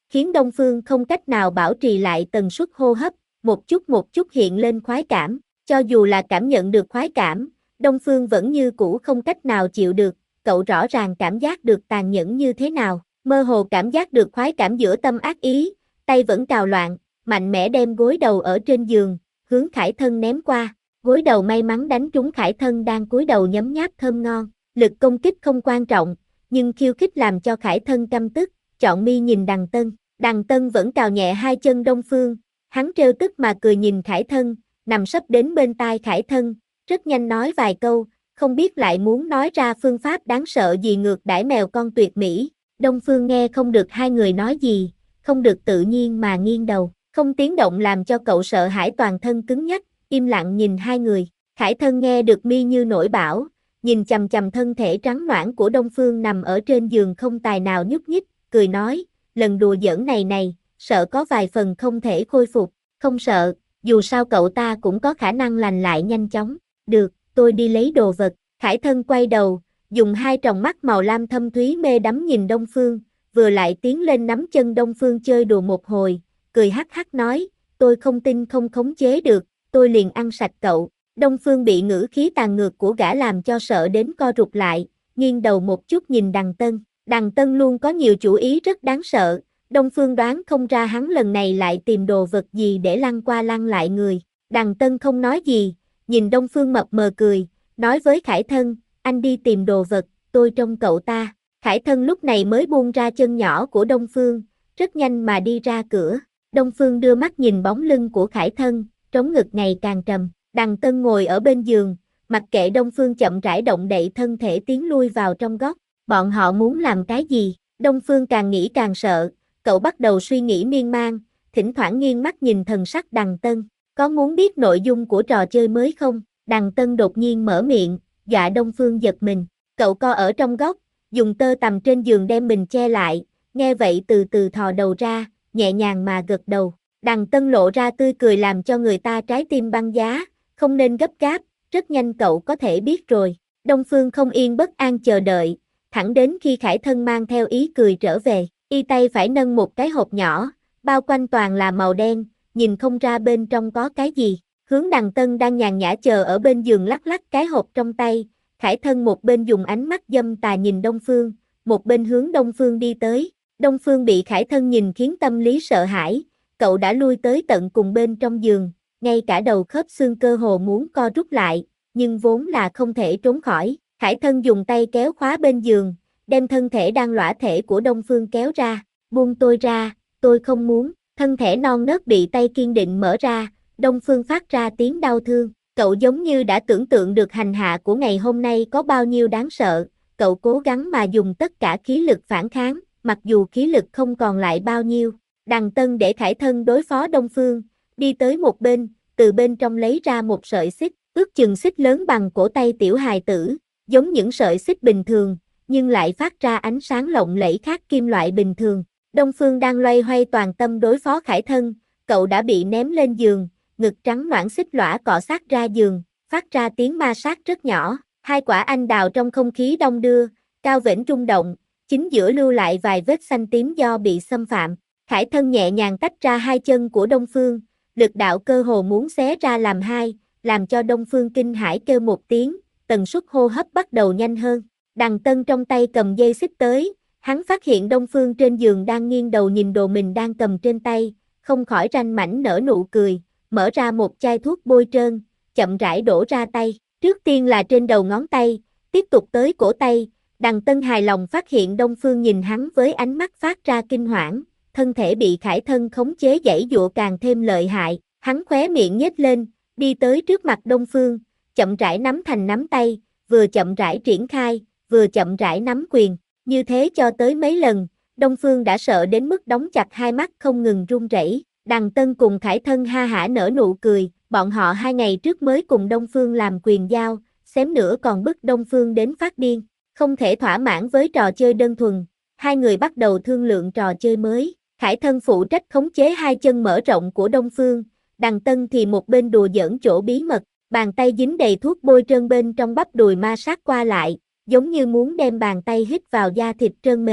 khiến Đông Phương không cách nào bảo trì lại tần suất hô hấp, một chút hiện lên khoái cảm. Cho dù là cảm nhận được khoái cảm, Đông Phương vẫn như cũ không cách nào chịu được, cậu rõ ràng cảm giác được tàn nhẫn như thế nào, mơ hồ cảm giác được khoái cảm giữa tâm ác ý, tay vẫn cào loạn, mạnh mẽ đem gối đầu ở trên giường, hướng Khải Thân ném qua, gối đầu may mắn đánh trúng Khải Thân đang cúi đầu nhấm nháp thơm ngon, lực công kích không quan trọng, nhưng khiêu khích làm cho Khải Thân căm tức, chọn mi nhìn Đằng Tân vẫn cào nhẹ hai chân Đông Phương, hắn trêu tức mà cười nhìn Khải Thân, nằm sấp đến bên tai Khải Thân, rất nhanh nói vài câu, không biết lại muốn nói ra phương pháp đáng sợ gì ngược đãi mèo con tuyệt mỹ. Đông Phương nghe không được hai người nói gì, không được tự nhiên mà nghiêng đầu, không tiếng động làm cho cậu sợ hãi toàn thân cứng nhắc, im lặng nhìn hai người. Khải Thân nghe được mi như nổi bão, nhìn chằm chằm thân thể trắng nõn của Đông Phương nằm ở trên giường không tài nào nhúc nhích, cười nói, lần đùa giỡn này, sợ có vài phần không thể khôi phục, không sợ, dù sao cậu ta cũng có khả năng lành lại nhanh chóng, được, tôi đi lấy đồ vật. Khải Thân quay đầu, dùng hai tròng mắt màu lam thâm thúy mê đắm nhìn Đông Phương, vừa lại tiến lên nắm chân Đông Phương chơi đùa một hồi, cười hắc hắc nói, tôi không tin không khống chế được, tôi liền ăn sạch cậu. Đông Phương bị ngữ khí tàn ngược của gã làm cho sợ đến co rụt lại, nghiêng đầu một chút nhìn Đằng Tân luôn có nhiều chủ ý rất đáng sợ, Đông Phương đoán không ra hắn lần này lại tìm đồ vật gì để lăn qua lăn lại người. Đằng Tân không nói gì, nhìn Đông Phương mập mờ cười, nói với Khải Thân, anh đi tìm đồ vật, tôi trông cậu ta. Khải Thân lúc này mới buông ra chân nhỏ của Đông Phương, rất nhanh mà đi ra cửa. Đông Phương đưa mắt nhìn bóng lưng của Khải Thân, trống ngực ngày càng trầm. Đằng Tân ngồi ở bên giường, mặc kệ Đông Phương chậm rãi động đậy thân thể tiến lui vào trong góc. Bọn họ muốn làm cái gì? Đông Phương càng nghĩ càng sợ, cậu bắt đầu suy nghĩ miên man, thỉnh thoảng nghiêng mắt nhìn thần sắc Đằng Tân. Có muốn biết nội dung của trò chơi mới không? Đằng Tân đột nhiên mở miệng, dọa Đông Phương giật mình. Cậu co ở trong góc, dùng tơ tằm trên giường đem mình che lại, nghe vậy từ từ thò đầu ra, nhẹ nhàng mà gật đầu. Đằng Tân lộ ra tươi cười làm cho người ta trái tim băng giá, không nên gấp gáp, rất nhanh cậu có thể biết rồi. Đông Phương không yên bất an chờ đợi, thẳng đến khi Khải Thân mang theo ý cười trở về, y tay phải nâng một cái hộp nhỏ, bao quanh toàn là màu đen, nhìn không ra bên trong có cái gì. Hướng Đằng Tân đang nhàn nhã chờ ở bên giường lắc lắc cái hộp trong tay, Khải Thân một bên dùng ánh mắt dâm tà nhìn Đông Phương, một bên hướng Đông Phương đi tới. Đông Phương bị Khải Thân nhìn khiến tâm lý sợ hãi, cậu đã lui tới tận cùng bên trong giường, ngay cả đầu khớp xương cơ hồ muốn co rút lại, nhưng vốn là không thể trốn khỏi. Khải Thân dùng tay kéo khóa bên giường, đem thân thể đang lõa thể của Đông Phương kéo ra, buông tôi ra, tôi không muốn. Thân thể non nớt bị tay kiên định mở ra, Đông Phương phát ra tiếng đau thương, cậu giống như đã tưởng tượng được hành hạ của ngày hôm nay có bao nhiêu đáng sợ, cậu cố gắng mà dùng tất cả khí lực phản kháng, mặc dù khí lực không còn lại bao nhiêu. Đằng Tân để Khải Thân đối phó Đông Phương, đi tới một bên, từ bên trong lấy ra một sợi xích, ước chừng xích lớn bằng cổ tay tiểu hài tử, giống những sợi xích bình thường, nhưng lại phát ra ánh sáng lộng lẫy khác kim loại bình thường. Đông Phương đang loay hoay toàn tâm đối phó Khải Thân, cậu đã bị ném lên giường, ngực trắng nõn xích lõa cọ sát ra giường, phát ra tiếng ma sát rất nhỏ. Hai quả anh đào trong không khí đong đưa, cao vểnh rung động, chính giữa lưu lại vài vết xanh tím do bị xâm phạm. Khải Thân nhẹ nhàng tách ra hai chân của Đông Phương, lực đạo cơ hồ muốn xé ra làm hai, làm cho Đông Phương kinh hãi kêu một tiếng, tần suất hô hấp bắt đầu nhanh hơn. Đằng Tân trong tay cầm dây xích tới, hắn phát hiện Đông Phương trên giường đang nghiêng đầu nhìn đồ mình đang cầm trên tay, không khỏi ranh mảnh nở nụ cười, mở ra một chai thuốc bôi trơn, chậm rãi đổ ra tay, trước tiên là trên đầu ngón tay, tiếp tục tới cổ tay. Đằng Tân hài lòng phát hiện Đông Phương nhìn hắn với ánh mắt phát ra kinh hoảng, thân thể bị Khải Thân khống chế giãy giụa càng thêm lợi hại, hắn khóe miệng nhếch lên, đi tới trước mặt Đông Phương, chậm rãi nắm thành nắm tay, vừa chậm rãi triển khai, vừa chậm rãi nắm quyền, như thế cho tới mấy lần, Đông Phương đã sợ đến mức đóng chặt hai mắt không ngừng run rẩy. Đằng Tân cùng Khải Thân ha hả nở nụ cười, bọn họ 2 ngày trước mới cùng Đông Phương làm quyền giao, xém nữa còn bức Đông Phương đến phát điên, không thể thỏa mãn với trò chơi đơn thuần, hai người bắt đầu thương lượng trò chơi mới. Khải Thân phụ trách khống chế hai chân mở rộng của Đông Phương, Đằng Tân thì một bên đùa giỡn chỗ bí mật, bàn tay dính đầy thuốc bôi trơn bên trong bắp đùi ma sát qua lại, giống như muốn đem bàn tay hít vào da thịt trơn mềm,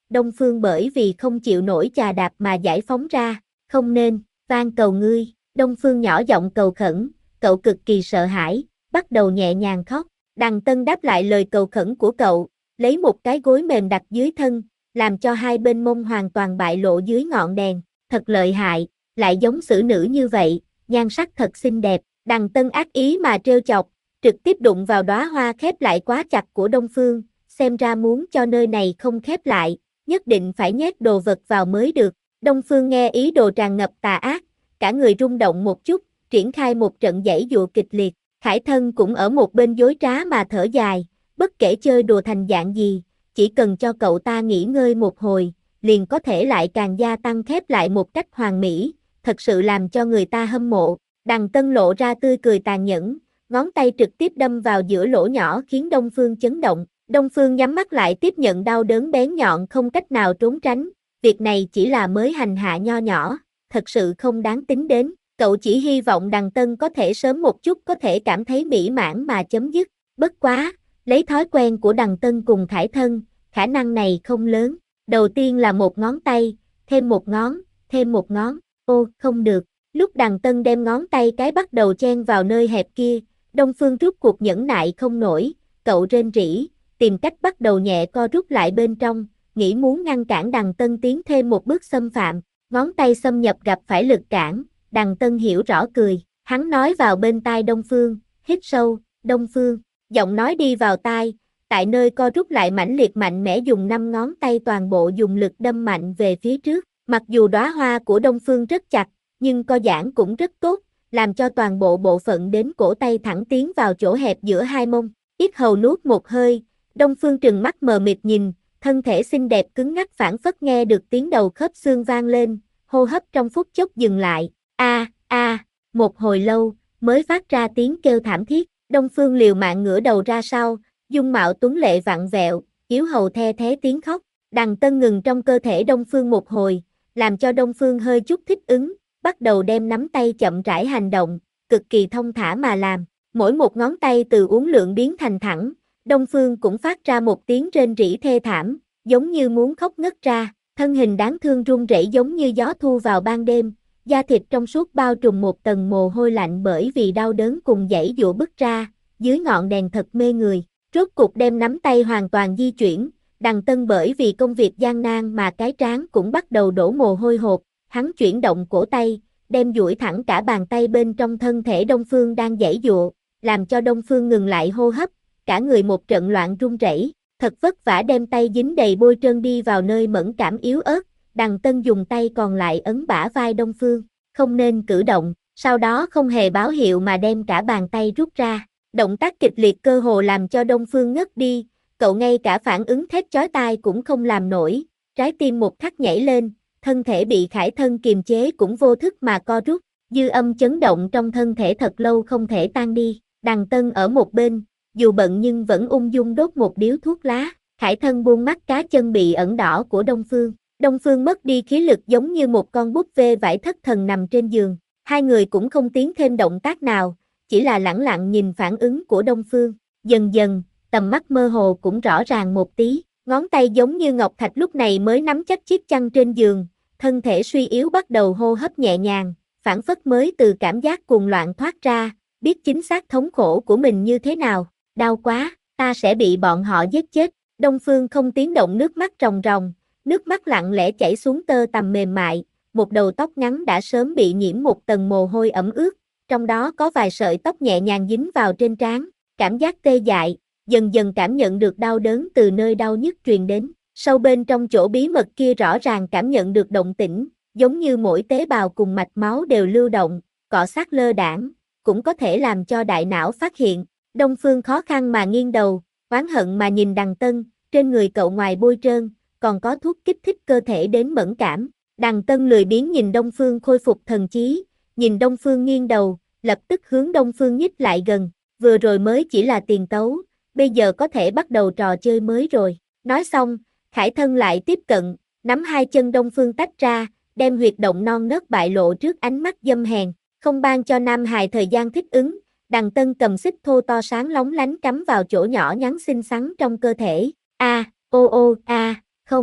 Đông Phương bởi vì không chịu nổi chà đạp mà giải phóng ra, không nên, van cầu ngươi, Đông Phương nhỏ giọng cầu khẩn, cậu cực kỳ sợ hãi, bắt đầu nhẹ nhàng khóc, Đằng Tân đáp lại lời cầu khẩn của cậu, lấy một cái gối mềm đặt dưới thân, làm cho hai bên mông hoàn toàn bại lộ dưới ngọn đèn, thật lợi hại, lại giống xử nữ như vậy, nhan sắc thật xinh đẹp, Đằng Tân ác ý mà trêu chọc, trực tiếp đụng vào đóa hoa khép lại quá chặt của Đông Phương, xem ra muốn cho nơi này không khép lại, nhất định phải nhét đồ vật vào mới được. Đông Phương nghe ý đồ tràn ngập tà ác, cả người rung động một chút, triển khai một trận giãy giụa kịch liệt. Khải Thân cũng ở một bên dối trá mà thở dài, bất kể chơi đùa thành dạng gì, chỉ cần cho cậu ta nghỉ ngơi một hồi, liền có thể lại càng gia tăng khép lại một cách hoàn mỹ, thật sự làm cho người ta hâm mộ. Đằng Tân lộ ra tươi cười tàn nhẫn, ngón tay trực tiếp đâm vào giữa lỗ nhỏ khiến Đông Phương chấn động. Đông Phương nhắm mắt lại tiếp nhận đau đớn bén nhọn không cách nào trốn tránh, việc này chỉ là mới hành hạ nho nhỏ, thật sự không đáng tính đến. Cậu chỉ hy vọng Đằng Tân có thể sớm một chút có thể cảm thấy mỹ mãn mà chấm dứt, bất quá, lấy thói quen của Đằng Tân cùng Khải Thân, khả năng này không lớn. Đầu tiên là một ngón tay, thêm một ngón, ô, không được. Lúc Đằng Tân đem ngón tay cái bắt đầu chen vào nơi hẹp kia, Đông Phương rút cuộc nhẫn nại không nổi, cậu rên rỉ, tìm cách bắt đầu nhẹ co rút lại bên trong, nghĩ muốn ngăn cản Đằng Tân tiến thêm một bước xâm phạm, ngón tay xâm nhập gặp phải lực cản, Đằng Tân hiểu rõ cười, hắn nói vào bên tai Đông Phương, hít sâu, Đông Phương, giọng nói đi vào tai, tại nơi co rút lại mãnh liệt mạnh mẽ dùng 5 ngón tay toàn bộ dùng lực đâm mạnh về phía trước, mặc dù đóa hoa của Đông Phương rất chặt, nhưng co giãn cũng rất tốt, làm cho toàn bộ bộ phận đến cổ tay thẳng tiến vào chỗ hẹp giữa hai mông, yết hầu nuốt một hơi, Đông Phương trừng mắt mờ mịt nhìn, thân thể xinh đẹp cứng ngắc phảng phất nghe được tiếng đầu khớp xương vang lên, hô hấp trong phút chốc dừng lại, một hồi lâu, mới phát ra tiếng kêu thảm thiết, Đông Phương liều mạng ngửa đầu ra sau, dung mạo tuấn lệ vặn vẹo, yếu hầu the thé tiếng khóc, Đằng Tân ngừng trong cơ thể Đông Phương một hồi, làm cho Đông Phương hơi chút thích ứng, bắt đầu đem nắm tay chậm rãi hành động, cực kỳ thông thả mà làm, mỗi một ngón tay từ uốn lượn biến thành thẳng, Đông Phương cũng phát ra một tiếng rên rỉ thê thảm, giống như muốn khóc ngất ra, thân hình đáng thương run rẩy giống như gió thu vào ban đêm, da thịt trong suốt bao trùm một tầng mồ hôi lạnh bởi vì đau đớn cùng giãy giụa bứt ra, dưới ngọn đèn thật mê người, rốt cục đem nắm tay hoàn toàn di chuyển, Đằng Tân bởi vì công việc gian nan mà cái trán cũng bắt đầu đổ mồ hôi hột, hắn chuyển động cổ tay, đem duỗi thẳng cả bàn tay bên trong thân thể Đông Phương đang giãy giụa, làm cho Đông Phương ngừng lại hô hấp, cả người một trận loạn run rẩy, thật vất vả đem tay dính đầy bôi trơn đi vào nơi mẫn cảm yếu ớt, Đằng Tân dùng tay còn lại ấn bả vai Đông Phương, không nên cử động, sau đó không hề báo hiệu mà đem cả bàn tay rút ra, động tác kịch liệt cơ hồ làm cho Đông Phương ngất đi, cậu ngay cả phản ứng thét chói tai cũng không làm nổi, trái tim một khắc nhảy lên, thân thể bị Khải Thân kiềm chế cũng vô thức mà co rút, dư âm chấn động trong thân thể thật lâu không thể tan đi, Đằng Tân ở một bên, dù bận nhưng vẫn ung dung đốt một điếu thuốc lá, Khải Thân buông mắt cá chân bị ẩn đỏ của Đông Phương mất đi khí lực giống như một con búp bê vải thất thần nằm trên giường, hai người cũng không tiến thêm động tác nào, chỉ là lẳng lặng nhìn phản ứng của Đông Phương, dần dần, tầm mắt mơ hồ cũng rõ ràng một tí, ngón tay giống như ngọc thạch lúc này mới nắm chắc chiếc chăn trên giường, thân thể suy yếu bắt đầu hô hấp nhẹ nhàng, phảng phất mới từ cảm giác cuồng loạn thoát ra, biết chính xác thống khổ của mình như thế nào, đau quá, ta sẽ bị bọn họ giết chết, Đông Phương không tiếng động nước mắt ròng ròng, nước mắt lặng lẽ chảy xuống tơ tằm mềm mại, một đầu tóc ngắn đã sớm bị nhiễm một tầng mồ hôi ẩm ướt, trong đó có vài sợi tóc nhẹ nhàng dính vào trên trán, cảm giác tê dại, dần dần cảm nhận được đau đớn từ nơi đau nhức truyền đến, sâu bên trong chỗ bí mật kia rõ ràng cảm nhận được động tĩnh, giống như mỗi tế bào cùng mạch máu đều lưu động, cọ sát lơ đãng, cũng có thể làm cho đại não phát hiện. Đông Phương khó khăn mà nghiêng đầu, oán hận mà nhìn Đằng Tân, trên người cậu ngoài bôi trơn, còn có thuốc kích thích cơ thể đến mẫn cảm. Đằng Tân lười biếng nhìn Đông Phương khôi phục thần trí, nhìn Đông Phương nghiêng đầu, lập tức hướng Đông Phương nhích lại gần, vừa rồi mới chỉ là tiền tấu, bây giờ có thể bắt đầu trò chơi mới rồi. Nói xong, Khải Thân lại tiếp cận, nắm hai chân Đông Phương tách ra, đem huyệt động non nớt bại lộ trước ánh mắt dâm hèn, không ban cho Nam Hài thời gian thích ứng. Đằng Tân cầm xích thô to sáng lóng lánh cắm vào chỗ nhỏ nhắn xinh xắn trong cơ thể. Không,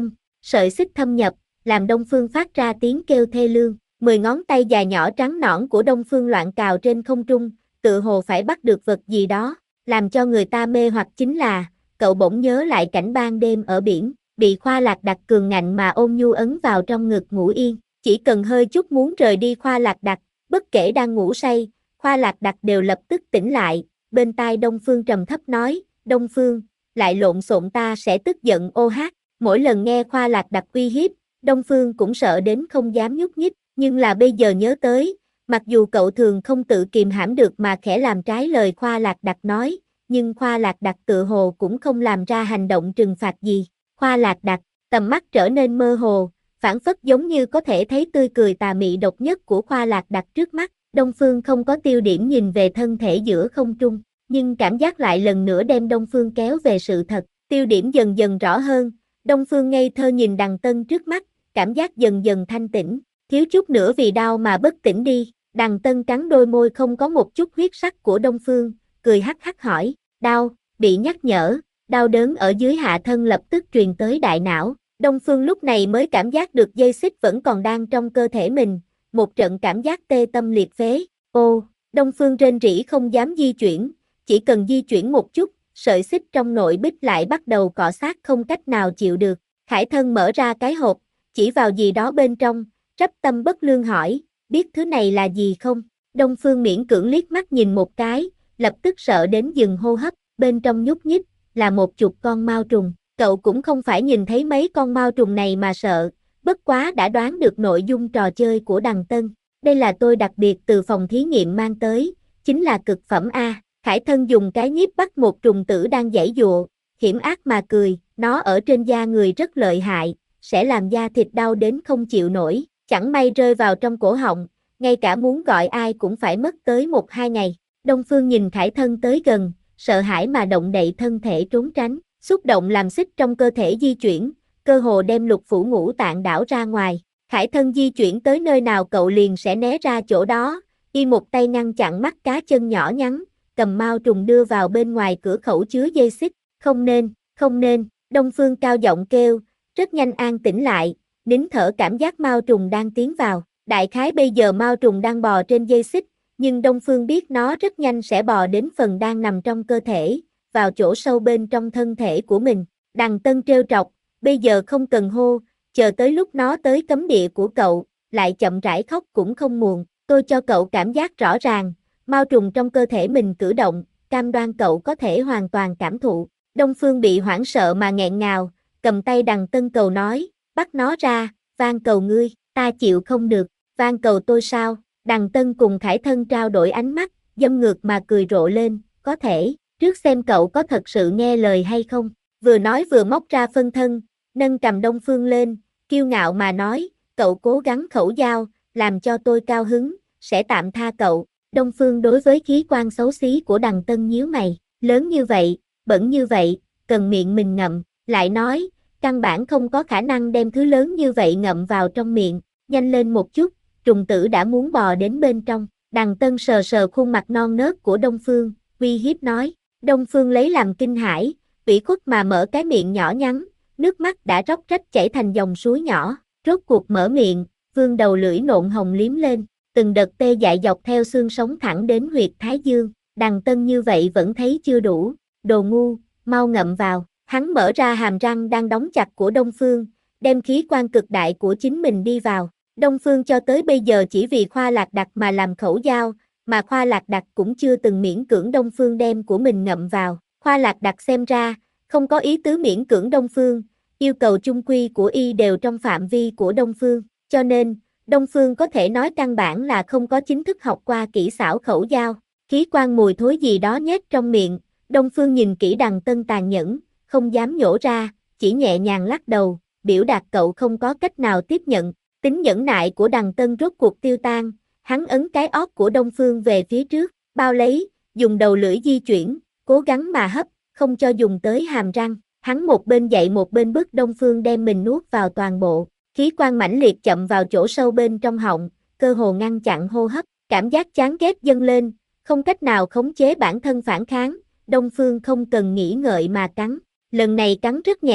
Sợi xích thâm nhập, làm Đông Phương phát ra tiếng kêu thê lương. 10 ngón tay dài nhỏ trắng nõn của Đông Phương loạn cào trên không trung, tự hồ phải bắt được vật gì đó. Làm cho người ta mê hoặc chính là, cậu bỗng nhớ lại cảnh ban đêm ở biển, bị Khoa Lạc Đặc cường ngạnh mà ôm nhu ấn vào trong ngực ngủ yên. Chỉ cần hơi chút muốn rời đi Khoa Lạc Đặc, bất kể đang ngủ say, Khoa Lạc Đặc đều lập tức tỉnh lại. Bên tai Đông Phương trầm thấp nói, Đông Phương, lại lộn xộn ta sẽ tức giận ô hát. Mỗi lần nghe Khoa Lạc Đặc uy hiếp, Đông Phương cũng sợ đến không dám nhúc nhích, nhưng là bây giờ nhớ tới, mặc dù cậu thường không tự kìm hãm được mà khẽ làm trái lời Khoa Lạc Đặc nói, nhưng Khoa Lạc Đặc tự hồ cũng không làm ra hành động trừng phạt gì. Khoa Lạc Đặc, tầm mắt trở nên mơ hồ, phảng phất giống như có thể thấy tươi cười tà mị độc nhất của Khoa Lạc Đặc trước mắt. Đông Phương không có tiêu điểm nhìn về thân thể giữa không trung, nhưng cảm giác lại lần nữa đem Đông Phương kéo về sự thật. Tiêu điểm dần dần rõ hơn, Đông Phương ngây thơ nhìn Đằng Tân trước mắt, cảm giác dần dần thanh tĩnh, thiếu chút nữa vì đau mà bất tỉnh đi. Đằng Tân cắn đôi môi không có một chút huyết sắc của Đông Phương, cười hắc hắc hỏi, đau, bị nhắc nhở, đau đớn ở dưới hạ thân lập tức truyền tới đại não. Đông Phương lúc này mới cảm giác được dây xích vẫn còn đang trong cơ thể mình, một trận cảm giác tê tâm liệt phế. Ô, Đông Phương rên rỉ không dám di chuyển, chỉ cần di chuyển một chút, sợi xích trong nội bích lại bắt đầu cọ sát không cách nào chịu được. Khải Thân mở ra cái hộp, chỉ vào gì đó bên trong, trắp tâm bất lương hỏi, biết thứ này là gì không? Đông Phương miễn cưỡng liếc mắt nhìn một cái, lập tức sợ đến dừng hô hấp, bên trong nhúc nhích, là một chục con mao trùng. Cậu cũng không phải nhìn thấy mấy con mao trùng này mà sợ, bất quá đã đoán được nội dung trò chơi của Đằng Tân. Đây là tôi đặc biệt từ phòng thí nghiệm mang tới, chính là cực phẩm A. Khải Thân dùng cái nhíp bắt một trùng tử đang giãy giụa, hiểm ác mà cười, nó ở trên da người rất lợi hại, sẽ làm da thịt đau đến không chịu nổi, chẳng may rơi vào trong cổ họng, ngay cả muốn gọi ai cũng phải mất tới 1-2 ngày. Đông Phương nhìn Khải Thân tới gần, sợ hãi mà động đậy thân thể trốn tránh, xúc động làm xích trong cơ thể di chuyển, cơ hồ đem lục phủ ngũ tạng đảo ra ngoài. Khải Thân di chuyển tới nơi nào cậu liền sẽ né ra chỗ đó, y một tay ngăn chặn mắt cá chân nhỏ nhắn, cầm mao trùng đưa vào bên ngoài cửa khẩu chứa dây xích. Không nên, không nên, Đông Phương cao giọng kêu, rất nhanh an tĩnh lại, nín thở cảm giác mao trùng đang tiến vào. Đại khái bây giờ mao trùng đang bò trên dây xích, nhưng Đông Phương biết nó rất nhanh sẽ bò đến phần đang nằm trong cơ thể, vào chỗ sâu bên trong thân thể của mình. Đằng Tân trêu trọc, bây giờ không cần hô, chờ tới lúc nó tới cấm địa của cậu, lại chậm rãi khóc cũng không muộn. Tôi cho cậu cảm giác rõ ràng, mao trùng trong cơ thể mình cử động, cam đoan cậu có thể hoàn toàn cảm thụ. Đông Phương bị hoảng sợ mà nghẹn ngào, cầm tay Đằng Tân cầu nói, bắt nó ra, van cầu ngươi, ta chịu không được, van cầu tôi sao? Đằng Tân cùng Khải Thân trao đổi ánh mắt, dâm ngược mà cười rộ lên, có thể, trước xem cậu có thật sự nghe lời hay không. Vừa nói vừa móc ra phân thân, nâng cầm Đông Phương lên, kiêu ngạo mà nói, cậu cố gắng khẩu giao, làm cho tôi cao hứng, sẽ tạm tha cậu. Đông Phương đối với khí quan xấu xí của Đằng Tân nhíu mày, lớn như vậy, bẩn như vậy, cần miệng mình ngậm, lại nói, căn bản không có khả năng đem thứ lớn như vậy ngậm vào trong miệng, nhanh lên một chút, trùng tử đã muốn bò đến bên trong. Đằng Tân sờ sờ khuôn mặt non nớt của Đông Phương, uy hiếp nói. Đông Phương lấy làm kinh hãi, ủy khuất mà mở cái miệng nhỏ nhắn, nước mắt đã róc rách chảy thành dòng suối nhỏ, rốt cuộc mở miệng, vương đầu lưỡi nộn hồng liếm lên, từng đợt tê dại dọc theo xương sống thẳng đến huyệt thái dương. Đằng Tân như vậy vẫn thấy chưa đủ, đồ ngu, mau ngậm vào. Hắn mở ra hàm răng đang đóng chặt của Đông Phương, đem khí quan cực đại của chính mình đi vào. Đông Phương cho tới bây giờ chỉ vì Khoa Lạc Đặc mà làm khẩu giao, mà Khoa Lạc Đặc cũng chưa từng miễn cưỡng Đông Phương đem của mình ngậm vào. Khoa Lạc Đặc xem ra, không có ý tứ miễn cưỡng Đông Phương, yêu cầu chung quy của y đều trong phạm vi của Đông Phương, cho nên, Đông Phương có thể nói căn bản là không có chính thức học qua kỹ xảo khẩu giao. Khí quan mùi thối gì đó nhét trong miệng, Đông Phương nhìn kỹ Đằng Tân tàn nhẫn, không dám nhổ ra, chỉ nhẹ nhàng lắc đầu, biểu đạt cậu không có cách nào tiếp nhận. Tính nhẫn nại của Đằng Tân rốt cuộc tiêu tan, hắn ấn cái ót của Đông Phương về phía trước, bao lấy, dùng đầu lưỡi di chuyển, cố gắng mà hấp, không cho dùng tới hàm răng. Hắn một bên dậy một bên bức Đông Phương đem mình nuốt vào toàn bộ, khí quan mãnh liệt chậm vào chỗ sâu bên trong họng, cơ hồ ngăn chặn hô hấp, cảm giác chán ghét dâng lên, không cách nào khống chế bản thân phản kháng, Đông Phương không cần nghĩ ngợi mà cắn, lần này cắn rất nhẹ,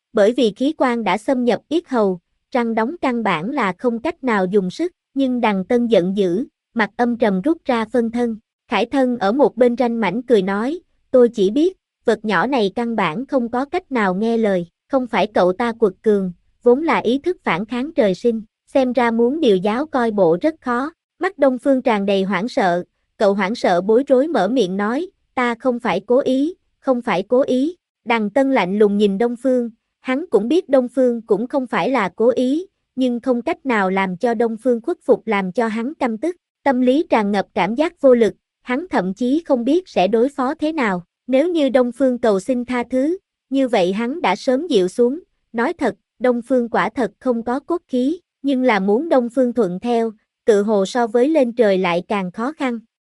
bởi vì khí quan đã xâm nhập yết hầu, răng đóng căn bản là không cách nào dùng sức, nhưng Đằng Tân giận dữ, mặt âm trầm rút ra phân thân. Khải Thân ở một bên ranh mãnh cười nói, tôi chỉ biết, vật nhỏ này căn bản không có cách nào nghe lời, không phải cậu ta quật cường, vốn là ý thức phản kháng trời sinh, xem ra muốn điều giáo coi bộ rất khó. Mắt Đông Phương tràn đầy hoảng sợ, cậu hoảng sợ bối rối mở miệng nói, ta không phải cố ý, không phải cố ý. Đằng Tân lạnh lùng nhìn Đông Phương, hắn cũng biết Đông Phương cũng không phải là cố ý, nhưng không cách nào làm cho Đông Phương khuất phục làm cho hắn căm tức, tâm lý tràn ngập cảm giác vô lực, hắn thậm chí không biết sẽ đối phó thế nào. Nếu như Đông Phương cầu xin tha thứ, như vậy hắn đã sớm dịu xuống, nói thật, Đông Phương quả thật không có cốt khí, nhưng là muốn Đông Phương thuận theo, tự hồ so với lên trời lại càng khó khăn.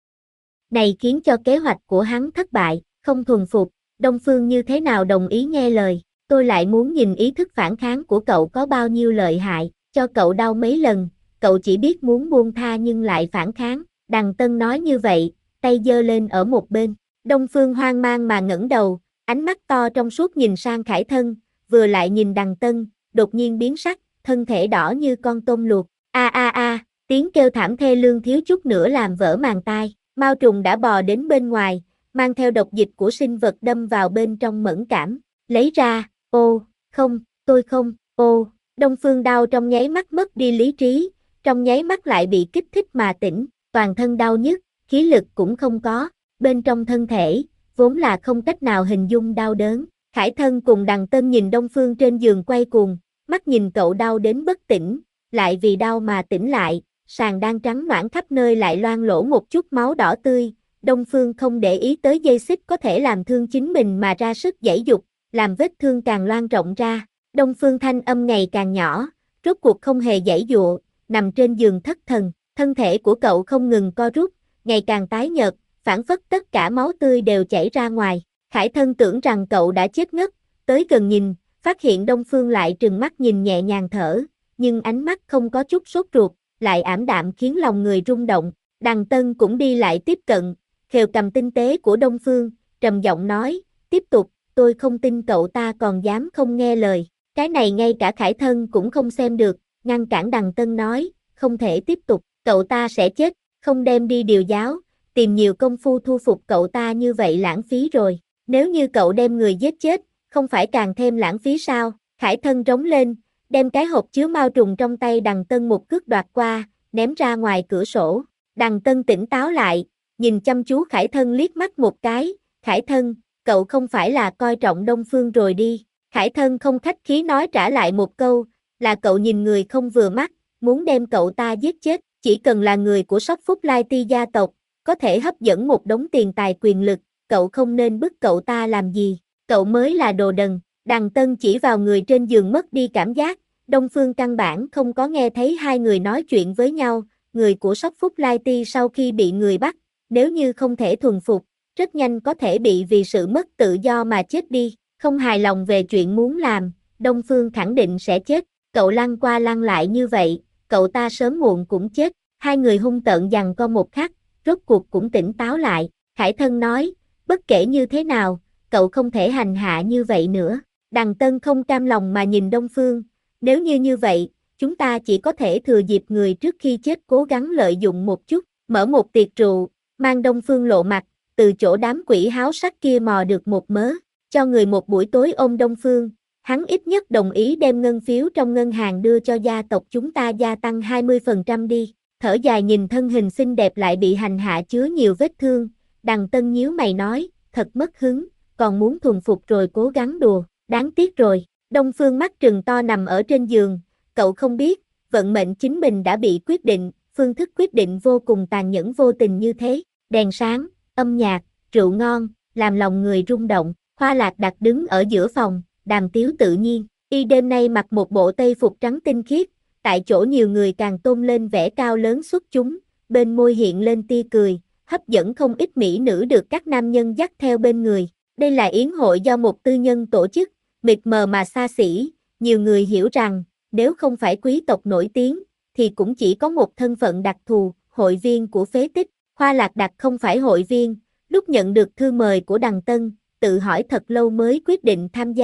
Này khiến cho kế hoạch của hắn thất bại, không thuần phục, Đông Phương như thế nào đồng ý nghe lời, tôi lại muốn nhìn ý thức phản kháng của cậu có bao nhiêu lợi hại, cho cậu đau mấy lần, cậu chỉ biết muốn buông tha nhưng lại phản kháng. Đằng Tân nói như vậy, tay giơ lên ở một bên, Đông Phương hoang mang mà ngẩng đầu, ánh mắt to trong suốt nhìn sang Khải Thân, vừa lại nhìn Đằng Tân, đột nhiên biến sắc, thân thể đỏ như con tôm luộc, a a a, tiếng kêu thảm thê lương thiếu chút nữa làm vỡ màng tai, Mao trùng đã bò đến bên ngoài, mang theo độc dịch của sinh vật đâm vào bên trong mẫn cảm, lấy ra, ô, không, tôi không, ô, Đông Phương đau trong nháy mắt mất đi lý trí, trong nháy mắt lại bị kích thích mà tỉnh, toàn thân đau nhức, khí lực cũng không có, bên trong thân thể, vốn là không cách nào hình dung đau đớn. Khải Thân cùng Đằng Tân nhìn Đông Phương trên giường quay cuồng, mắt nhìn cậu đau đến bất tỉnh, lại vì đau mà tỉnh lại, sàn đang trắng noãn khắp nơi lại loang lỗ một chút máu đỏ tươi, Đông Phương không để ý tới dây xích có thể làm thương chính mình mà ra sức giãy giụt, làm vết thương càng loang rộng ra, Đông Phương thanh âm ngày càng nhỏ, rốt cuộc không hề giãy giụa, nằm trên giường thất thần, thân thể của cậu không ngừng co rút, ngày càng tái nhợt, phảng phất tất cả máu tươi đều chảy ra ngoài. Khải Thân tưởng rằng cậu đã chết ngất, tới gần nhìn, phát hiện Đông Phương lại trừng mắt nhìn nhẹ nhàng thở, nhưng ánh mắt không có chút sốt ruột, lại ảm đạm khiến lòng người rung động. Đằng Tân cũng đi lại tiếp cận, khều cầm tinh tế của Đông Phương, trầm giọng nói, tiếp tục, tôi không tin cậu ta còn dám không nghe lời. Cái này ngay cả Khải Thân cũng không xem được, ngăn cản Đằng Tân nói, không thể tiếp tục, cậu ta sẽ chết, không đem đi điều giáo, tìm nhiều công phu thu phục cậu ta như vậy lãng phí rồi. Nếu như cậu đem người giết chết, không phải càng thêm lãng phí sao? Khải Thân rống lên, đem cái hộp chứa mao trùng trong tay Đằng Tân một cước đoạt qua, ném ra ngoài cửa sổ. Đằng Tân tỉnh táo lại, nhìn chăm chú Khải Thân liếc mắt một cái, Khải Thân, cậu không phải là coi trọng Đông Phương rồi đi. Khải Thân không khách khí nói trả lại một câu, là cậu nhìn người không vừa mắt, muốn đem cậu ta giết chết, chỉ cần là người của Sóc Phúc Lai Ti gia tộc, có thể hấp dẫn một đống tiền tài quyền lực, cậu không nên bức cậu ta làm gì, cậu mới là đồ đần. Đằng Tân chỉ vào người trên giường mất đi cảm giác, Đông Phương căn bản không có nghe thấy hai người nói chuyện với nhau, người của Sóc Phúc Lai Ti sau khi bị người bắt, nếu như không thể thuần phục, rất nhanh có thể bị vì sự mất tự do mà chết đi, không hài lòng về chuyện muốn làm, Đông Phương khẳng định sẽ chết, cậu lăn qua lăn lại như vậy, cậu ta sớm muộn cũng chết. Hai người hung tợn giằng co một khắc, rốt cuộc cũng tỉnh táo lại, Khải Thân nói, bất kể như thế nào, cậu không thể hành hạ như vậy nữa. Đằng Tân không cam lòng mà nhìn Đông Phương, nếu như vậy, chúng ta chỉ có thể thừa dịp người trước khi chết cố gắng lợi dụng một chút, mở một tiệc rượu, mang Đông Phương lộ mặt, từ chỗ đám quỷ háo sắc kia mò được một mớ, cho người một buổi tối ôm Đông Phương, hắn ít nhất đồng ý đem ngân phiếu trong ngân hàng đưa cho gia tộc chúng ta gia tăng 20% đi. Thở dài nhìn thân hình xinh đẹp lại bị hành hạ chứa nhiều vết thương, Đằng Tân nhíu mày nói, thật mất hứng, còn muốn thuần phục rồi cố gắng đùa, đáng tiếc rồi. Đông Phương mắt trừng to nằm ở trên giường, cậu không biết, vận mệnh chính mình đã bị quyết định, phương thức quyết định vô cùng tàn nhẫn vô tình như thế. Đèn sáng, âm nhạc, rượu ngon, làm lòng người rung động. Hoa Lạc Đặc đứng ở giữa phòng, đàm tiếu tự nhiên, y đêm nay mặc một bộ tây phục trắng tinh khiết, tại chỗ nhiều người càng tôn lên vẻ cao lớn xuất chúng, bên môi hiện lên tia cười, hấp dẫn không ít mỹ nữ được các nam nhân dắt theo bên người. Đây là yến hội do một tư nhân tổ chức, mịt mờ mà xa xỉ, nhiều người hiểu rằng, nếu không phải quý tộc nổi tiếng, thì cũng chỉ có một thân phận đặc thù, hội viên của phế tích. Hoa Lạc Đặc không phải hội viên, lúc nhận được thư mời của Đằng Tân, tự hỏi thật lâu mới quyết định tham gia.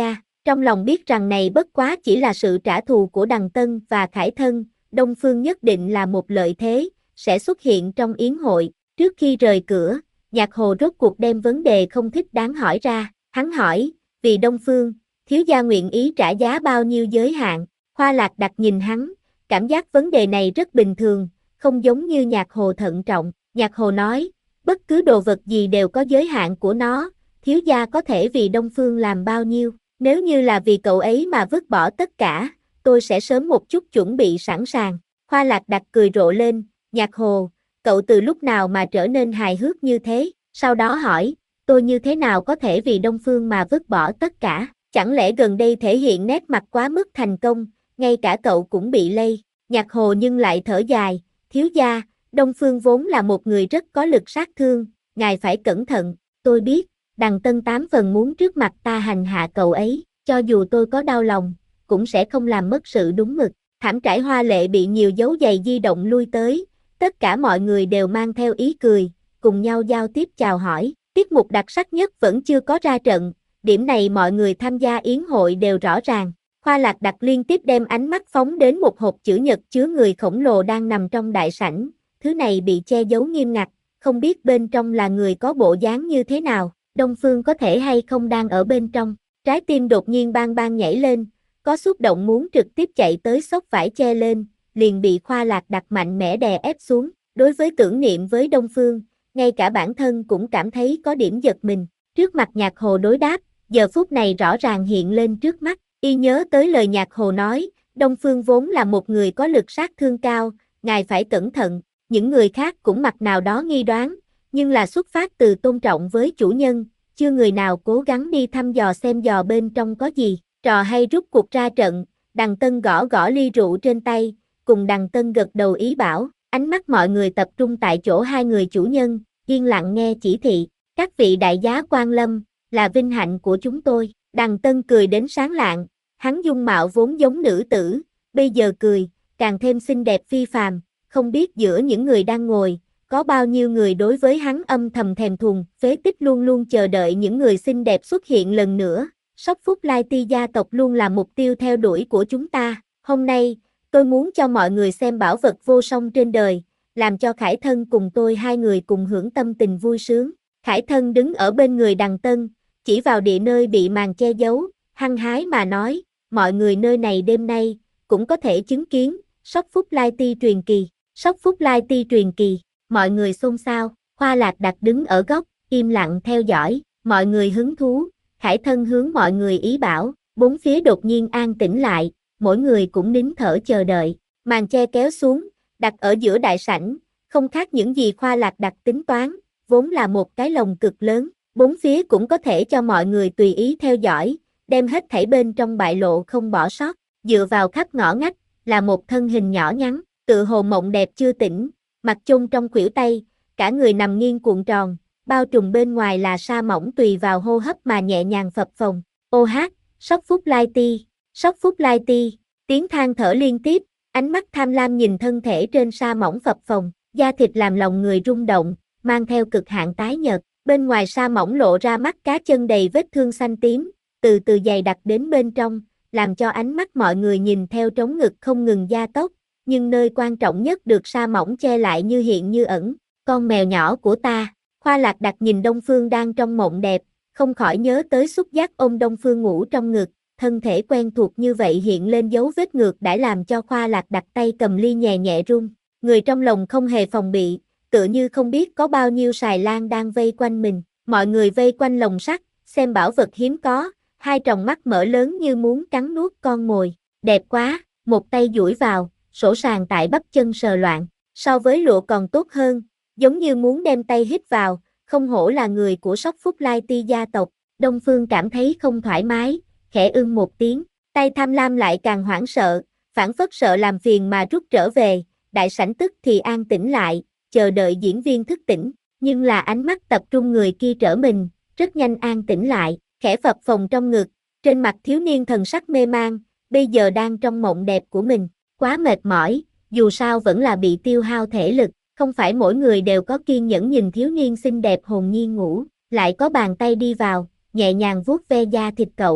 Trong lòng biết rằng này bất quá chỉ là sự trả thù của Đằng Tân và Khải Thân, Đông Phương nhất định là một lợi thế, sẽ xuất hiện trong yến hội. Trước khi rời cửa, Nhạc Hồ rốt cuộc đem vấn đề không thích đáng hỏi ra, hắn hỏi, vì Đông Phương, thiếu gia nguyện ý trả giá bao nhiêu giới hạn. Hoa Lạc Đặc nhìn hắn, cảm giác vấn đề này rất bình thường, không giống như Nhạc Hồ thận trọng. Nhạc Hồ nói, bất cứ đồ vật gì đều có giới hạn của nó, thiếu gia có thể vì Đông Phương làm bao nhiêu. Nếu như là vì cậu ấy mà vứt bỏ tất cả, tôi sẽ sớm một chút chuẩn bị sẵn sàng. Hoa Lạc Đặc cười rộ lên, Nhạc Hồ, cậu từ lúc nào mà trở nên hài hước như thế? Sau đó hỏi, tôi như thế nào có thể vì Đông Phương mà vứt bỏ tất cả? Chẳng lẽ gần đây thể hiện nét mặt quá mức thành công, ngay cả cậu cũng bị lây? Nhạc Hồ nhưng lại thở dài, thiếu gia, Đông Phương vốn là một người rất có lực sát thương, ngài phải cẩn thận. Tôi biết, Đằng Tân 8 phần muốn trước mặt ta hành hạ cậu ấy, cho dù tôi có đau lòng, cũng sẽ không làm mất sự đúng mực. Thảm trải hoa lệ bị nhiều dấu giày di động lui tới, tất cả mọi người đều mang theo ý cười, cùng nhau giao tiếp chào hỏi. Tiết mục đặc sắc nhất vẫn chưa có ra trận, điểm này mọi người tham gia yến hội đều rõ ràng. Hoa Lạc Đặc liên tiếp đem ánh mắt phóng đến một hộp chữ nhật chứa người khổng lồ đang nằm trong đại sảnh, thứ này bị che giấu nghiêm ngặt, không biết bên trong là người có bộ dáng như thế nào, Đông Phương có thể hay không đang ở bên trong. Trái tim đột nhiên bang bang nhảy lên, có xúc động muốn trực tiếp chạy tới xốc vải che lên, liền bị Hoa Lạc Đặc mạnh mẽ đè ép xuống. Đối với tưởng niệm với Đông Phương, ngay cả bản thân cũng cảm thấy có điểm giật mình. Trước mặt Nhạc Hồ đối đáp, giờ phút này rõ ràng hiện lên trước mắt, y nhớ tới lời Nhạc Hồ nói, Đông Phương vốn là một người có lực sát thương cao, ngài phải cẩn thận. Những người khác cũng mặt nào đó nghi đoán, nhưng là xuất phát từ tôn trọng với chủ nhân, chưa người nào cố gắng đi thăm dò xem dò bên trong có gì. Trò hay rút cuộc ra trận, Đằng Tân gõ gõ ly rượu trên tay, cùng Đằng Tân gật đầu ý bảo, ánh mắt mọi người tập trung tại chỗ hai người chủ nhân, yên lặng nghe chỉ thị. Các vị đại giá quan lâm, là vinh hạnh của chúng tôi. Đằng Tân cười đến sáng lạng, hắn dung mạo vốn giống nữ tử, bây giờ cười, càng thêm xinh đẹp phi phàm, không biết giữa những người đang ngồi, có bao nhiêu người đối với hắn âm thầm thèm thuồng, phế tích luôn luôn chờ đợi những người xinh đẹp xuất hiện lần nữa. Sóc Phúc Lai Ti gia tộc luôn là mục tiêu theo đuổi của chúng ta. Hôm nay, tôi muốn cho mọi người xem bảo vật vô song trên đời, làm cho Khải Thân cùng tôi hai người cùng hưởng tâm tình vui sướng. Khải Thân đứng ở bên người Đằng Tân, chỉ vào địa nơi bị màn che giấu, hăng hái mà nói, mọi người nơi này đêm nay, cũng có thể chứng kiến, Sóc Phúc Lai Ti truyền kỳ. Sóc Phúc Lai Ti truyền kỳ, mọi người xôn xao, Hoa Lạc Đặc đứng ở góc, im lặng theo dõi, mọi người hứng thú. Khải Thân hướng mọi người ý bảo, bốn phía đột nhiên an tĩnh lại, mỗi người cũng nín thở chờ đợi. Màn che kéo xuống, đặt ở giữa đại sảnh, không khác những gì Hoa Lạc Đặc tính toán, vốn là một cái lồng cực lớn, bốn phía cũng có thể cho mọi người tùy ý theo dõi, đem hết thảy bên trong bại lộ không bỏ sót. Dựa vào khắp ngõ ngách, là một thân hình nhỏ nhắn, tựa hồ mộng đẹp chưa tỉnh, mặt chôn trong khuỷu tay, cả người nằm nghiêng cuộn tròn, bao trùm bên ngoài là sa mỏng tùy vào hô hấp mà nhẹ nhàng phập phồng. Ô hát, Sóc Phúc Lai Ti, Sóc Phúc Lai Ti, tiếng than thở liên tiếp, ánh mắt tham lam nhìn thân thể trên sa mỏng phập phồng, da thịt làm lòng người rung động, mang theo cực hạn tái nhợt, bên ngoài sa mỏng lộ ra mắt cá chân đầy vết thương xanh tím, từ từ dày đặc đến bên trong, làm cho ánh mắt mọi người nhìn theo trống ngực không ngừng gia tốc, nhưng nơi quan trọng nhất được sa mỏng che lại như hiện như ẩn, con mèo nhỏ của ta. Hoa Lạc Đặc nhìn Đông Phương đang trong mộng đẹp, không khỏi nhớ tới xúc giác ôm Đông Phương ngủ trong ngực, thân thể quen thuộc như vậy hiện lên dấu vết ngược đã làm cho Hoa Lạc Đặc tay cầm ly nhẹ nhẹ run, người trong lòng không hề phòng bị, tựa như không biết có bao nhiêu xài lang đang vây quanh mình, mọi người vây quanh lồng sắt, xem bảo vật hiếm có, hai tròng mắt mở lớn như muốn cắn nuốt con mồi, đẹp quá, một tay duỗi vào, sổ sàng tại bắp chân sờ loạn, so với lụa còn tốt hơn. Giống như muốn đem tay hít vào, không hổ là người của Sóc Phúc Lai Ti gia tộc. Đông Phương cảm thấy không thoải mái, khẽ ưng một tiếng, tay tham lam lại càng hoảng sợ, phảng phất sợ làm phiền mà rút trở về, đại sảnh tức thì an tĩnh lại, chờ đợi diễn viên thức tỉnh, nhưng là ánh mắt tập trung người kia trở mình, rất nhanh an tĩnh lại, khẽ phập phồng trong ngực, trên mặt thiếu niên thần sắc mê man, bây giờ đang trong mộng đẹp của mình, quá mệt mỏi, dù sao vẫn là bị tiêu hao thể lực. Không phải mỗi người đều có kiên nhẫn nhìn thiếu niên xinh đẹp hồn nhiên ngủ, lại có bàn tay đi vào, nhẹ nhàng vuốt ve da thịt cậu.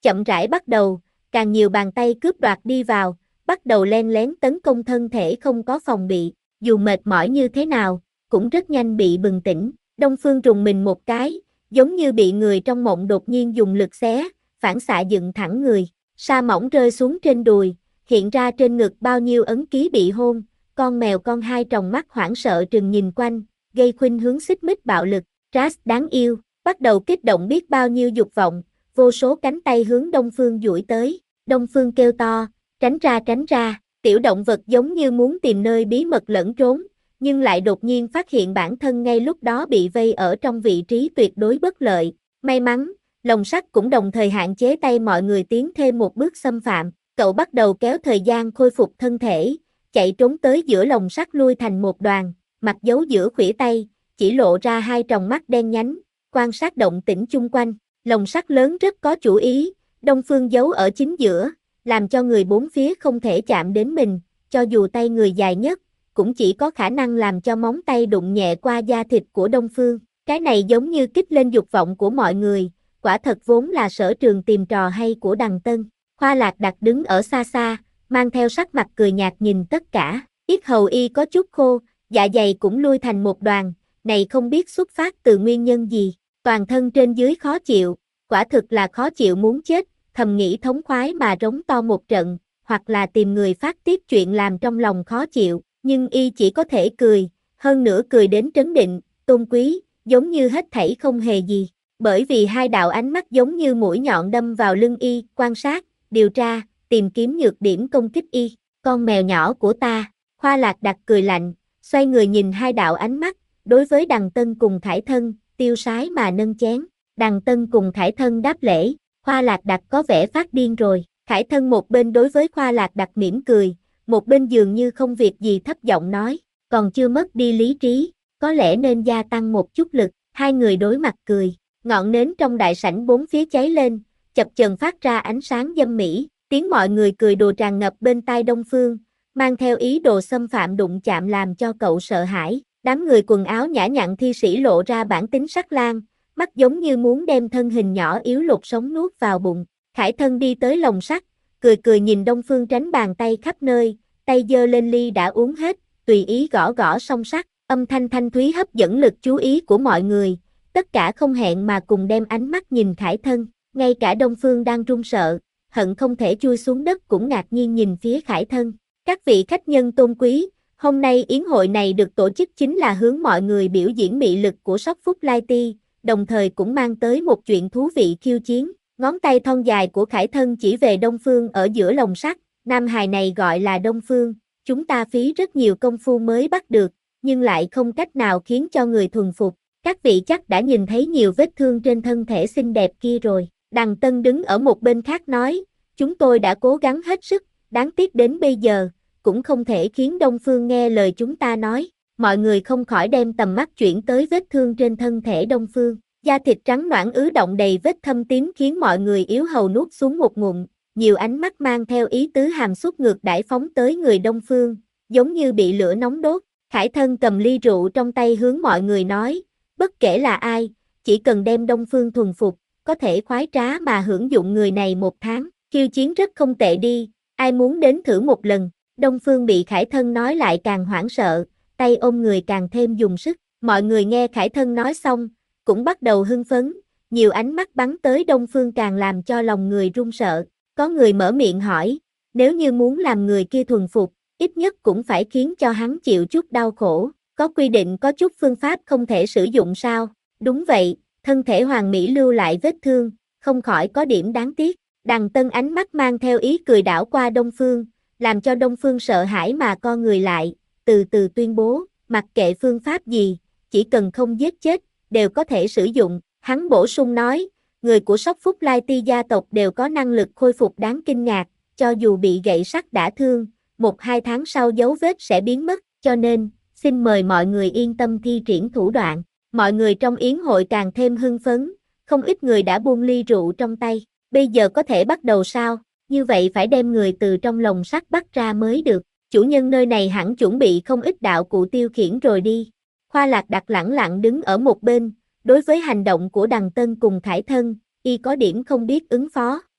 chậm rãi bắt đầu, càng nhiều bàn tay cướp đoạt đi vào, bắt đầu len lén tấn công thân thể không có phòng bị, dù mệt mỏi như thế nào, cũng rất nhanh bị bừng tỉnh. Đông Phương rùng mình một cái, giống như bị người trong mộng đột nhiên dùng lực xé, phản xạ dựng thẳng người, sa mỏng rơi xuống trên đùi, hiện ra trên ngực bao nhiêu ấn ký bị hôn, con mèo con hai tròng mắt hoảng sợ trừng nhìn quanh, gây khuynh hướng xích mích bạo lực, Ras đáng yêu, bắt đầu kích động biết bao nhiêu dục vọng, vô số cánh tay hướng Đông Phương duỗi tới, Đông Phương kêu to, tránh ra, tiểu động vật giống như muốn tìm nơi bí mật lẫn trốn, nhưng lại đột nhiên phát hiện bản thân ngay lúc đó bị vây ở trong vị trí tuyệt đối bất lợi, may mắn, lồng sắt cũng đồng thời hạn chế tay mọi người tiến thêm một bước xâm phạm, cậu bắt đầu kéo thời gian khôi phục thân thể, chạy trốn tới giữa lồng sắt lui thành một đoàn, mặt giấu giữa khuỷu tay, chỉ lộ ra hai tròng mắt đen nhánh, quan sát động tĩnh chung quanh, lồng sắt lớn rất có chủ ý, Đông Phương giấu ở chính giữa, làm cho người bốn phía không thể chạm đến mình, cho dù tay người dài nhất, cũng chỉ có khả năng làm cho móng tay đụng nhẹ qua da thịt của Đông Phương, cái này giống như kích lên dục vọng của mọi người, quả thật vốn là sở trường tìm trò hay của Đằng Tân. Khoa Lạc Đặt đứng ở xa xa, mang theo sắc mặt cười nhạt nhìn tất cả, yết hầu y có chút khô, dạ dày cũng lui thành một đoàn, này không biết xuất phát từ nguyên nhân gì, toàn thân trên dưới khó chịu, quả thực là khó chịu muốn chết, thầm nghĩ thống khoái mà rống to một trận, hoặc là tìm người phát tiết chuyện làm trong lòng khó chịu, nhưng y chỉ có thể cười, hơn nữa cười đến trấn định, tôn quý, giống như hết thảy không hề gì, bởi vì hai đạo ánh mắt giống như mũi nhọn đâm vào lưng y, quan sát, điều tra, tìm kiếm nhược điểm công kích y, con mèo nhỏ của ta, Khoa Lạc Đặt cười lạnh, xoay người nhìn hai đạo ánh mắt, đối với Đằng Tân cùng Khải Thân, tiêu sái mà nâng chén, Đằng Tân cùng Khải Thân đáp lễ, Khoa Lạc Đặt có vẻ phát điên rồi, Khải Thân một bên đối với Khoa Lạc Đặt mỉm cười, một bên dường như không việc gì thấp giọng nói, còn chưa mất đi lý trí, có lẽ nên gia tăng một chút lực, hai người đối mặt cười, ngọn nến trong đại sảnh bốn phía cháy lên, chập chờn phát ra ánh sáng dâm mỹ, tiếng mọi người cười đùa tràn ngập bên tai Đông Phương, mang theo ý đồ xâm phạm đụng chạm làm cho cậu sợ hãi, đám người quần áo nhã nhặn thi sĩ lộ ra bản tính sắc lang, mắt giống như muốn đem thân hình nhỏ yếu lột sống nuốt vào bụng, Khải Thân đi tới lồng sắt, cười cười nhìn Đông Phương tránh bàn tay khắp nơi, tay giơ lên ly đã uống hết, tùy ý gõ gõ song sắt, âm thanh thanh thúy hấp dẫn lực chú ý của mọi người, tất cả không hẹn mà cùng đem ánh mắt nhìn Khải Thân, ngay cả Đông Phương đang run sợ, hận không thể chui xuống đất cũng ngạc nhiên nhìn phía Khải Thân. Các vị khách nhân tôn quý, hôm nay yến hội này được tổ chức chính là hướng mọi người biểu diễn mị lực của Sóc Phúc Lai Ti, đồng thời cũng mang tới một chuyện thú vị khiêu chiến. Ngón tay thon dài của Khải Thân chỉ về Đông Phương ở giữa lồng sắt, nam hài này gọi là Đông Phương, chúng ta phí rất nhiều công phu mới bắt được, nhưng lại không cách nào khiến cho người thuần phục. Các vị chắc đã nhìn thấy nhiều vết thương trên thân thể xinh đẹp kia rồi. Đằng Tân đứng ở một bên khác nói, chúng tôi đã cố gắng hết sức, đáng tiếc đến bây giờ, cũng không thể khiến Đông Phương nghe lời chúng ta nói. Mọi người không khỏi đem tầm mắt chuyển tới vết thương trên thân thể Đông Phương. Da thịt trắng nõn ứ động đầy vết thâm tím khiến mọi người yếu hầu nuốt xuống một ngụm, nhiều ánh mắt mang theo ý tứ hàm xúc ngược đãi phóng tới người Đông Phương, giống như bị lửa nóng đốt. Khải Thân cầm ly rượu trong tay hướng mọi người nói, bất kể là ai, chỉ cần đem Đông Phương thuần phục, có thể khoái trá mà hưởng dụng người này một tháng, khiêu chiến rất không tệ đi, ai muốn đến thử một lần. Đông Phương bị Khải Thân nói lại càng hoảng sợ, tay ôm người càng thêm dùng sức, mọi người nghe Khải Thân nói xong, cũng bắt đầu hưng phấn, nhiều ánh mắt bắn tới Đông Phương càng làm cho lòng người run sợ, có người mở miệng hỏi, nếu như muốn làm người kia thuần phục, ít nhất cũng phải khiến cho hắn chịu chút đau khổ, có quy định có chút phương pháp không thể sử dụng sao, đúng vậy, thân thể hoàn mỹ lưu lại vết thương, không khỏi có điểm đáng tiếc, Đằng Tân ánh mắt mang theo ý cười đảo qua Đông Phương, làm cho Đông Phương sợ hãi mà co người lại, từ từ tuyên bố, mặc kệ phương pháp gì, chỉ cần không giết chết, đều có thể sử dụng, hắn bổ sung nói, người của Sóc Phúc Lai Ti gia tộc đều có năng lực khôi phục đáng kinh ngạc, cho dù bị gậy sắt đả thương, 1-2 tháng sau dấu vết sẽ biến mất, cho nên, xin mời mọi người yên tâm thi triển thủ đoạn, mọi người trong yến hội càng thêm hưng phấn, không ít người đã buông ly rượu trong tay, bây giờ có thể bắt đầu sao, như vậy phải đem người từ trong lồng sắt bắt ra mới được, chủ nhân nơi này hẳn chuẩn bị không ít đạo cụ tiêu khiển rồi đi. Khoa Lạc Đặt lẳng lặng đứng ở một bên, đối với hành động của Đằng Tân cùng Khải Thân, y có điểm không biết ứng phó,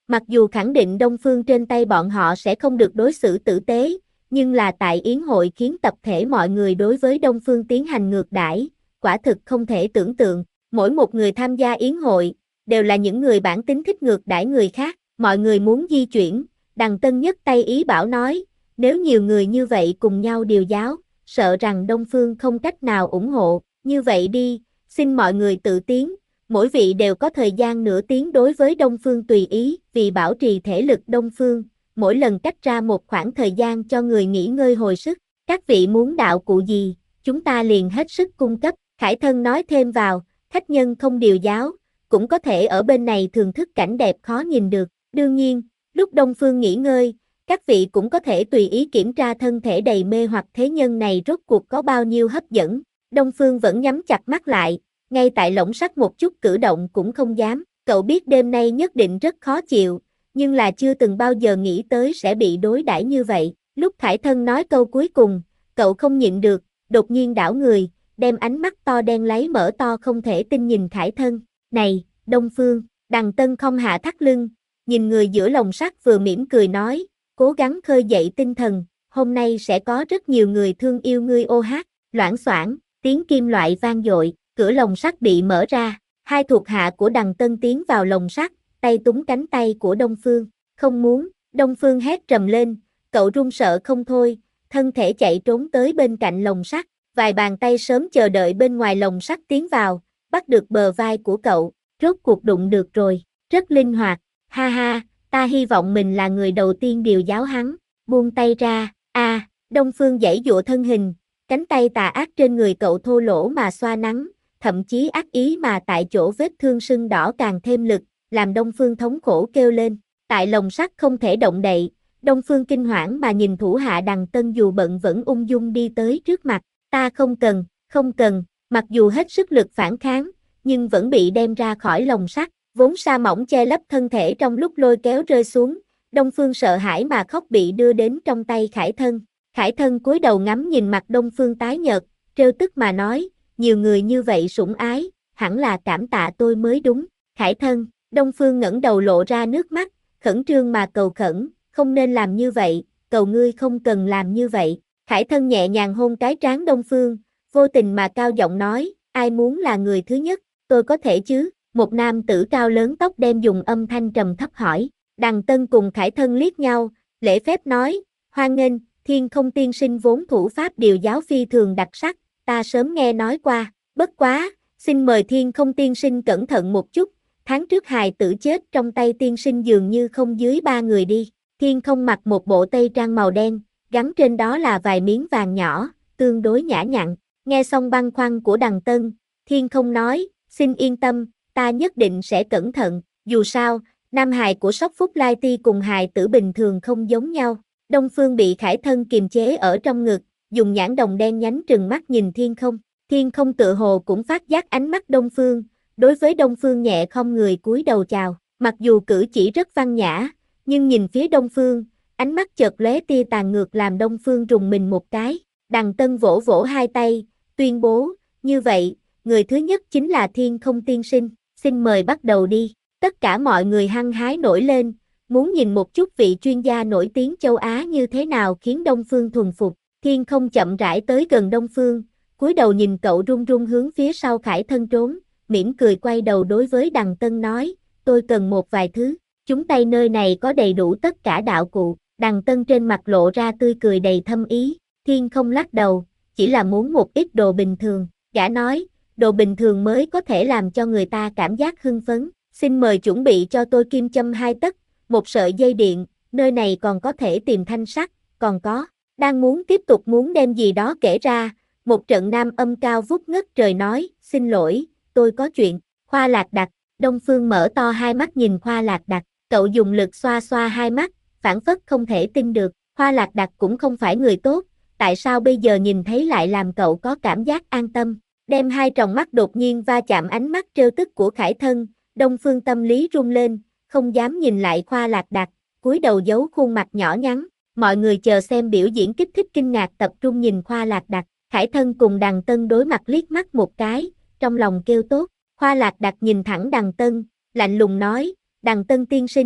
Mặc dù khẳng định Đông Phương trên tay bọn họ sẽ không được đối xử tử tế, nhưng là tại yến hội khiến tập thể mọi người đối với Đông Phương tiến hành ngược đãi, quả thực không thể tưởng tượng. Mỗi một người tham gia yến hội, đều là những người bản tính thích ngược đãi người khác, mọi người muốn di chuyển, Đằng Tân nhất tay ý bảo nói, nếu nhiều người như vậy cùng nhau điều giáo, sợ rằng Đông Phương không cách nào ủng hộ, như vậy đi, xin mọi người tự tiến, mỗi vị đều có thời gian nửa tiếng đối với Đông Phương tùy ý, vì bảo trì thể lực Đông Phương, mỗi lần cách ra một khoảng thời gian cho người nghỉ ngơi hồi sức, các vị muốn đạo cụ gì, chúng ta liền hết sức cung cấp, Khải Thân nói thêm vào, khách nhân không điều giáo, cũng có thể ở bên này thưởng thức cảnh đẹp khó nhìn được, đương nhiên, lúc Đông Phương nghỉ ngơi, các vị cũng có thể tùy ý kiểm tra thân thể đầy mê hoặc thế nhân này rốt cuộc có bao nhiêu hấp dẫn, Đông Phương vẫn nhắm chặt mắt lại, ngay tại lồng sắt một chút cử động cũng không dám, cậu biết đêm nay nhất định rất khó chịu, nhưng là chưa từng bao giờ nghĩ tới sẽ bị đối đãi như vậy, lúc Khải Thân nói câu cuối cùng, cậu không nhịn được, đột nhiên đảo người, đem ánh mắt to đen lấy mở to không thể tin nhìn Khải Thân, này, Đông Phương, Đằng Tân không hạ thắt lưng, nhìn người giữa lồng sắt vừa mỉm cười nói, cố gắng khơi dậy tinh thần, hôm nay sẽ có rất nhiều người thương yêu ngươi ô hát, loảng xoảng, tiếng kim loại vang dội, cửa lồng sắt bị mở ra, hai thuộc hạ của Đằng Tân tiến vào lồng sắt, tay túm cánh tay của Đông Phương, không muốn, Đông Phương hét trầm lên, cậu run sợ không thôi, thân thể chạy trốn tới bên cạnh lồng sắt, vài bàn tay sớm chờ đợi bên ngoài lồng sắt tiến vào, bắt được bờ vai của cậu, rốt cuộc đụng được rồi, rất linh hoạt, ha ha, ta hy vọng mình là người đầu tiên điều giáo hắn, buông tay ra, Đông Phương giãy giụa thân hình, cánh tay tà ác trên người cậu thô lỗ mà xoa nắng, thậm chí ác ý mà tại chỗ vết thương sưng đỏ càng thêm lực, làm Đông Phương thống khổ kêu lên, tại lồng sắt không thể động đậy, Đông Phương kinh hoảng mà nhìn thủ hạ Đằng Tân dù bận vẫn ung dung đi tới trước mặt, ta không cần, mặc dù hết sức lực phản kháng, nhưng vẫn bị đem ra khỏi lồng sắt, vốn sa mỏng che lấp thân thể trong lúc lôi kéo rơi xuống, Đông Phương sợ hãi mà khóc bị đưa đến trong tay Khải Thân cúi đầu ngắm nhìn mặt Đông Phương tái nhợt, trêu tức mà nói, nhiều người như vậy sủng ái, hẳn là cảm tạ tôi mới đúng, Khải Thân, Đông Phương ngẩng đầu lộ ra nước mắt, khẩn trương mà cầu khẩn, không nên làm như vậy, cầu ngươi không cần làm như vậy, Khải Thân nhẹ nhàng hôn cái trán Đông Phương, vô tình mà cao giọng nói, ai muốn là người thứ nhất, tôi có thể chứ, một nam tử cao lớn tóc đen dùng âm thanh trầm thấp hỏi, Đằng Tân cùng Khải Thân liếc nhau, lễ phép nói, hoan nghênh, Thiên Không tiên sinh vốn thủ pháp điều giáo phi thường đặc sắc, ta sớm nghe nói qua, bất quá, xin mời Thiên Không tiên sinh cẩn thận một chút, tháng trước hài tử chết trong tay tiên sinh dường như không dưới 3 người đi, Thiên Không mặc một bộ tây trang màu đen, gắn trên đó là vài miếng vàng nhỏ, tương đối nhã nhặn, nghe xong băn khoăn của Đằng Tân, Thiên Không nói, xin yên tâm, ta nhất định sẽ cẩn thận, dù sao, nam hài của Sóc Phúc Lai Ti cùng hài tử bình thường không giống nhau. Đông Phương bị Khải Thân kiềm chế ở trong ngực, dùng nhãn đồng đen nhánh trừng mắt nhìn Thiên Không tự hồ cũng phát giác ánh mắt Đông Phương, đối với Đông Phương nhẹ không người cúi đầu chào, mặc dù cử chỉ rất văn nhã, nhưng nhìn phía Đông Phương, ánh mắt chợt lóe tia tàn ngược làm Đông Phương rùng mình một cái, Đằng Tân vỗ vỗ hai tay, tuyên bố, như vậy, người thứ nhất chính là Thiên Không tiên sinh, xin mời bắt đầu đi, tất cả mọi người hăng hái nổi lên, muốn nhìn một chút vị chuyên gia nổi tiếng châu Á như thế nào khiến Đông Phương thuần phục, Thiên Không chậm rãi tới gần Đông Phương, cúi đầu nhìn cậu run run hướng phía sau Khải Thân trốn, mỉm cười quay đầu đối với Đằng Tân nói, tôi cần một vài thứ, chúng tay nơi này có đầy đủ tất cả đạo cụ, Đằng Tân trên mặt lộ ra tươi cười đầy thâm ý, Thiên Không lắc đầu, chỉ là muốn một ít đồ bình thường, gã nói, đồ bình thường mới có thể làm cho người ta cảm giác hưng phấn, xin mời chuẩn bị cho tôi kim châm 2 tấc, một sợi dây điện, nơi này còn có thể tìm thanh sắt, còn có, đang tiếp tục muốn đem gì đó kể ra, một trận nam âm cao vút ngất trời nói, xin lỗi, tôi có chuyện, Khoa Lạc Đặc, Đông Phương mở to hai mắt nhìn Khoa Lạc Đặc, cậu dùng lực xoa xoa hai mắt, phảng phất không thể tin được, Khoa Lạc Đặc cũng không phải người tốt, tại sao bây giờ nhìn thấy lại làm cậu có cảm giác an tâm, đem hai tròng mắt đột nhiên va chạm ánh mắt trêu tức của Khải Thân, Đông Phương tâm lý rung lên, không dám nhìn lại Khoa Lạc Đặc, cúi đầu giấu khuôn mặt nhỏ nhắn, mọi người chờ xem biểu diễn kích thích kinh ngạc tập trung nhìn Khoa Lạc Đặc, Khải Thân cùng Đằng Tân đối mặt liếc mắt một cái, trong lòng kêu tốt, Khoa Lạc Đặc nhìn thẳng Đằng Tân, lạnh lùng nói, Đằng Tân tiên sinh,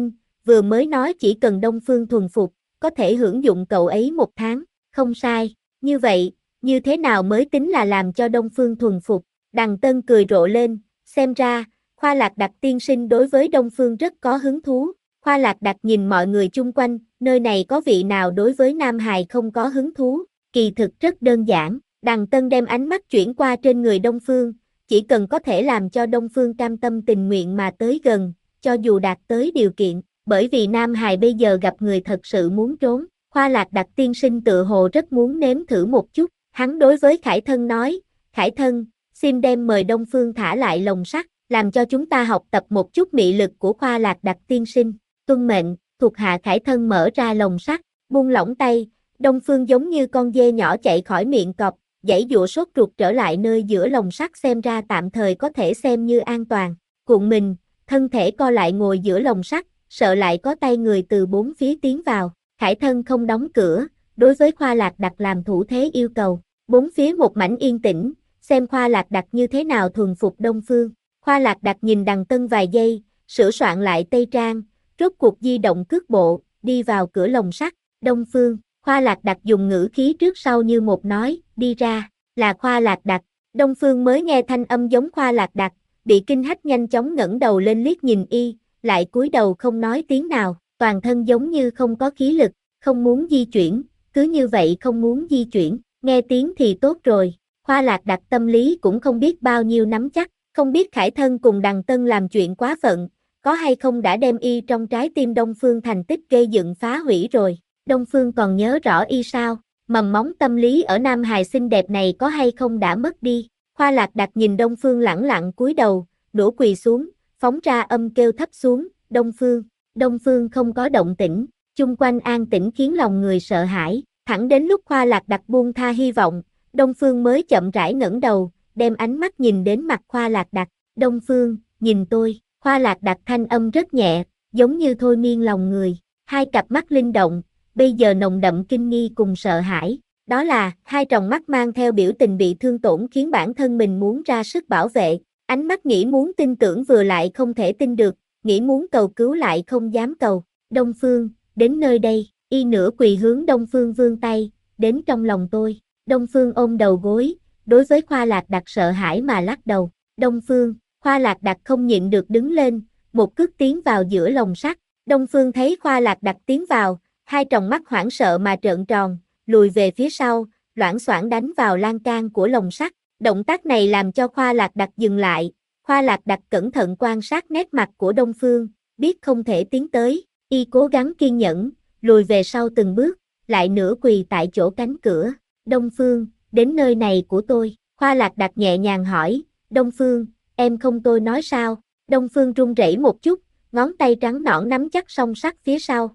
vừa mới nói chỉ cần Đông Phương thuần phục, có thể hưởng dụng cậu ấy 1 tháng, không sai, như vậy, như thế nào mới tính là làm cho Đông Phương thuần phục? Đằng Tân cười rộ lên, xem ra, Khoa Lạc Đặc tiên sinh đối với Đông Phương rất có hứng thú. Khoa Lạc Đặc nhìn mọi người chung quanh, nơi này có vị nào đối với Nam Hài không có hứng thú, kỳ thực rất đơn giản. Đằng Tân đem ánh mắt chuyển qua trên người Đông Phương, chỉ cần có thể làm cho Đông Phương cam tâm tình nguyện mà tới gần, cho dù đạt tới điều kiện, bởi vì Nam Hài bây giờ gặp người thật sự muốn trốn. Khoa Lạc Đặc tiên sinh tự hồ rất muốn nếm thử một chút, hắn đối với Khải Thân nói, Khải Thân, xin đem mời Đông Phương thả lại lồng sắt, làm cho chúng ta học tập một chút mị lực của Khoa Lạc Đặc tiên sinh. Tuân mệnh, thuộc hạ Khải Thân mở ra lồng sắt, buông lỏng tay, Đông Phương giống như con dê nhỏ chạy khỏi miệng cọp, giãy giụa sốt ruột trở lại nơi giữa lồng sắt xem ra tạm thời có thể xem như an toàn. Cuộn mình, thân thể co lại ngồi giữa lồng sắt, sợ lại có tay người từ 4 phía tiến vào. Khải Thân không đóng cửa, đối với Khoa Lạc Đặc làm thủ thế yêu cầu. 4 phía một mảnh yên tĩnh, xem Khoa Lạc Đặc như thế nào thuần phục Đông Phương. Khoa Lạc Đặc nhìn Đằng Tân vài giây, sửa soạn lại tây trang, rốt cuộc di động cước bộ, đi vào cửa lồng sắt. Đông Phương, Khoa Lạc Đặc dùng ngữ khí trước sau như một nói, đi ra, là Khoa Lạc Đặc. Đông Phương mới nghe thanh âm giống Khoa Lạc Đặc, bị kinh hách nhanh chóng ngẩng đầu lên liếc nhìn y, lại cúi đầu không nói tiếng nào, toàn thân giống như không có khí lực, không muốn di chuyển, cứ như vậy không muốn di chuyển, nghe tiếng thì tốt rồi. Khoa Lạc Đặc tâm lý cũng không biết bao nhiêu nắm chắc, không biết Khải Thân cùng Đằng Tân làm chuyện quá phận, có hay không đã đem y trong trái tim Đông Phương thành tích gây dựng phá hủy rồi. Đông Phương còn nhớ rõ y sao, mầm móng tâm lý ở Nam Hài xinh đẹp này có hay không đã mất đi. Khoa Lạc Đặc nhìn Đông Phương lẳng lặng cúi đầu, nửa quỳ xuống, phóng ra âm kêu thấp xuống, Đông Phương. Đông Phương không có động tĩnh, chung quanh an tĩnh khiến lòng người sợ hãi, thẳng đến lúc Khoa Lạc Đặc buông tha hy vọng, Đông Phương mới chậm rãi ngẩng đầu, đem ánh mắt nhìn đến mặt Khoa Lạc Đặc, Đông Phương, nhìn tôi. Khoa Lạc Đặc thanh âm rất nhẹ, giống như thôi miên lòng người, hai cặp mắt linh động, bây giờ nồng đậm kinh nghi cùng sợ hãi, đó là hai tròng mắt mang theo biểu tình bị thương tổn khiến bản thân mình muốn ra sức bảo vệ, ánh mắt nghĩ muốn tin tưởng vừa lại không thể tin được, nghĩ muốn cầu cứu lại không dám cầu. Đông Phương, đến nơi đây, y nửa quỳ hướng Đông Phương vươn tay, đến trong lòng tôi. Đông Phương ôm đầu gối, đối với Khoa Lạc Đặc sợ hãi mà lắc đầu. Đông Phương, Khoa Lạc Đặc không nhịn được đứng lên, một cước tiến vào giữa lồng sắt. Đông Phương thấy Khoa Lạc Đặc tiến vào, hai tròng mắt hoảng sợ mà trợn tròn, lùi về phía sau, loảng xoảng đánh vào lan can của lồng sắt. Động tác này làm cho Khoa Lạc Đặc dừng lại. Khoa Lạc Đặc cẩn thận quan sát nét mặt của Đông Phương, biết không thể tiến tới, y cố gắng kiên nhẫn, lùi về sau từng bước, lại nửa quỳ tại chỗ cánh cửa. Đông Phương, đến nơi này của tôi. Khoa Lạc Đặc nhẹ nhàng hỏi, Đông Phương, em không tôi nói sao? Đông Phương run rẩy một chút, ngón tay trắng nõn nắm chắc song sắt phía sau.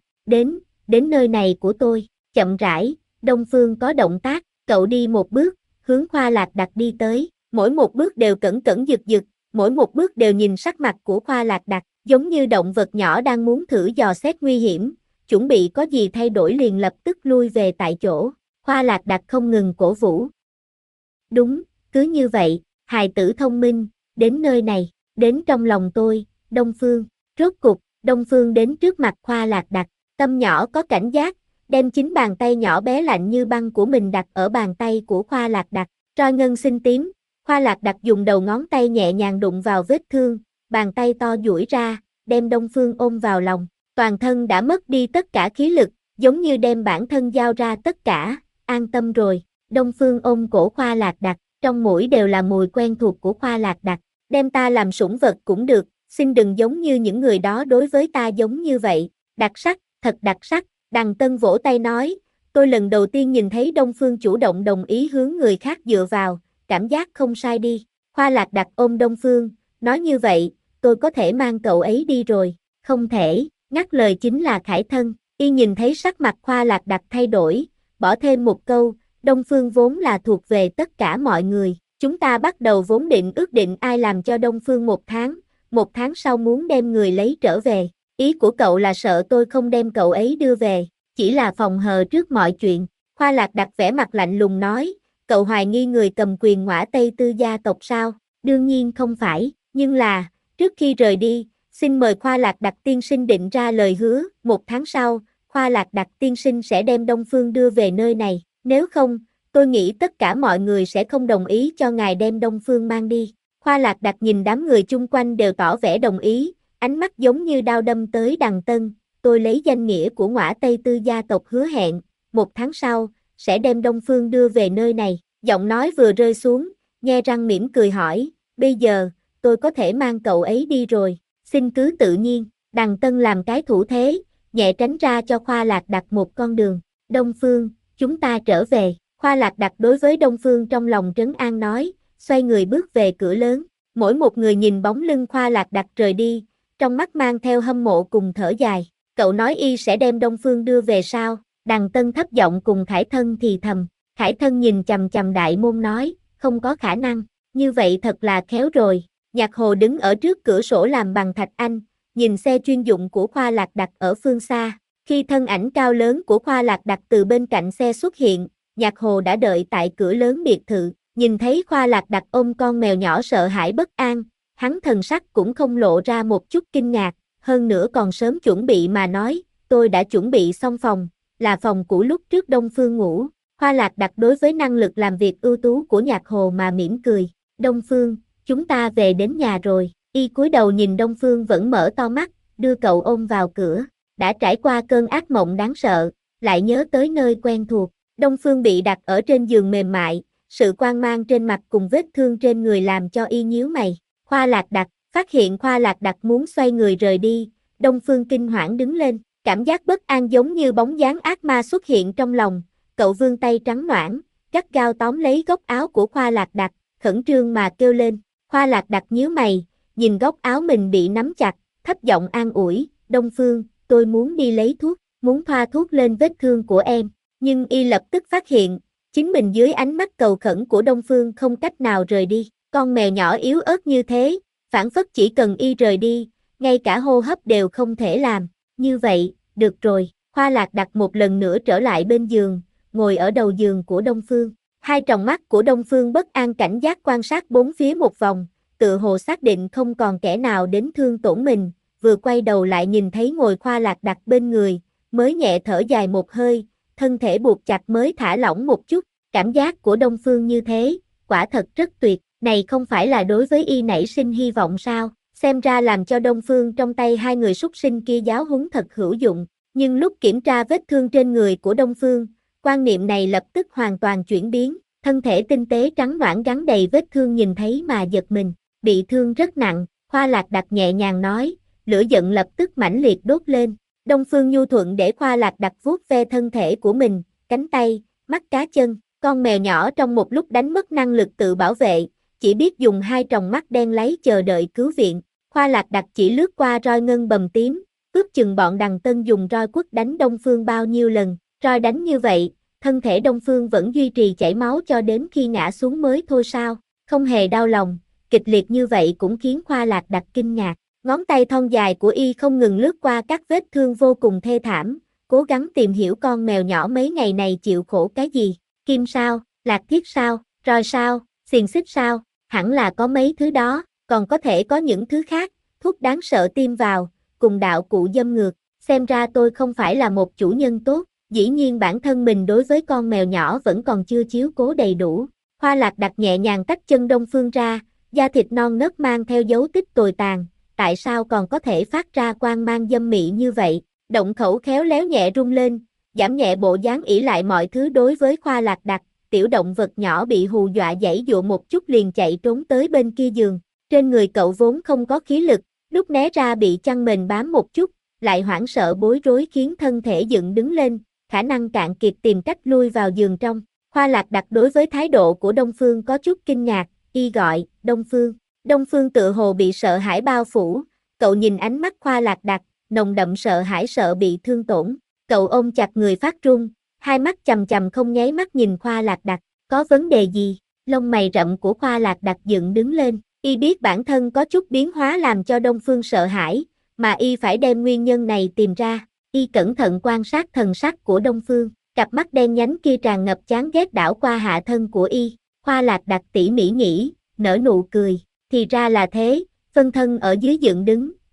Đến nơi này của tôi. Chậm rãi, Đông Phương có động tác, cậu đi một bước, hướng Khoa Lạc Đặc đi tới, mỗi một bước đều cẩn cẩn giật giật, mỗi một bước đều nhìn sắc mặt của Khoa Lạc Đặc, giống như động vật nhỏ đang muốn thử dò xét nguy hiểm, chuẩn bị có gì thay đổi liền lập tức lui về tại chỗ. Khoa Lạc Đặc không ngừng cổ vũ. Đúng, cứ như vậy, hài tử thông minh, đến nơi này, đến trong lòng tôi, Đông Phương. Rốt cục, Đông Phương đến trước mặt Khoa Lạc Đặc, tâm nhỏ có cảnh giác, đem chính bàn tay nhỏ bé lạnh như băng của mình đặt ở bàn tay của Khoa Lạc Đặc, roi ngân xinh tím. Khoa Lạc Đặc dùng đầu ngón tay nhẹ nhàng đụng vào vết thương, bàn tay to duỗi ra, đem Đông Phương ôm vào lòng, toàn thân đã mất đi tất cả khí lực, giống như đem bản thân giao ra tất cả, an tâm rồi. Đông Phương ôm cổ Khoa Lạc Đặc, trong mũi đều là mùi quen thuộc của Khoa Lạc Đặc, đem ta làm sủng vật cũng được, xin đừng giống như những người đó đối với ta giống như vậy, đặc sắc, thật đặc sắc. Đằng Tân vỗ tay nói, tôi lần đầu tiên nhìn thấy Đông Phương chủ động đồng ý hướng người khác dựa vào, cảm giác không sai đi. Khoa Lạc Đặc ôm Đông Phương, nói như vậy, tôi có thể mang cậu ấy đi rồi. Không thể, ngắt lời chính là Khải Thân. Y nhìn thấy sắc mặt Khoa Lạc Đặc thay đổi, bỏ thêm một câu, Đông Phương vốn là thuộc về tất cả mọi người. Chúng ta bắt đầu vốn định ước định ai làm cho Đông Phương 1 tháng sau muốn đem người lấy trở về. Ý của cậu là sợ tôi không đem cậu ấy đưa về, chỉ là phòng hờ trước mọi chuyện. Khoa Lạc Đặc vẻ mặt lạnh lùng nói, cậu hoài nghi người cầm quyền Ngõa Tây Tư gia tộc sao? Đương nhiên không phải, nhưng là, trước khi rời đi, Xin mời Khoa Lạc Đặc tiên sinh định ra lời hứa, 1 tháng sau, Khoa Lạc Đặc tiên sinh sẽ đem Đông Phương đưa về nơi này, nếu không, tôi nghĩ tất cả mọi người sẽ không đồng ý cho ngài đem Đông Phương mang đi. Khoa Lạc Đặc nhìn đám người chung quanh đều tỏ vẻ đồng ý, ánh mắt giống như đao đâm tới Đằng Tân, tôi lấy danh nghĩa của Ngõa Tây Tư gia tộc hứa hẹn, 1 tháng sau, sẽ đem Đông Phương đưa về nơi này. Giọng nói vừa rơi xuống, nhe răng mỉm cười hỏi, bây giờ, tôi có thể mang cậu ấy đi rồi, xin cứ tự nhiên. Đằng Tân làm cái thủ thế, nhẹ tránh ra cho Khoa Lạc Đặc một con đường. Đông Phương, chúng ta trở về. Khoa Lạc Đặc đối với Đông Phương trong lòng trấn an nói, xoay người bước về cửa lớn. Mỗi một người nhìn bóng lưng Khoa Lạc Đặc rời đi, trong mắt mang theo hâm mộ cùng thở dài. Cậu nói y sẽ đem Đông Phương đưa về sao? Đằng Tân thấp giọng cùng Khải Thân thì thầm. Khải Thân nhìn chằm chằm đại môn nói, không có khả năng, như vậy thật là khéo rồi. Nhạc Hồ đứng ở trước cửa sổ làm bằng thạch anh, nhìn xe chuyên dụng của Khoa Lạc Đặc ở phương xa. Khi thân ảnh cao lớn của Khoa Lạc Đặc từ bên cạnh xe xuất hiện, Nhạc Hồ đã đợi tại cửa lớn biệt thự, nhìn thấy Khoa Lạc Đặc ôm con mèo nhỏ sợ hãi bất an, hắn thần sắc cũng không lộ ra một chút kinh ngạc, hơn nữa còn sớm chuẩn bị mà nói, tôi đã chuẩn bị xong phòng, là phòng cũ lúc trước Đông Phương ngủ. Khoa Lạc Đặc đối với năng lực làm việc ưu tú của Nhạc Hồ mà mỉm cười, Đông Phương, chúng ta về đến nhà rồi. Y cúi đầu nhìn Đông Phương vẫn mở to mắt, đưa cậu ôm vào cửa, đã trải qua cơn ác mộng đáng sợ, lại nhớ tới nơi quen thuộc. Đông Phương bị đặt ở trên giường mềm mại, sự quan mang trên mặt cùng vết thương trên người làm cho y nhíu mày. Khoa Lạc Đặc, phát hiện Khoa Lạc Đặc muốn xoay người rời đi, Đông Phương kinh hoảng đứng lên, cảm giác bất an giống như bóng dáng ác ma xuất hiện trong lòng, cậu vươn tay trắng ноãn, gắt gao tóm lấy góc áo của Khoa Lạc Đặc, khẩn trương mà kêu lên. Khoa Lạc Đặc nhíu mày, nhìn góc áo mình bị nắm chặt, thấp giọng an ủi, Đông Phương, tôi muốn đi lấy thuốc, muốn thoa thuốc lên vết thương của em, nhưng y lập tức phát hiện, chính mình dưới ánh mắt cầu khẩn của Đông Phương không cách nào rời đi, con mèo nhỏ yếu ớt như thế, phảng phất chỉ cần y rời đi, ngay cả hô hấp đều không thể làm, như vậy, được rồi, Khoa Lạc Đặc một lần nữa trở lại bên giường, ngồi ở đầu giường của Đông Phương, hai tròng mắt của Đông Phương bất an cảnh giác quan sát bốn phía một vòng, tự hồ xác định không còn kẻ nào đến thương tổn mình, vừa quay đầu lại nhìn thấy ngồi Khoa Lạc Đặc bên người, mới nhẹ thở dài một hơi, thân thể buộc chặt mới thả lỏng một chút, cảm giác của Đông Phương như thế, quả thật rất tuyệt, này không phải là đối với y nảy sinh hy vọng sao, xem ra làm cho Đông Phương trong tay hai người súc sinh kia giáo huấn thật hữu dụng, nhưng lúc kiểm tra vết thương trên người của Đông Phương, quan niệm này lập tức hoàn toàn chuyển biến, thân thể tinh tế trắng ноãn gắn đầy vết thương nhìn thấy mà giật mình, bị thương rất nặng, Khoa Lạc Đặc nhẹ nhàng nói, lửa giận lập tức mãnh liệt đốt lên, Đông Phương nhu thuận để Khoa Lạc Đặc vuốt ve thân thể của mình, cánh tay, mắt cá chân, con mèo nhỏ trong một lúc đánh mất năng lực tự bảo vệ, chỉ biết dùng hai tròng mắt đen láy chờ đợi cứu viện, Khoa Lạc Đặc chỉ lướt qua roi ngân bầm tím, ước chừng bọn Đằng Tân dùng roi quất đánh Đông Phương bao nhiêu lần, roi đánh như vậy, thân thể Đông Phương vẫn duy trì chảy máu cho đến khi ngã xuống mới thôi sao, không hề đau lòng, kịch liệt như vậy cũng khiến Khoa Lạc Đặc kinh ngạc, ngón tay thon dài của y không ngừng lướt qua các vết thương vô cùng thê thảm, cố gắng tìm hiểu con mèo nhỏ mấy ngày này chịu khổ cái gì, kim sao, lạc thiết sao, roi sao, xiềng xích sao, hẳn là có mấy thứ đó, còn có thể có những thứ khác, thuốc đáng sợ tiêm vào, cùng đạo cụ dâm ngược, xem ra tôi không phải là một chủ nhân tốt, dĩ nhiên bản thân mình đối với con mèo nhỏ vẫn còn chưa chiếu cố đầy đủ. Khoa Lạc Đặc nhẹ nhàng tách chân Đông Phương ra, da thịt non nớt mang theo dấu tích tồi tàn, tại sao còn có thể phát ra quang mang dâm mị như vậy, động khẩu khéo léo nhẹ rung lên, giảm nhẹ bộ dáng ỷ lại mọi thứ đối với Khoa Lạc Đặc, tiểu động vật nhỏ bị hù dọa giãy dụa một chút liền chạy trốn tới bên kia giường, trên người cậu vốn không có khí lực, lúc né ra bị chăn mền bám một chút, lại hoảng sợ bối rối khiến thân thể dựng đứng lên, khả năng cạn kiệt tìm cách lui vào giường trong. Khoa Lạc Đặc đối với thái độ của Đông Phương có chút kinh ngạc, y gọi, Đông Phương. Đông Phương tự hồ bị sợ hãi bao phủ, cậu nhìn ánh mắt Khoa Lạc Đặc, nồng đậm sợ hãi sợ bị thương tổn. Cậu ôm chặt người phát run, hai mắt chằm chằm không nháy mắt nhìn Khoa Lạc Đặc, có vấn đề gì? Lông mày rậm của Khoa Lạc Đặc dựng đứng lên, y biết bản thân có chút biến hóa làm cho Đông Phương sợ hãi, mà y phải đem nguyên nhân này tìm ra. Y cẩn thận quan sát thần sắc của Đông Phương, cặp mắt đen nhánh kia tràn ngập chán ghét đảo qua hạ thân của y. Khoa Lạc Đặc tỉ mỉ nghĩ, nở nụ cười, thì ra là thế, phân thân ở dưới dựng đứng,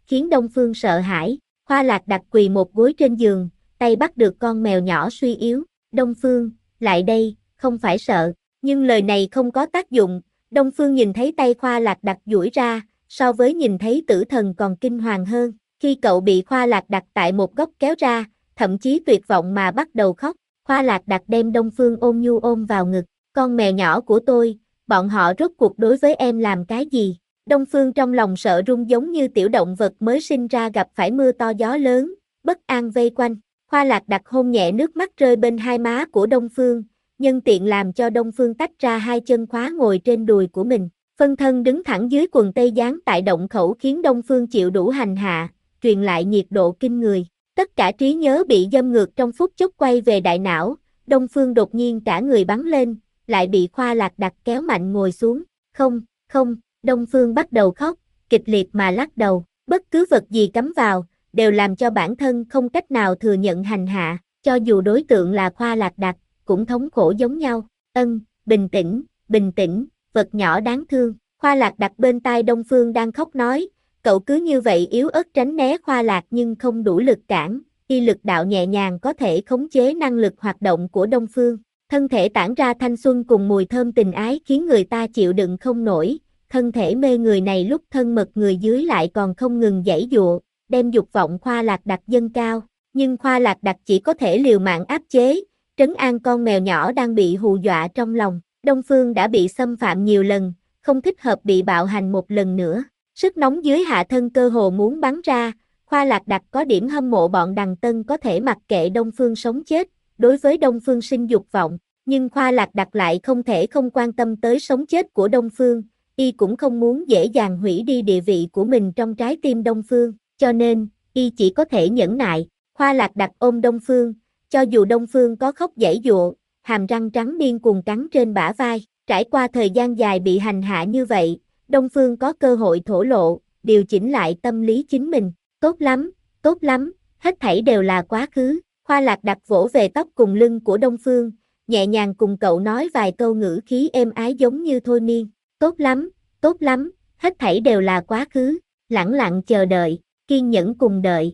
khiến Đông Phương sợ hãi. Khoa Lạc đặt quỳ một gối trên giường, tay bắt được con mèo nhỏ suy yếu. Đông Phương, lại đây, không phải sợ. Nhưng lời này không có tác dụng. Đông Phương nhìn thấy tay Khoa Lạc đặt duỗi ra, so với nhìn thấy tử thần còn kinh hoàng hơn. Khi cậu bị Khoa Lạc đặt tại một góc kéo ra, thậm chí tuyệt vọng mà bắt đầu khóc. Khoa Lạc đặt đem Đông Phương ôm nhu ôm vào ngực. Con mèo nhỏ của tôi, bọn họ rốt cuộc đối với em làm cái gì? Đông Phương trong lòng sợ run giống như tiểu động vật mới sinh ra gặp phải mưa to gió lớn, bất an vây quanh. Khoa Lạc đặt hôn nhẹ nước mắt rơi bên hai má của Đông Phương, nhân tiện làm cho Đông Phương tách ra hai chân khóa ngồi trên đùi của mình. Phân thân đứng thẳng dưới quần tây dán tại động khẩu khiến Đông Phương chịu đủ hành hạ, truyền lại nhiệt độ kinh người. Tất cả trí nhớ bị dâm ngược trong phút chốc quay về đại não, Đông Phương đột nhiên cả người bắn lên, lại bị Khoa Lạc đặt kéo mạnh ngồi xuống. Không, không, Đông Phương bắt đầu khóc, kịch liệt mà lắc đầu, bất cứ vật gì cắm vào, đều làm cho bản thân không cách nào thừa nhận hành hạ, cho dù đối tượng là Khoa Lạc đặt, cũng thống khổ giống nhau. Bình tĩnh, vật nhỏ đáng thương. Khoa Lạc đặt bên tai Đông Phương đang khóc nói, cậu cứ như vậy yếu ớt tránh né Khoa Lạc nhưng không đủ lực cản, y lực đạo nhẹ nhàng có thể khống chế năng lực hoạt động của Đông Phương. Thân thể tản ra thanh xuân cùng mùi thơm tình ái khiến người ta chịu đựng không nổi, thân thể mê người này lúc thân mật người dưới lại còn không ngừng giãy giụa, đem dục vọng Khoa Lạc đặt dâng cao, nhưng Khoa Lạc đặt chỉ có thể liều mạng áp chế, trấn an con mèo nhỏ đang bị hù dọa trong lòng. Đông Phương đã bị xâm phạm nhiều lần, không thích hợp bị bạo hành một lần nữa. Sức nóng dưới hạ thân cơ hồ muốn bắn ra, Khoa Lạc đặt có điểm hâm mộ bọn đằng tân có thể mặc kệ Đông Phương sống chết, đối với Đông Phương sinh dục vọng, nhưng Khoa Lạc đặt lại không thể không quan tâm tới sống chết của Đông Phương, y cũng không muốn dễ dàng hủy đi địa vị của mình trong trái tim Đông Phương, cho nên, y chỉ có thể nhẫn nại. Khoa Lạc đặt ôm Đông Phương, cho dù Đông Phương có khóc giãy giụa, hàm răng trắng điên cuồng cắn trên bả vai, trải qua thời gian dài bị hành hạ như vậy, Đông Phương có cơ hội thổ lộ, điều chỉnh lại tâm lý chính mình. Tốt lắm, hết thảy đều là quá khứ. Khoa Lạc đặt vỗ về tóc cùng lưng của Đông Phương, nhẹ nhàng cùng cậu nói vài câu ngữ khí êm ái giống như thôi miên. Tốt lắm, hết thảy đều là quá khứ, lẳng lặng chờ đợi, kiên nhẫn cùng đợi.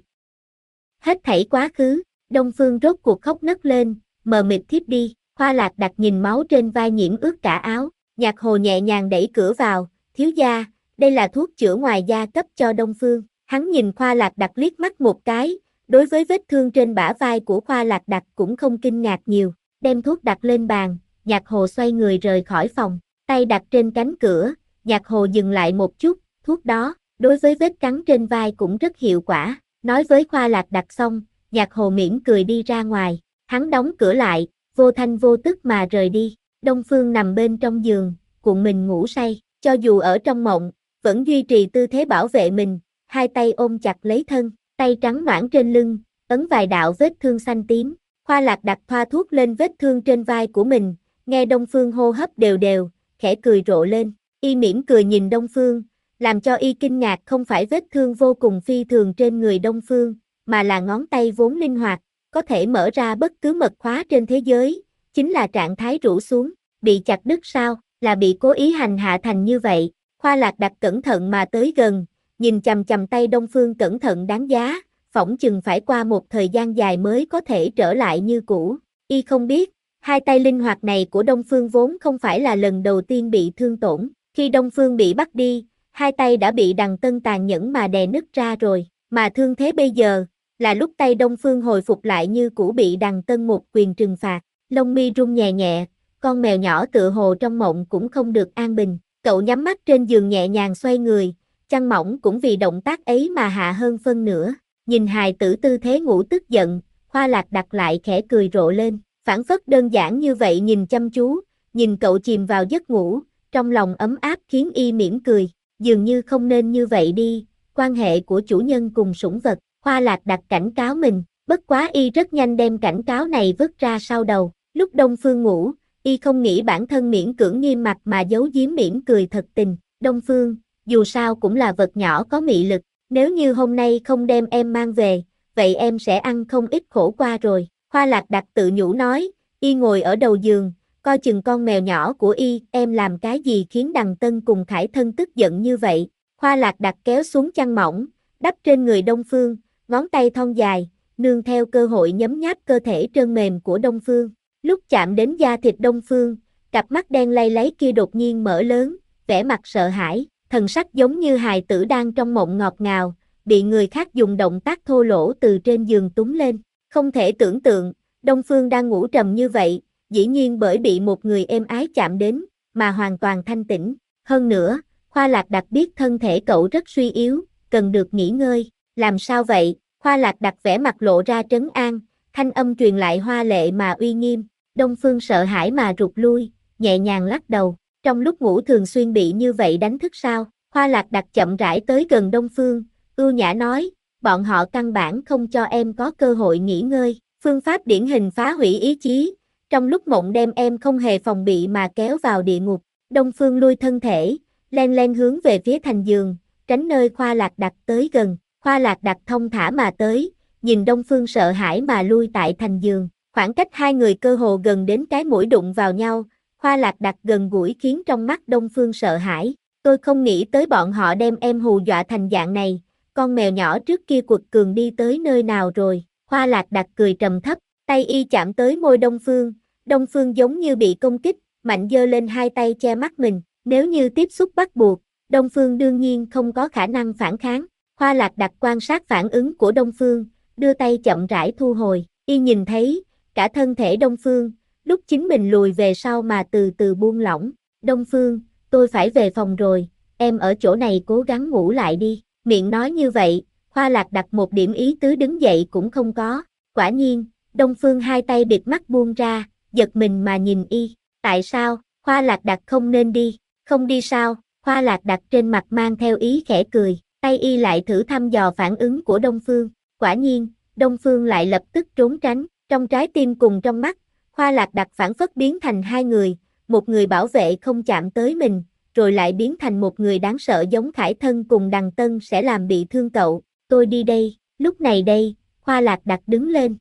Hết thảy quá khứ, Đông Phương rốt cuộc khóc nấc lên, mờ mịt thiếp đi. Khoa Lạc đặt nhìn máu trên vai nhiễm ướt cả áo, Nhạc Hồ nhẹ nhàng đẩy cửa vào, thiếu gia, đây là thuốc chữa ngoài da cấp cho Đông Phương. Hắn nhìn Khoa Lạc đặt liếc mắt một cái, đối với vết thương trên bả vai của Khoa Lạc đặt cũng không kinh ngạc nhiều, đem thuốc đặt lên bàn, Nhạc Hồ xoay người rời khỏi phòng, tay đặt trên cánh cửa, Nhạc Hồ dừng lại một chút, thuốc đó, đối với vết cắn trên vai cũng rất hiệu quả, nói với Khoa Lạc đặt xong, Nhạc Hồ mỉm cười đi ra ngoài, hắn đóng cửa lại, vô thanh vô tức mà rời đi. Đông Phương nằm bên trong giường, cuộn mình ngủ say, cho dù ở trong mộng, vẫn duy trì tư thế bảo vệ mình, hai tay ôm chặt lấy thân, tay trắng nõn trên lưng, ấn vài đạo vết thương xanh tím. Khoa Lạc đặt thoa thuốc lên vết thương trên vai của mình, nghe Đông Phương hô hấp đều đều, khẽ cười rộ lên, y mỉm cười nhìn Đông Phương, làm cho y kinh ngạc không phải vết thương vô cùng phi thường trên người Đông Phương, mà là ngón tay vốn linh hoạt, có thể mở ra bất cứ mật khóa trên thế giới, chính là trạng thái rũ xuống, bị chặt đứt sao, là bị cố ý hành hạ thành như vậy. Khoa Lạc đặt cẩn thận mà tới gần, nhìn chằm chằm tay Đông Phương cẩn thận đáng giá, phỏng chừng phải qua một thời gian dài mới có thể trở lại như cũ. Y không biết, hai tay linh hoạt này của Đông Phương vốn không phải là lần đầu tiên bị thương tổn, khi Đông Phương bị bắt đi, hai tay đã bị đằng tân tàn nhẫn mà đè nứt ra rồi, mà thương thế bây giờ, là lúc tay Đông Phương hồi phục lại như cũ bị đằng tân một quyền trừng phạt, lông mi rung nhẹ nhẹ, con mèo nhỏ tựa hồ trong mộng cũng không được an bình, cậu nhắm mắt trên giường nhẹ nhàng xoay người, chăn mỏng cũng vì động tác ấy mà hạ hơn phân nửa, nhìn hài tử tư thế ngủ tức giận, Khoa Lạc đặt lại khẽ cười rộ lên, phản phất đơn giản như vậy nhìn chăm chú, nhìn cậu chìm vào giấc ngủ, trong lòng ấm áp khiến y mỉm cười, dường như không nên như vậy đi, quan hệ của chủ nhân cùng sủng vật. Khoa Lạc đặt cảnh cáo mình, bất quá y rất nhanh đem cảnh cáo này vứt ra sau đầu. Lúc Đông Phương ngủ, y không nghĩ bản thân miễn cưỡng nghiêm mặt mà giấu giếm mỉm cười thật tình. Đông Phương, dù sao cũng là vật nhỏ có mị lực, nếu như hôm nay không đem em mang về, vậy em sẽ ăn không ít khổ qua rồi. Khoa Lạc đặt tự nhủ nói, y ngồi ở đầu giường, coi chừng con mèo nhỏ của y, em làm cái gì khiến đằng tân cùng Khải Thân tức giận như vậy. Khoa Lạc đặt kéo xuống chăn mỏng, đắp trên người Đông Phương, ngón tay thon dài, nương theo cơ hội nhấm nháp cơ thể trơn mềm của Đông Phương. Lúc chạm đến da thịt Đông Phương, cặp mắt đen lay láy kia đột nhiên mở lớn, vẻ mặt sợ hãi, thần sắc giống như hài tử đang trong mộng ngọt ngào, bị người khác dùng động tác thô lỗ từ trên giường túm lên. Không thể tưởng tượng, Đông Phương đang ngủ trầm như vậy, dĩ nhiên bởi bị một người êm ái chạm đến, mà hoàn toàn thanh tĩnh. Hơn nữa, Khoa Lạc Đặc biết thân thể cậu rất suy yếu, cần được nghỉ ngơi. Làm sao vậy? Khoa Lạc Đặc vẻ mặt lộ ra trấn an, thanh âm truyền lại hoa lệ mà uy nghiêm. Đông Phương sợ hãi mà rụt lui, nhẹ nhàng lắc đầu. Trong lúc ngủ thường xuyên bị như vậy đánh thức sao? Khoa Lạc Đặc chậm rãi tới gần Đông Phương, ưu nhã nói, bọn họ căn bản không cho em có cơ hội nghỉ ngơi. Phương pháp điển hình phá hủy ý chí, trong lúc mộng đem em không hề phòng bị mà kéo vào địa ngục. Đông Phương lui thân thể, len len hướng về phía thành giường, tránh nơi Khoa Lạc Đặc tới gần. Khoa Lạc Đặc thông thả mà tới, nhìn Đông Phương sợ hãi mà lui tại thành giường. Khoảng cách hai người cơ hồ gần đến cái mũi đụng vào nhau, Khoa Lạc Đặc gần gũi khiến trong mắt Đông Phương sợ hãi. Tôi không nghĩ tới bọn họ đem em hù dọa thành dạng này, con mèo nhỏ trước kia quật cường đi tới nơi nào rồi. Khoa Lạc Đặc cười trầm thấp, tay y chạm tới môi Đông Phương giống như bị công kích, mạnh giơ lên hai tay che mắt mình. Nếu như tiếp xúc bắt buộc, Đông Phương đương nhiên không có khả năng phản kháng. Khoa Lạc Đặc quan sát phản ứng của Đông Phương, đưa tay chậm rãi thu hồi, y nhìn thấy, cả thân thể Đông Phương, lúc chính mình lùi về sau mà từ từ buông lỏng. Đông Phương, tôi phải về phòng rồi, em ở chỗ này cố gắng ngủ lại đi. Miệng nói như vậy, Khoa Lạc Đặc một điểm ý tứ đứng dậy cũng không có. Quả nhiên, Đông Phương hai tay bịt mắt buông ra, giật mình mà nhìn y. Tại sao? Khoa Lạc Đặc không nên đi. Không đi sao? Khoa Lạc Đặc trên mặt mang theo ý khẽ cười, tay y lại thử thăm dò phản ứng của Đông Phương. Quả nhiên, Đông Phương lại lập tức trốn tránh. Trong trái tim cùng trong mắt, Khoa Lạc Đặc phản phất biến thành hai người, một người bảo vệ không chạm tới mình, rồi lại biến thành một người đáng sợ giống Khải Thân cùng Đằng Tân sẽ làm bị thương cậu. Tôi đi đây. Lúc này đây, Khoa Lạc Đặc đứng lên.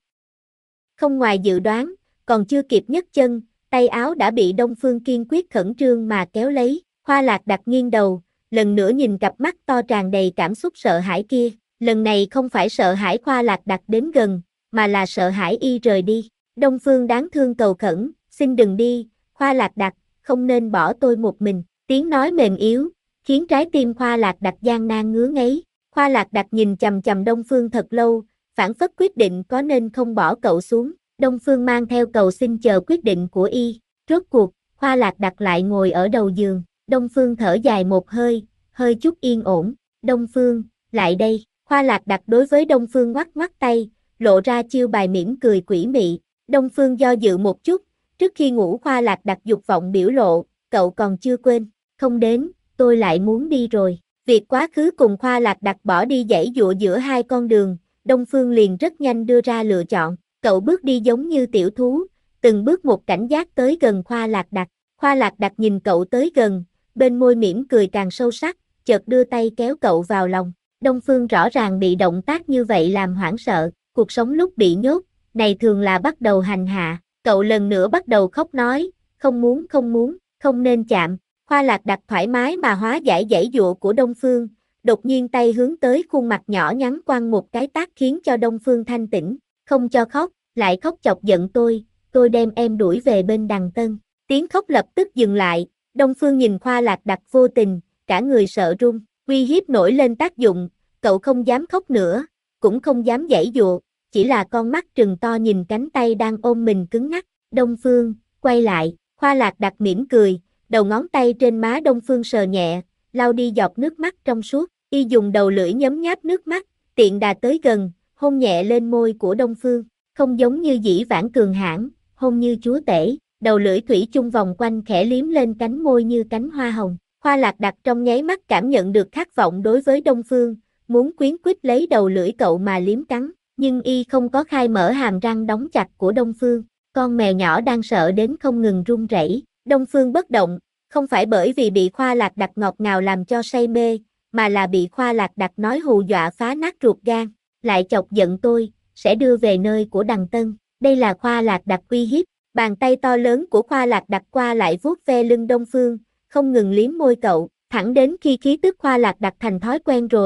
Không ngoài dự đoán, còn chưa kịp nhấc chân, tay áo đã bị Đông Phương kiên quyết khẩn trương mà kéo lấy. Khoa Lạc Đặc nghiêng đầu, lần nữa nhìn cặp mắt to tràn đầy cảm xúc sợ hãi kia. Lần này không phải sợ hãi Khoa Lạc Đặc đến gần, mà là sợ hãi y rời đi. Đông Phương đáng thương cầu khẩn, xin đừng đi, Khoa Lạc Đặc, không nên bỏ tôi một mình. Tiếng nói mềm yếu, khiến trái tim Khoa Lạc Đặc gian nan ngứa ngáy. Khoa Lạc Đặc nhìn chằm chằm Đông Phương thật lâu, phảng phất quyết định có nên không bỏ cậu xuống. Đông Phương mang theo cầu xin chờ quyết định của y. Rốt cuộc, Khoa Lạc Đặc lại ngồi ở đầu giường. Đông Phương thở dài một hơi, hơi chút yên ổn. Đông Phương, lại đây. Khoa Lạc Đặc đối với Đông Phương ngoắc ngoắc tay, lộ ra chiêu bài mỉm cười quỷ mị. Đông Phương do dự một chút, trước khi ngủ Khoa Lạc Đặc dục vọng biểu lộ, cậu còn chưa quên. Không đến, tôi lại muốn đi rồi. Việc quá khứ cùng Khoa Lạc Đặc bỏ đi giãy giụa giữa hai con đường, Đông Phương liền rất nhanh đưa ra lựa chọn. Cậu bước đi giống như tiểu thú, từng bước một cảnh giác tới gần Khoa Lạc Đặc. Khoa Lạc Đặc nhìn cậu tới gần, bên môi mỉm cười càng sâu sắc, chợt đưa tay kéo cậu vào lòng. Đông Phương rõ ràng bị động tác như vậy làm hoảng sợ, cuộc sống lúc bị nhốt, này thường là bắt đầu hành hạ. Cậu lần nữa bắt đầu khóc nói, không muốn, không nên chạm. Khoa Lạc Đặc thoải mái mà hóa giải giãy giụa của Đông Phương, đột nhiên tay hướng tới khuôn mặt nhỏ nhắn quăng một cái tát khiến cho Đông Phương thanh tỉnh. Không cho khóc, lại khóc chọc giận tôi đem em đuổi về bên Đằng Tân. Tiếng khóc lập tức dừng lại, Đông Phương nhìn Khoa Lạc Đặc vô tình, cả người sợ run, uy hiếp nổi lên tác dụng, cậu không dám khóc nữa, cũng không dám giãy giụa, chỉ là con mắt trừng to nhìn cánh tay đang ôm mình cứng ngắc. Đông Phương, quay lại. Khoa Lạc Đặc mỉm cười, đầu ngón tay trên má Đông Phương sờ nhẹ, lau đi giọt nước mắt trong suốt, y dùng đầu lưỡi nhấm nháp nước mắt, tiện đà tới gần, hôn nhẹ lên môi của Đông Phương, không giống như dĩ vãng cường hãn, hôn như chúa tể, đầu lưỡi thủy chung vòng quanh khẽ liếm lên cánh môi như cánh hoa hồng. Khoa Lạc Đặc trong nháy mắt cảm nhận được khát vọng đối với Đông Phương, muốn quyến quýt lấy đầu lưỡi cậu mà liếm cắn, nhưng y không có khai mở hàm răng đóng chặt của Đông Phương, con mèo nhỏ đang sợ đến không ngừng run rẩy. Đông Phương bất động, không phải bởi vì bị Khoa Lạc Đặc ngọt ngào làm cho say mê, mà là bị Khoa Lạc Đặc nói hù dọa phá nát ruột gan, lại chọc giận tôi, sẽ đưa về nơi của Đằng Tân. Đây là Khoa Lạc Đặc uy hiếp. Bàn tay to lớn của Khoa Lạc Đặc qua lại vuốt ve lưng Đông Phương, không ngừng liếm môi cậu, thẳng đến khi khí tức Khoa Lạc Đặc thành thói quen rồi,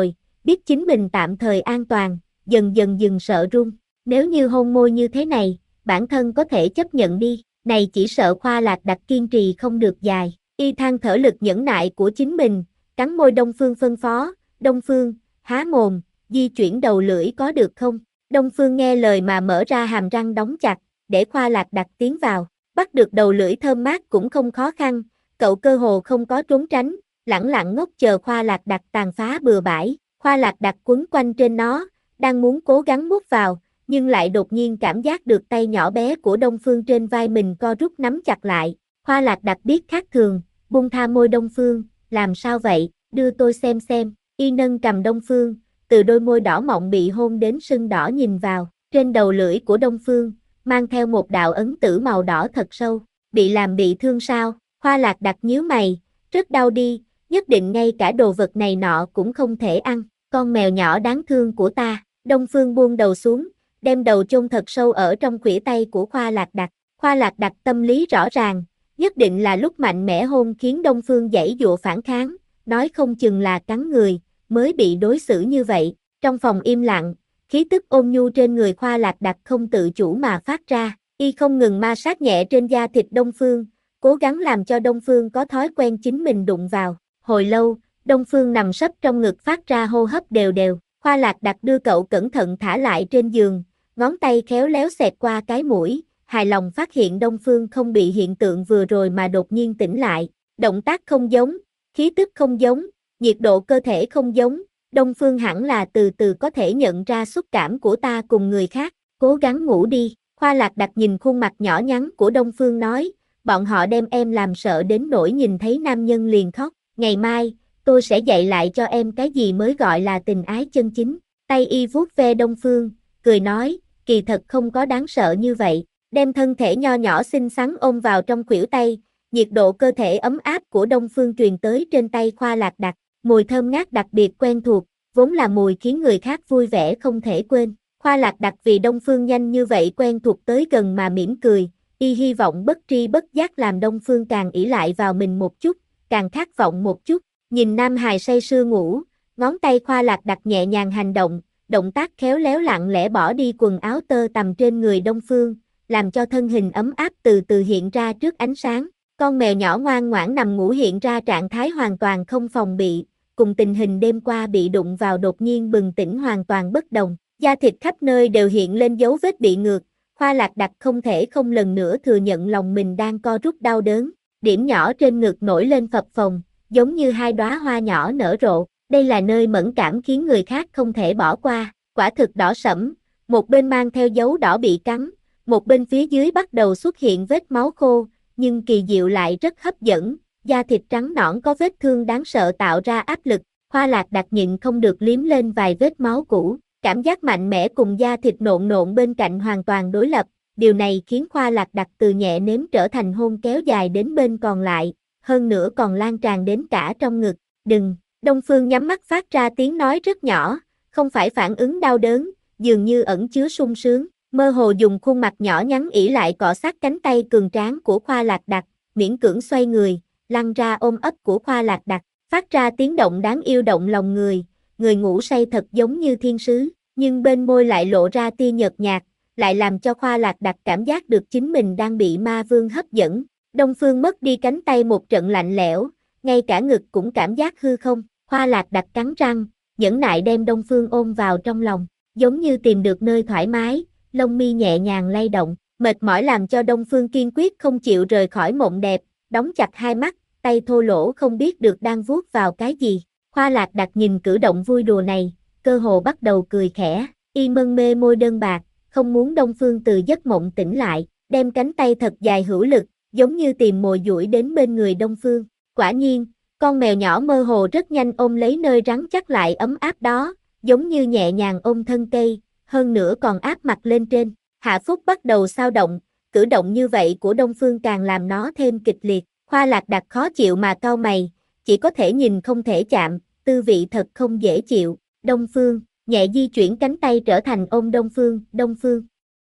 biết chính mình tạm thời an toàn, dần dần dừng sợ run. Nếu như hôn môi như thế này, bản thân có thể chấp nhận đi, này chỉ sợ Khoa Lạc Đặc kiên trì không được dài. Y than thở lực nhẫn nại của chính mình, cắn môi Đông Phương phân phó, Đông Phương, há mồm, di chuyển đầu lưỡi có được không? Đông Phương nghe lời mà mở ra hàm răng đóng chặt, để Khoa Lạc Đặc tiến vào, bắt được đầu lưỡi thơm mát cũng không khó khăn, cậu cơ hồ không có trốn tránh, lẳng lặng ngốc chờ Khoa Lạc Đặc tàn phá bừa bãi. Khoa Lạc Đặc quấn quanh trên nó, đang muốn cố gắng mút vào, nhưng lại đột nhiên cảm giác được tay nhỏ bé của Đông Phương trên vai mình co rút nắm chặt lại. Khoa Lạc Đặc biết khác thường, buông tha môi Đông Phương, làm sao vậy, đưa tôi xem. Y nâng cầm Đông Phương, từ đôi môi đỏ mọng bị hôn đến sưng đỏ nhìn vào, trên đầu lưỡi của Đông Phương, mang theo một đạo ấn tử màu đỏ thật sâu, bị thương sao? Khoa Lạc Đặc nhíu mày, rất đau đi, nhất định ngay cả đồ vật này nọ cũng không thể ăn, con mèo nhỏ đáng thương của ta. Đông Phương buông đầu xuống, đem đầu chôn thật sâu ở trong khuỷu tay của Khoa Lạc Đặc. Khoa Lạc Đặc tâm lý rõ ràng, nhất định là lúc mạnh mẽ hôn khiến Đông Phương giãy giụa phản kháng, nói không chừng là cắn người, mới bị đối xử như vậy. Trong phòng im lặng, khí tức ôn nhu trên người Khoa Lạc Đặc không tự chủ mà phát ra, y không ngừng ma sát nhẹ trên da thịt Đông Phương, cố gắng làm cho Đông Phương có thói quen chính mình đụng vào. Hồi lâu, Đông Phương nằm sấp trong ngực phát ra hô hấp đều đều. Khoa Lạc Đặc đưa cậu cẩn thận thả lại trên giường, ngón tay khéo léo xẹt qua cái mũi, hài lòng phát hiện Đông Phương không bị hiện tượng vừa rồi mà đột nhiên tỉnh lại. Động tác không giống, khí tức không giống, nhiệt độ cơ thể không giống, Đông Phương hẳn là từ từ có thể nhận ra xúc cảm của ta cùng người khác, cố gắng ngủ đi. Khoa Lạc Đặc nhìn khuôn mặt nhỏ nhắn của Đông Phương nói, bọn họ đem em làm sợ đến nỗi nhìn thấy nam nhân liền khóc, ngày mai, tôi sẽ dạy lại cho em cái gì mới gọi là tình ái chân chính. Tay y vuốt ve Đông Phương, cười nói, kỳ thật không có đáng sợ như vậy, đem thân thể nho nhỏ xinh xắn ôm vào trong khuỷu tay, nhiệt độ cơ thể ấm áp của Đông Phương truyền tới trên tay Khoa Lạc Đặc, mùi thơm ngát đặc biệt quen thuộc, vốn là mùi khiến người khác vui vẻ không thể quên. Khoa Lạc Đặc vì Đông Phương nhanh như vậy quen thuộc tới gần mà mỉm cười, y hy vọng bất tri bất giác làm Đông Phương càng ỷ lại vào mình một chút, càng khát vọng một chút. Nhìn nam hài say sưa ngủ, ngón tay Khoa Lạc Đặc nhẹ nhàng hành động, động tác khéo léo lặng lẽ bỏ đi quần áo tơ tằm trên người Đông Phương, làm cho thân hình ấm áp từ từ hiện ra trước ánh sáng. Con mèo nhỏ ngoan ngoãn nằm ngủ hiện ra trạng thái hoàn toàn không phòng bị, cùng tình hình đêm qua bị đụng vào đột nhiên bừng tỉnh hoàn toàn bất đồng. Da thịt khắp nơi đều hiện lên dấu vết bị ngược, Khoa Lạc Đặc không thể không lần nữa thừa nhận lòng mình đang co rút đau đớn. Điểm nhỏ trên ngực nổi lên phập phồng, giống như hai đóa hoa nhỏ nở rộ, đây là nơi mẫn cảm khiến người khác không thể bỏ qua, quả thực đỏ sẫm, một bên mang theo dấu đỏ bị cắn, một bên phía dưới bắt đầu xuất hiện vết máu khô, nhưng kỳ diệu lại rất hấp dẫn, da thịt trắng nõn có vết thương đáng sợ tạo ra áp lực, Khoa Lạc Đặc nhịn không được liếm lên vài vết máu cũ, cảm giác mạnh mẽ cùng da thịt nộn nộn bên cạnh hoàn toàn đối lập, điều này khiến Khoa Lạc Đặc từ nhẹ nếm trở thành hôn kéo dài đến bên còn lại, hơn nữa còn lan tràn đến cả trong ngực, đừng, Đông Phương nhắm mắt phát ra tiếng nói rất nhỏ, không phải phản ứng đau đớn, dường như ẩn chứa sung sướng, mơ hồ dùng khuôn mặt nhỏ nhắn ỷ lại cọ sát cánh tay cường tráng của Khoa Lạc Đặc, miễn cưỡng xoay người, lăn ra ôm ấp của Khoa Lạc Đặc, phát ra tiếng động đáng yêu động lòng người ngủ say thật giống như thiên sứ, nhưng bên môi lại lộ ra tia nhợt nhạt, lại làm cho Khoa Lạc Đặc cảm giác được chính mình đang bị ma vương hấp dẫn. Đông Phương mất đi cánh tay một trận lạnh lẽo, ngay cả ngực cũng cảm giác hư không, Khoa Lạc Đặc cắn răng, nhẫn nại đem Đông Phương ôm vào trong lòng, giống như tìm được nơi thoải mái, lông mi nhẹ nhàng lay động, mệt mỏi làm cho Đông Phương kiên quyết không chịu rời khỏi mộng đẹp, đóng chặt hai mắt, tay thô lỗ không biết được đang vuốt vào cái gì. Khoa Lạc Đặc nhìn cử động vui đùa này, cơ hồ bắt đầu cười khẽ, y mân mê môi đơn bạc, không muốn Đông Phương từ giấc mộng tỉnh lại, đem cánh tay thật dài hữu lực, giống như tìm mồi duỗi đến bên người Đông Phương. Quả nhiên, con mèo nhỏ mơ hồ rất nhanh ôm lấy nơi rắn chắc lại ấm áp đó, giống như nhẹ nhàng ôm thân cây, hơn nữa còn áp mặt lên trên. Hạ Phúc bắt đầu xao động, cử động như vậy của Đông Phương càng làm nó thêm kịch liệt. Khoa Lạc Đặc khó chịu mà cau mày, chỉ có thể nhìn không thể chạm, tư vị thật không dễ chịu. Đông Phương, nhẹ di chuyển cánh tay trở thành ôm Đông Phương, Đông Phương.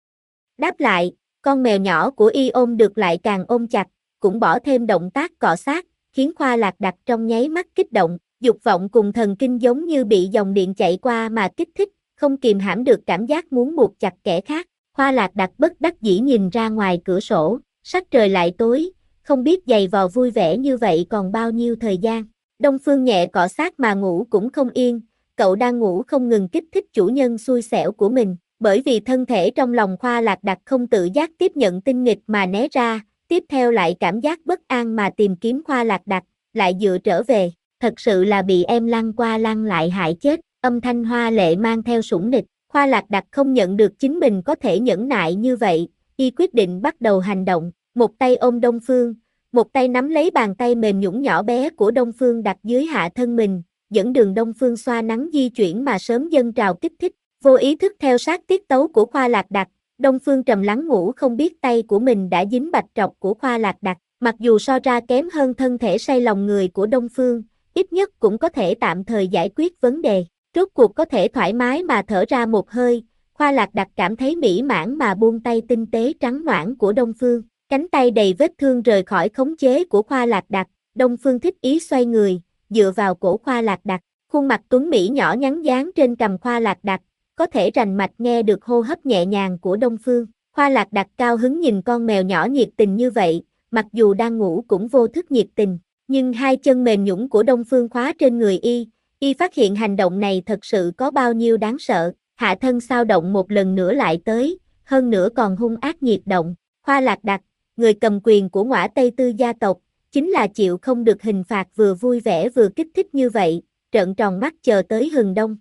Đáp lại, con mèo nhỏ của y ôm được lại càng ôm chặt, cũng bỏ thêm động tác cọ sát, khiến Khoa Lạc Đặc trong nháy mắt kích động, Dục vọng cùng thần kinh giống như bị dòng điện chạy qua mà kích thích, không kìm hãm được cảm giác muốn buộc chặt kẻ khác. Khoa Lạc Đặc bất đắc dĩ nhìn ra ngoài cửa sổ, sắc trời lại tối, không biết giày vò vui vẻ như vậy còn bao nhiêu thời gian. Đông Phương nhẹ cọ sát mà ngủ cũng không yên, cậu đang ngủ không ngừng kích thích chủ nhân xui xẻo của mình, bởi vì thân thể trong lòng Khoa Lạc Đặc không tự giác tiếp nhận tinh nghịch mà né ra, tiếp theo lại cảm giác bất an mà tìm kiếm Khoa Lạc Đặc, lại dựa trở về, thật sự là bị em lăn qua lăn lại hại chết, âm thanh hoa lệ mang theo sủng nịch, Khoa Lạc Đặc không nhận được chính mình có thể nhẫn nại như vậy, y quyết định bắt đầu hành động, một tay ôm Đông Phương, một tay nắm lấy bàn tay mềm nhũn nhỏ bé của Đông Phương đặt dưới hạ thân mình, dẫn đường Đông Phương xoa nắng di chuyển mà sớm dâng trào kích thích, vô ý thức theo sát tiết tấu của Khoa Lạc Đặc, Đông Phương trầm lắng ngủ không biết tay của mình đã dính bạch trọc của Khoa Lạc Đặc, mặc dù so ra kém hơn thân thể say lòng người của Đông Phương, ít nhất cũng có thể tạm thời giải quyết vấn đề, rốt cuộc có thể thoải mái mà thở ra một hơi, Khoa Lạc Đặc cảm thấy mỹ mãn mà buông tay tinh tế trắng ноãn của Đông Phương, cánh tay đầy vết thương rời khỏi khống chế của Khoa Lạc Đặc, Đông Phương thích ý xoay người, dựa vào cổ Khoa Lạc Đặc, khuôn mặt tuấn mỹ nhỏ nhắn dán trên cằm Khoa Lạc Đặc, có thể rành mạch nghe được hô hấp nhẹ nhàng của Đông Phương. Khoa Lạc Đặc cao hứng nhìn con mèo nhỏ nhiệt tình như vậy, mặc dù đang ngủ cũng vô thức nhiệt tình, nhưng hai chân mềm nhũn của Đông Phương khóa trên người y phát hiện hành động này thật sự có bao nhiêu đáng sợ, hạ thân sao động một lần nữa lại tới, hơn nữa còn hung ác nhiệt động. Khoa Lạc Đặc, người cầm quyền của Ngõa Tây Tư gia tộc, chính là chịu không được hình phạt vừa vui vẻ vừa kích thích như vậy, trợn tròn mắt chờ tới hừng đông.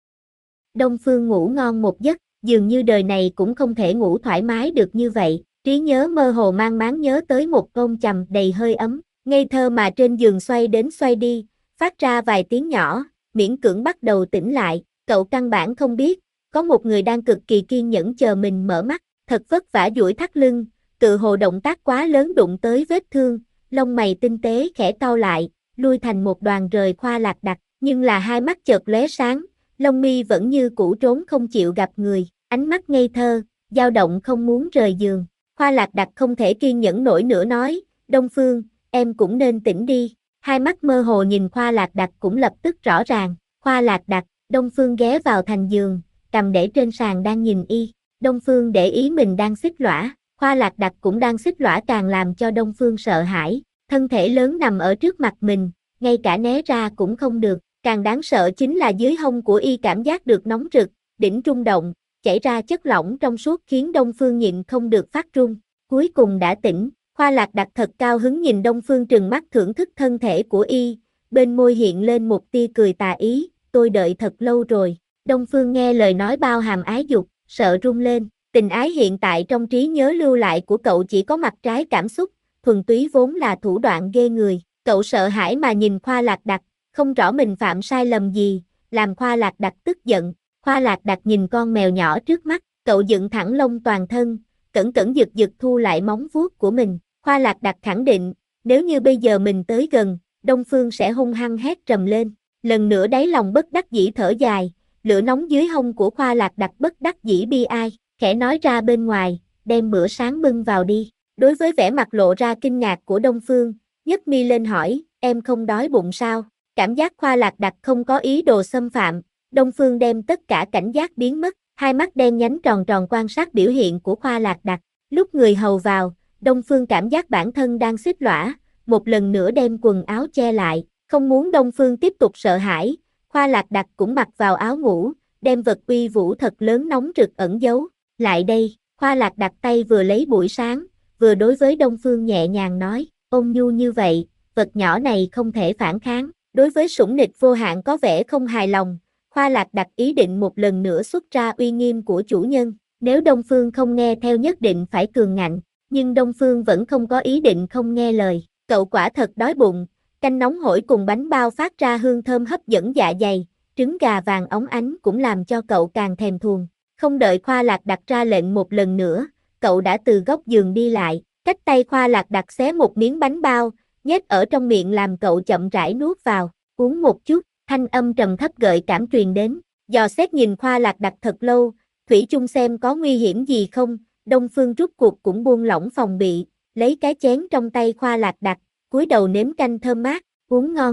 Đông Phương ngủ ngon một giấc, dường như đời này cũng không thể ngủ thoải mái được như vậy, trí nhớ mơ hồ mang máng nhớ tới một ôm chầm đầy hơi ấm, ngây thơ mà trên giường xoay đến xoay đi, phát ra vài tiếng nhỏ, miễn cưỡng bắt đầu tỉnh lại, cậu căn bản không biết, có một người đang cực kỳ kiên nhẫn chờ mình mở mắt, thật vất vả duỗi thắt lưng, tự hồ động tác quá lớn đụng tới vết thương, lông mày tinh tế khẽ cau lại, lui thành một đoàn rời Khoa Lạc Đặc, nhưng là hai mắt chợt lóe sáng, lông mi vẫn như cũ trốn không chịu gặp người, ánh mắt ngây thơ, dao động không muốn rời giường. Khoa Lạc Đặc không thể kiên nhẫn nổi nữa nói, Đông Phương, em cũng nên tỉnh đi. Hai mắt mơ hồ nhìn Khoa Lạc Đặc cũng lập tức rõ ràng. Khoa Lạc Đặc, Đông Phương ghé vào thành giường, cầm để trên sàn đang nhìn y. Đông Phương để ý mình đang xích lõa. Khoa Lạc Đặc cũng đang xích lõa càng làm cho Đông Phương sợ hãi. Thân thể lớn nằm ở trước mặt mình, ngay cả né ra cũng không được. Càng đáng sợ chính là dưới hông của y cảm giác được nóng rực, đỉnh rung động, chảy ra chất lỏng trong suốt khiến Đông Phương nhịn không được phát run. Cuối cùng đã tỉnh, Khoa Lạc Đặc thật cao hứng nhìn Đông Phương trừng mắt thưởng thức thân thể của y, bên môi hiện lên một tia cười tà ý, tôi đợi thật lâu rồi. Đông Phương nghe lời nói bao hàm ái dục, sợ run lên, tình ái hiện tại trong trí nhớ lưu lại của cậu chỉ có mặt trái cảm xúc, thuần túy vốn là thủ đoạn ghê người. Cậu sợ hãi mà nhìn Khoa Lạc Đặc, không rõ mình phạm sai lầm gì, làm Khoa Lạc Đặc tức giận. Khoa Lạc Đặc nhìn con mèo nhỏ trước mắt, cậu dựng thẳng lông toàn thân, cẩn cẩn giật giật thu lại móng vuốt của mình. Khoa Lạc Đặc khẳng định, nếu như bây giờ mình tới gần, Đông Phương sẽ hung hăng hét trầm lên. Lần nữa đáy lòng bất đắc dĩ thở dài, lửa nóng dưới hông của Khoa Lạc Đặc bất đắc dĩ bi ai, khẽ nói ra bên ngoài, đem bữa sáng bưng vào đi. Đối với vẻ mặt lộ ra kinh ngạc của Đông Phương, nhấc mi lên hỏi, em không đói bụng sao? Cảm giác Khoa Lạc Đặc không có ý đồ xâm phạm, Đông Phương đem tất cả cảnh giác biến mất, hai mắt đen nhánh tròn tròn quan sát biểu hiện của Khoa Lạc Đặc. Lúc người hầu vào, Đông Phương cảm giác bản thân đang xích lõa, một lần nữa đem quần áo che lại, không muốn Đông Phương tiếp tục sợ hãi, Khoa Lạc Đặc cũng mặc vào áo ngủ, đem vật uy vũ thật lớn nóng rực ẩn giấu. Lại đây, Khoa Lạc Đặc tay vừa lấy buổi sáng, vừa đối với Đông Phương nhẹ nhàng nói, ôn nhu như vậy, vật nhỏ này không thể phản kháng. Đối với sủng nịch vô hạn có vẻ không hài lòng, Khoa Lạc Đặc ý định một lần nữa xuất ra uy nghiêm của chủ nhân, nếu Đông Phương không nghe theo nhất định phải cường ngạnh, nhưng Đông Phương vẫn không có ý định không nghe lời, cậu quả thật đói bụng, canh nóng hổi cùng bánh bao phát ra hương thơm hấp dẫn dạ dày, trứng gà vàng óng ánh cũng làm cho cậu càng thèm thuồng, không đợi Khoa Lạc Đặc ra lệnh một lần nữa, cậu đã từ góc giường đi lại, cách tay Khoa Lạc Đặc xé một miếng bánh bao, nhét ở trong miệng làm cậu chậm rãi nuốt vào, uống một chút, thanh âm trầm thấp gợi cảm truyền đến, dò xét nhìn Khoa Lạc Đặc thật lâu, thủy chung xem có nguy hiểm gì không, Đông Phương rút cuộc cũng buông lỏng phòng bị, lấy cái chén trong tay Khoa Lạc Đặc, cúi đầu nếm canh thơm mát, uống ngon thật,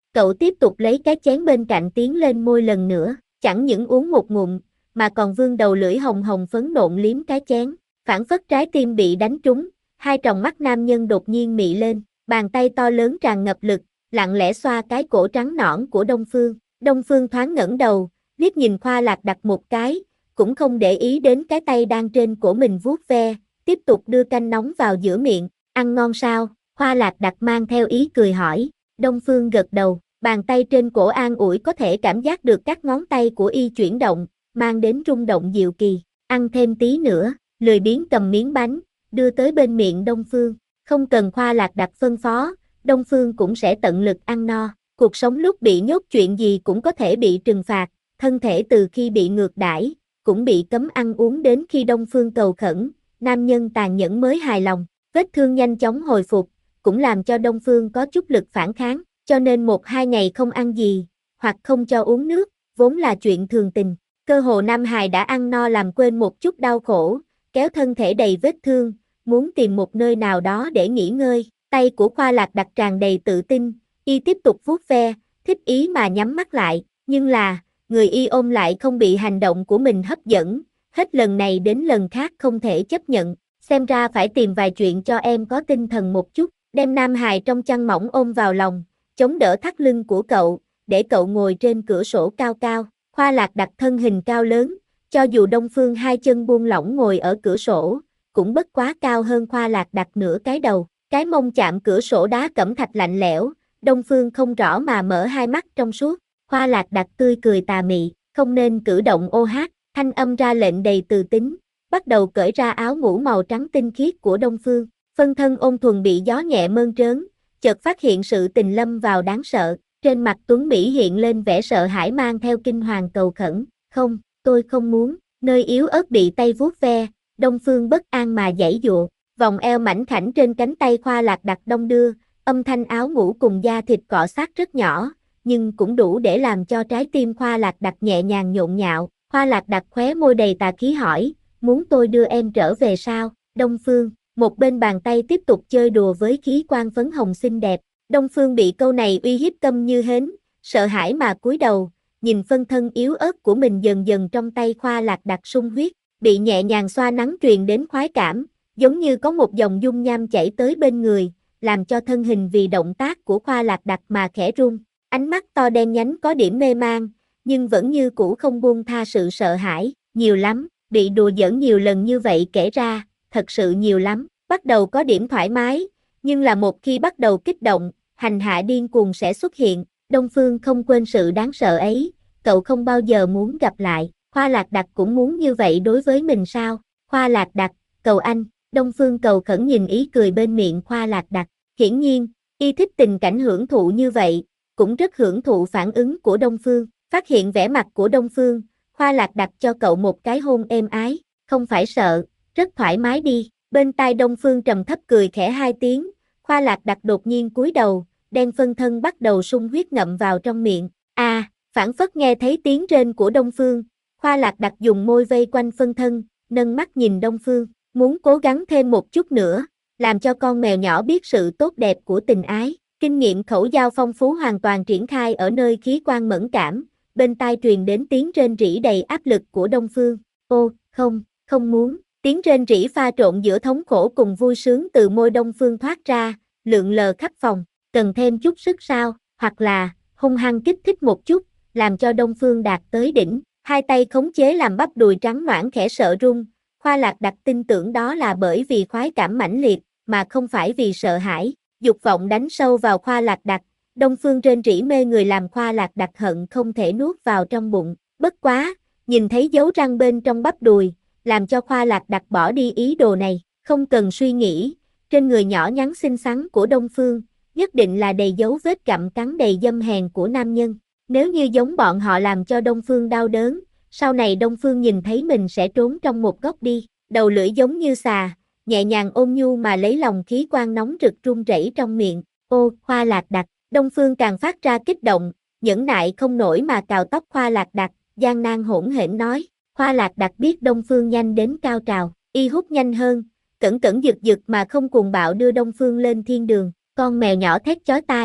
Cậu tiếp tục lấy cái chén bên cạnh tiến lên môi lần nữa, chẳng những uống một ngụm, mà còn vươn đầu lưỡi hồng hồng phấn nộn liếm cái chén, phảng phất trái tim bị đánh trúng, hai tròng mắt nam nhân đột nhiên mị lên, bàn tay to lớn tràn ngập lực, lặng lẽ xoa cái cổ trắng nõn của Đông Phương. Đông Phương thoáng ngẩng đầu, liếc nhìn Khoa Lạc Đặc một cái, cũng không để ý đến cái tay đang trên cổ mình vuốt ve, tiếp tục đưa canh nóng vào giữa miệng, ăn ngon sao? Khoa Lạc Đặc mang theo ý cười hỏi. Đông Phương gật đầu, bàn tay trên cổ an ủi có thể cảm giác được các ngón tay của y chuyển động, mang đến rung động diệu kỳ. Ăn thêm tí nữa, lười biếng cầm miếng bánh, đưa tới bên miệng Đông Phương. Không cần Khoa Lạc Đặc phân phó, Đông Phương cũng sẽ tận lực ăn no. Cuộc sống lúc bị nhốt chuyện gì cũng có thể bị trừng phạt, thân thể từ khi bị ngược đãi, cũng bị cấm ăn uống đến khi Đông Phương cầu khẩn, nam nhân tàn nhẫn mới hài lòng. Vết thương nhanh chóng hồi phục, cũng làm cho Đông Phương có chút lực phản kháng, cho nên 1-2 ngày không ăn gì, hoặc không cho uống nước, vốn là chuyện thường tình. Cơ hồ Nam Hài đã ăn no làm quên một chút đau khổ, kéo thân thể đầy vết thương, muốn tìm một nơi nào đó để nghỉ ngơi. Tay của Khoa Lạc Đặc tràn đầy tự tin, y tiếp tục vuốt ve, thích ý mà nhắm mắt lại, nhưng là, người y ôm lại không bị hành động của mình hấp dẫn, hết lần này đến lần khác không thể chấp nhận, xem ra phải tìm vài chuyện cho em có tinh thần một chút, đem Nam Hài trong chăn mỏng ôm vào lòng, chống đỡ thắt lưng của cậu, để cậu ngồi trên cửa sổ cao cao. Khoa Lạc Đặc thân hình cao lớn, cho dù Đông Phương hai chân buông lỏng ngồi ở cửa sổ, cũng bất quá cao hơn Khoa Lạc Đặc nửa cái đầu, cái mông chạm cửa sổ đá cẩm thạch lạnh lẽo, Đông Phương không rõ mà mở hai mắt trong suốt. Khoa Lạc Đặc tươi cười tà mị, không nên cử động ô hát, thanh âm ra lệnh đầy từ tính, bắt đầu cởi ra áo ngủ màu trắng tinh khiết của Đông Phương, phân thân ôn thuần bị gió nhẹ mơn trớn, chợt phát hiện sự tình lâm vào đáng sợ, trên mặt Tuấn Mỹ hiện lên vẻ sợ hãi mang theo kinh hoàng cầu khẩn, không, tôi không muốn, nơi yếu ớt bị tay vuốt ve, Đông Phương bất an mà giãy giụa, vòng eo mảnh khảnh trên cánh tay Khoa Lạc Đặc đong đưa, âm thanh áo ngủ cùng da thịt cọ sát rất nhỏ, nhưng cũng đủ để làm cho trái tim Khoa Lạc Đặc nhẹ nhàng nhộn nhạo. Khoa Lạc Đặc khóe môi đầy tà khí hỏi, muốn tôi đưa em trở về sao? Đông Phương, một bên bàn tay tiếp tục chơi đùa với khí quan phấn hồng xinh đẹp. Đông Phương bị câu này uy hiếp câm như hến, sợ hãi mà cúi đầu, nhìn phân thân yếu ớt của mình dần dần trong tay Khoa Lạc Đặc sung huyết, bị nhẹ nhàng xoa nắng truyền đến khoái cảm, giống như có một dòng dung nham chảy tới bên người, làm cho thân hình vì động tác của Khoa Lạc Đặc mà khẽ run. Ánh mắt to đen nhánh có điểm mê man, nhưng vẫn như cũ không buông tha sự sợ hãi, nhiều lắm, bị đùa giỡn nhiều lần như vậy kể ra, thật sự nhiều lắm, bắt đầu có điểm thoải mái, nhưng là một khi bắt đầu kích động, hành hạ điên cuồng sẽ xuất hiện. Đông Phương không quên sự đáng sợ ấy, cậu không bao giờ muốn gặp lại, Khoa Lạc Đặc cũng muốn như vậy đối với mình sao? Khoa Lạc Đặc, cầu anh, Đông Phương cầu khẩn nhìn ý cười bên miệng Khoa Lạc Đặc, hiển nhiên, y thích tình cảnh hưởng thụ như vậy, cũng rất hưởng thụ phản ứng của Đông Phương, phát hiện vẻ mặt của Đông Phương, Khoa Lạc Đặc cho cậu một cái hôn êm ái, không phải sợ, rất thoải mái đi, bên tai Đông Phương trầm thấp cười khẽ 2 tiếng, Khoa Lạc Đặc đột nhiên cúi đầu, đen phân thân bắt đầu sung huyết ngậm vào trong miệng, phảng phất nghe thấy tiếng rên của Đông Phương, Khoa Lạc Đặc dùng môi vây quanh phân thân, nâng mắt nhìn Đông Phương, muốn cố gắng thêm một chút nữa, làm cho con mèo nhỏ biết sự tốt đẹp của tình ái. Kinh nghiệm khẩu giao phong phú hoàn toàn triển khai ở nơi khí quan mẫn cảm, bên tai truyền đến tiếng rên rỉ đầy áp lực của Đông Phương. Ô, không, không muốn, tiếng rên rỉ pha trộn giữa thống khổ cùng vui sướng từ môi Đông Phương thoát ra, lượn lờ khắp phòng, cần thêm chút sức sao, hoặc là, hung hăng kích thích một chút, làm cho Đông Phương đạt tới đỉnh, hai tay khống chế làm bắp đùi trắng nõn khẽ sợ run, Khoa Lạc Đặc tin tưởng đó là bởi vì khoái cảm mãnh liệt, mà không phải vì sợ hãi. Dục vọng đánh sâu vào Khoa Lạc Đặc, Đông Phương rên rỉ mê người làm Khoa Lạc Đặc hận không thể nuốt vào trong bụng, bất quá, nhìn thấy dấu răng bên trong bắp đùi, làm cho Khoa Lạc Đặc bỏ đi ý đồ này, không cần suy nghĩ, trên người nhỏ nhắn xinh xắn của Đông Phương, nhất định là đầy dấu vết gặm cắn đầy dâm hèn của nam nhân, nếu như giống bọn họ làm cho Đông Phương đau đớn, sau này Đông Phương nhìn thấy mình sẽ trốn trong một góc đi, đầu lưỡi giống như xà, nhẹ nhàng ôn nhu mà lấy lòng khí quan nóng rực run rẩy trong miệng. Ô, Khoa Lạc Đặc, Đông Phương càng phát ra kích động, nhẫn nại không nổi mà cào tóc Khoa Lạc Đặc, gian nan hỗn hển nói. Khoa Lạc Đặc biết Đông Phương nhanh đến cao trào, y hút nhanh hơn, cẩn cẩn giật giật mà không cuồng bạo đưa Đông Phương lên thiên đường. Con mèo nhỏ thét chói tai,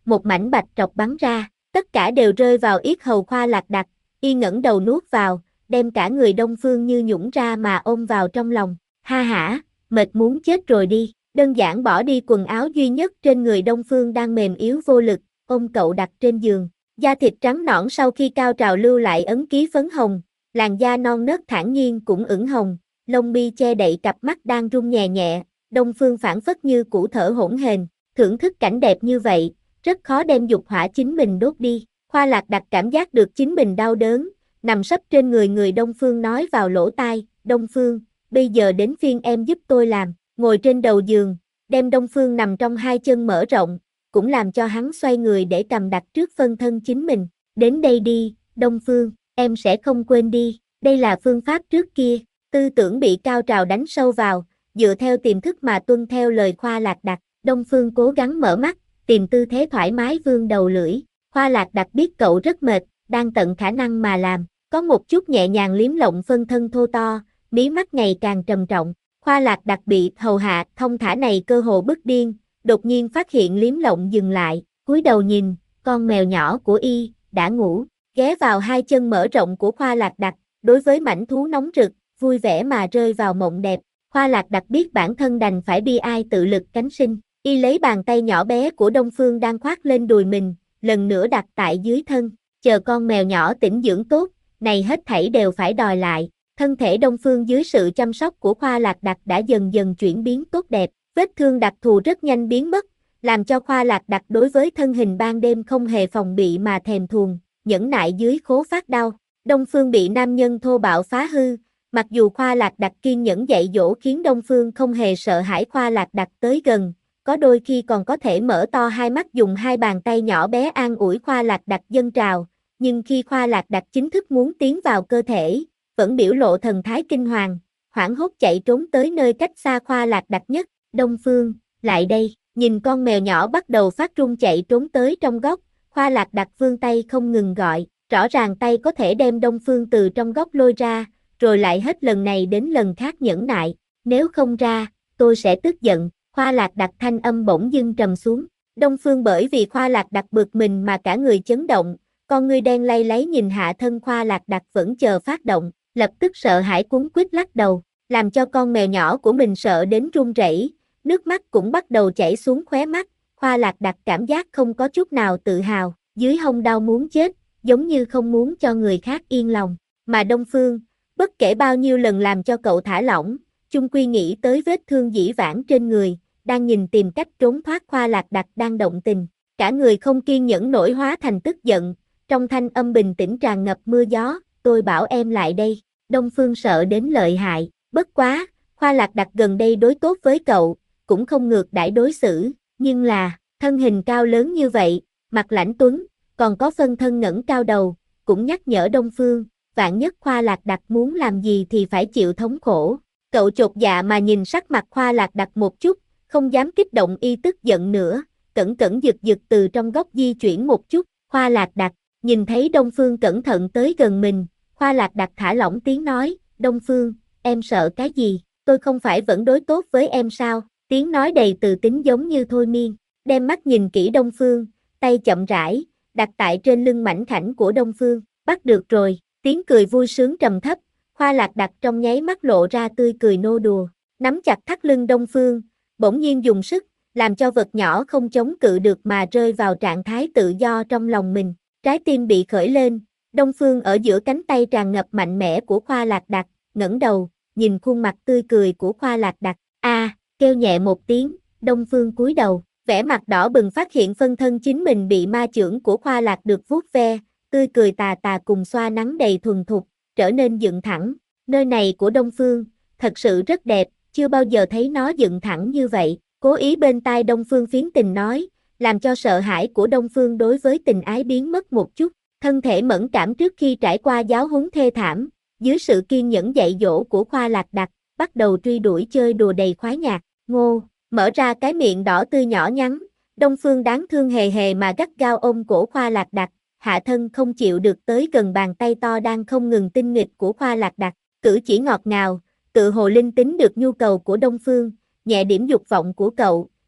một mảnh bạch trọc bắn ra, tất cả đều rơi vào yết hầu Khoa Lạc Đặc, y ngẩng đầu nuốt vào, đem cả người Đông Phương Như nhũng ra mà ôm vào trong lòng, ha hả, mệt muốn chết rồi đi, đơn giản bỏ đi quần áo duy nhất trên người Đông Phương đang mềm yếu vô lực, ôm cậu đặt trên giường, da thịt trắng nõn sau khi cao trào lưu lại ấn ký phấn hồng, làn da non nớt thản nhiên cũng ửng hồng, lông mi che đậy cặp mắt đang rung nhẹ nhẹ, Đông Phương phảng phất như cũ thở hổn hển, thưởng thức cảnh đẹp như vậy, rất khó đem dục hỏa chính mình đốt đi. Khoa Lạc Đặc cảm giác được chính mình đau đớn, nằm sấp trên người Đông Phương nói vào lỗ tai, Đông Phương, bây giờ đến phiên em giúp tôi làm, ngồi trên đầu giường, đem Đông Phương nằm trong hai chân mở rộng, cũng làm cho hắn xoay người để cầm đặt trước phân thân chính mình, đến đây đi, Đông Phương, em sẽ không quên đi, đây là phương pháp trước kia, tư tưởng bị cao trào đánh sâu vào, dựa theo tiềm thức mà tuân theo lời Khoa Lạc Đặc, Đông Phương cố gắng mở mắt, tìm tư thế thoải mái vươn đầu lưỡi, Khoa Lạc Đặc biết cậu rất mệt, đang tận khả năng mà làm, có một chút nhẹ nhàng liếm lộng phân thân thô to, mí mắt ngày càng trầm trọng, Khoa Lạc Đặc bị hầu hạ thông thả này cơ hồ bức điên, đột nhiên phát hiện liếm lộng dừng lại, cúi đầu nhìn, con mèo nhỏ của y, đã ngủ, ghé vào hai chân mở rộng của Khoa Lạc Đặc, đối với mảnh thú nóng rực, vui vẻ mà rơi vào mộng đẹp, Khoa Lạc Đặc biết bản thân đành phải bi ai tự lực cánh sinh, y lấy bàn tay nhỏ bé của Đông Phương đang khoác lên đùi mình, lần nữa đặt tại dưới thân, chờ con mèo nhỏ tĩnh dưỡng tốt, này hết thảy đều phải đòi lại, thân thể Đông Phương dưới sự chăm sóc của Khoa Lạc Đặc đã dần dần chuyển biến tốt đẹp, vết thương đặc thù rất nhanh biến mất, làm cho Khoa Lạc Đặc đối với thân hình ban đêm không hề phòng bị mà thèm thuồng, nhẫn nại dưới khố phát đau, Đông Phương bị nam nhân thô bạo phá hư, mặc dù Khoa Lạc Đặc kiên nhẫn dạy dỗ khiến Đông Phương không hề sợ hãi Khoa Lạc Đặc tới gần, có đôi khi còn có thể mở to hai mắt dùng hai bàn tay nhỏ bé an ủi Khoa Lạc Đặc dâng trào, nhưng khi Khoa Lạc Đặc chính thức muốn tiến vào cơ thể, vẫn biểu lộ thần thái kinh hoàng, hoảng hốt chạy trốn tới nơi cách xa Khoa Lạc Đặc nhất, Đông Phương, lại đây, nhìn con mèo nhỏ bắt đầu phát run chạy trốn tới trong góc, Khoa Lạc Đặc vươn tay không ngừng gọi, rõ ràng tay có thể đem Đông Phương từ trong góc lôi ra, rồi lại hết lần này đến lần khác nhẫn nại, nếu không ra, tôi sẽ tức giận, Khoa Lạc Đặc thanh âm bỗng dưng trầm xuống, Đông Phương bởi vì Khoa Lạc Đặc bực mình mà cả người chấn động, con ngươi đen lay lấy nhìn hạ thân Khoa Lạc Đặc vẫn chờ phát động, lập tức sợ hãi cuống quýt lắc đầu, làm cho con mèo nhỏ của mình sợ đến run rẩy, nước mắt cũng bắt đầu chảy xuống khóe mắt, Khoa Lạc Đặc cảm giác không có chút nào tự hào, dưới hông đau muốn chết, giống như không muốn cho người khác yên lòng, mà Đông Phương, bất kể bao nhiêu lần làm cho cậu thả lỏng, chung quy nghĩ tới vết thương dĩ vãng trên người, đang nhìn tìm cách trốn thoát Khoa Lạc Đặc đang động tình, cả người không kiên nhẫn nổi hóa thành tức giận, trong thanh âm bình tĩnh tràn ngập mưa gió, tôi bảo em lại đây, Đông Phương sợ đến lợi hại, bất quá, Khoa Lạc Đặc gần đây đối tốt với cậu, cũng không ngược đãi đối xử, nhưng là, thân hình cao lớn như vậy, mặt lãnh tuấn, còn có phân thân ngẩng cao đầu, cũng nhắc nhở Đông Phương, vạn nhất Khoa Lạc Đặc muốn làm gì thì phải chịu thống khổ, cậu chột dạ mà nhìn sắc mặt Khoa Lạc Đặc một chút, không dám kích động y tức giận nữa, cẩn cẩn giật giật từ trong góc di chuyển một chút, Khoa Lạc Đặc, nhìn thấy Đông Phương cẩn thận tới gần mình, Khoa Lạc Đặc thả lỏng tiếng nói, Đông Phương, em sợ cái gì, tôi không phải vẫn đối tốt với em sao, tiếng nói đầy từ tính giống như thôi miên, đem mắt nhìn kỹ Đông Phương, tay chậm rãi, đặt tại trên lưng mảnh khảnh của Đông Phương, bắt được rồi, tiếng cười vui sướng trầm thấp, Khoa Lạc Đặc trong nháy mắt lộ ra tươi cười nô đùa, nắm chặt thắt lưng Đông Phương, bỗng nhiên dùng sức, làm cho vật nhỏ không chống cự được mà rơi vào trạng thái tự do trong lòng mình, trái tim bị khởi lên, Đông Phương ở giữa cánh tay tràn ngập mạnh mẽ của Khoa Lạc Đặc, ngẩng đầu, nhìn khuôn mặt tươi cười của Khoa Lạc Đặc, kêu nhẹ một tiếng, Đông Phương cúi đầu, vẻ mặt đỏ bừng phát hiện phân thân chính mình bị ma chưởng của Khoa Lạc được vuốt ve, tươi cười tà tà cùng xoa nắng đầy thuần thục, trở nên dựng thẳng, nơi này của Đông Phương, thật sự rất đẹp, chưa bao giờ thấy nó dựng thẳng như vậy, cố ý bên tai Đông Phương phiến tình nói, làm cho sợ hãi của Đông Phương đối với tình ái biến mất một chút, thân thể mẫn cảm trước khi trải qua giáo huấn thê thảm, dưới sự kiên nhẫn dạy dỗ của Khoa Lạc Đặc, bắt đầu truy đuổi chơi đùa đầy khoái nhạc, ngô, mở ra cái miệng đỏ tươi nhỏ nhắn, Đông Phương đáng thương hề hề mà gắt gao ôm cổ Khoa Lạc Đặc, hạ thân không chịu được tới gần bàn tay to đang không ngừng tinh nghịch của Khoa Lạc Đặc, cử chỉ ngọt ngào, tự hồ linh tính được nhu cầu của Đông Phương, nhẹ điểm dục vọng của cậu,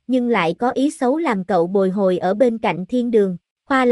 nhưng lại có ý xấu làm cậu bồi hồi ở bên cạnh thiên đường. Khoa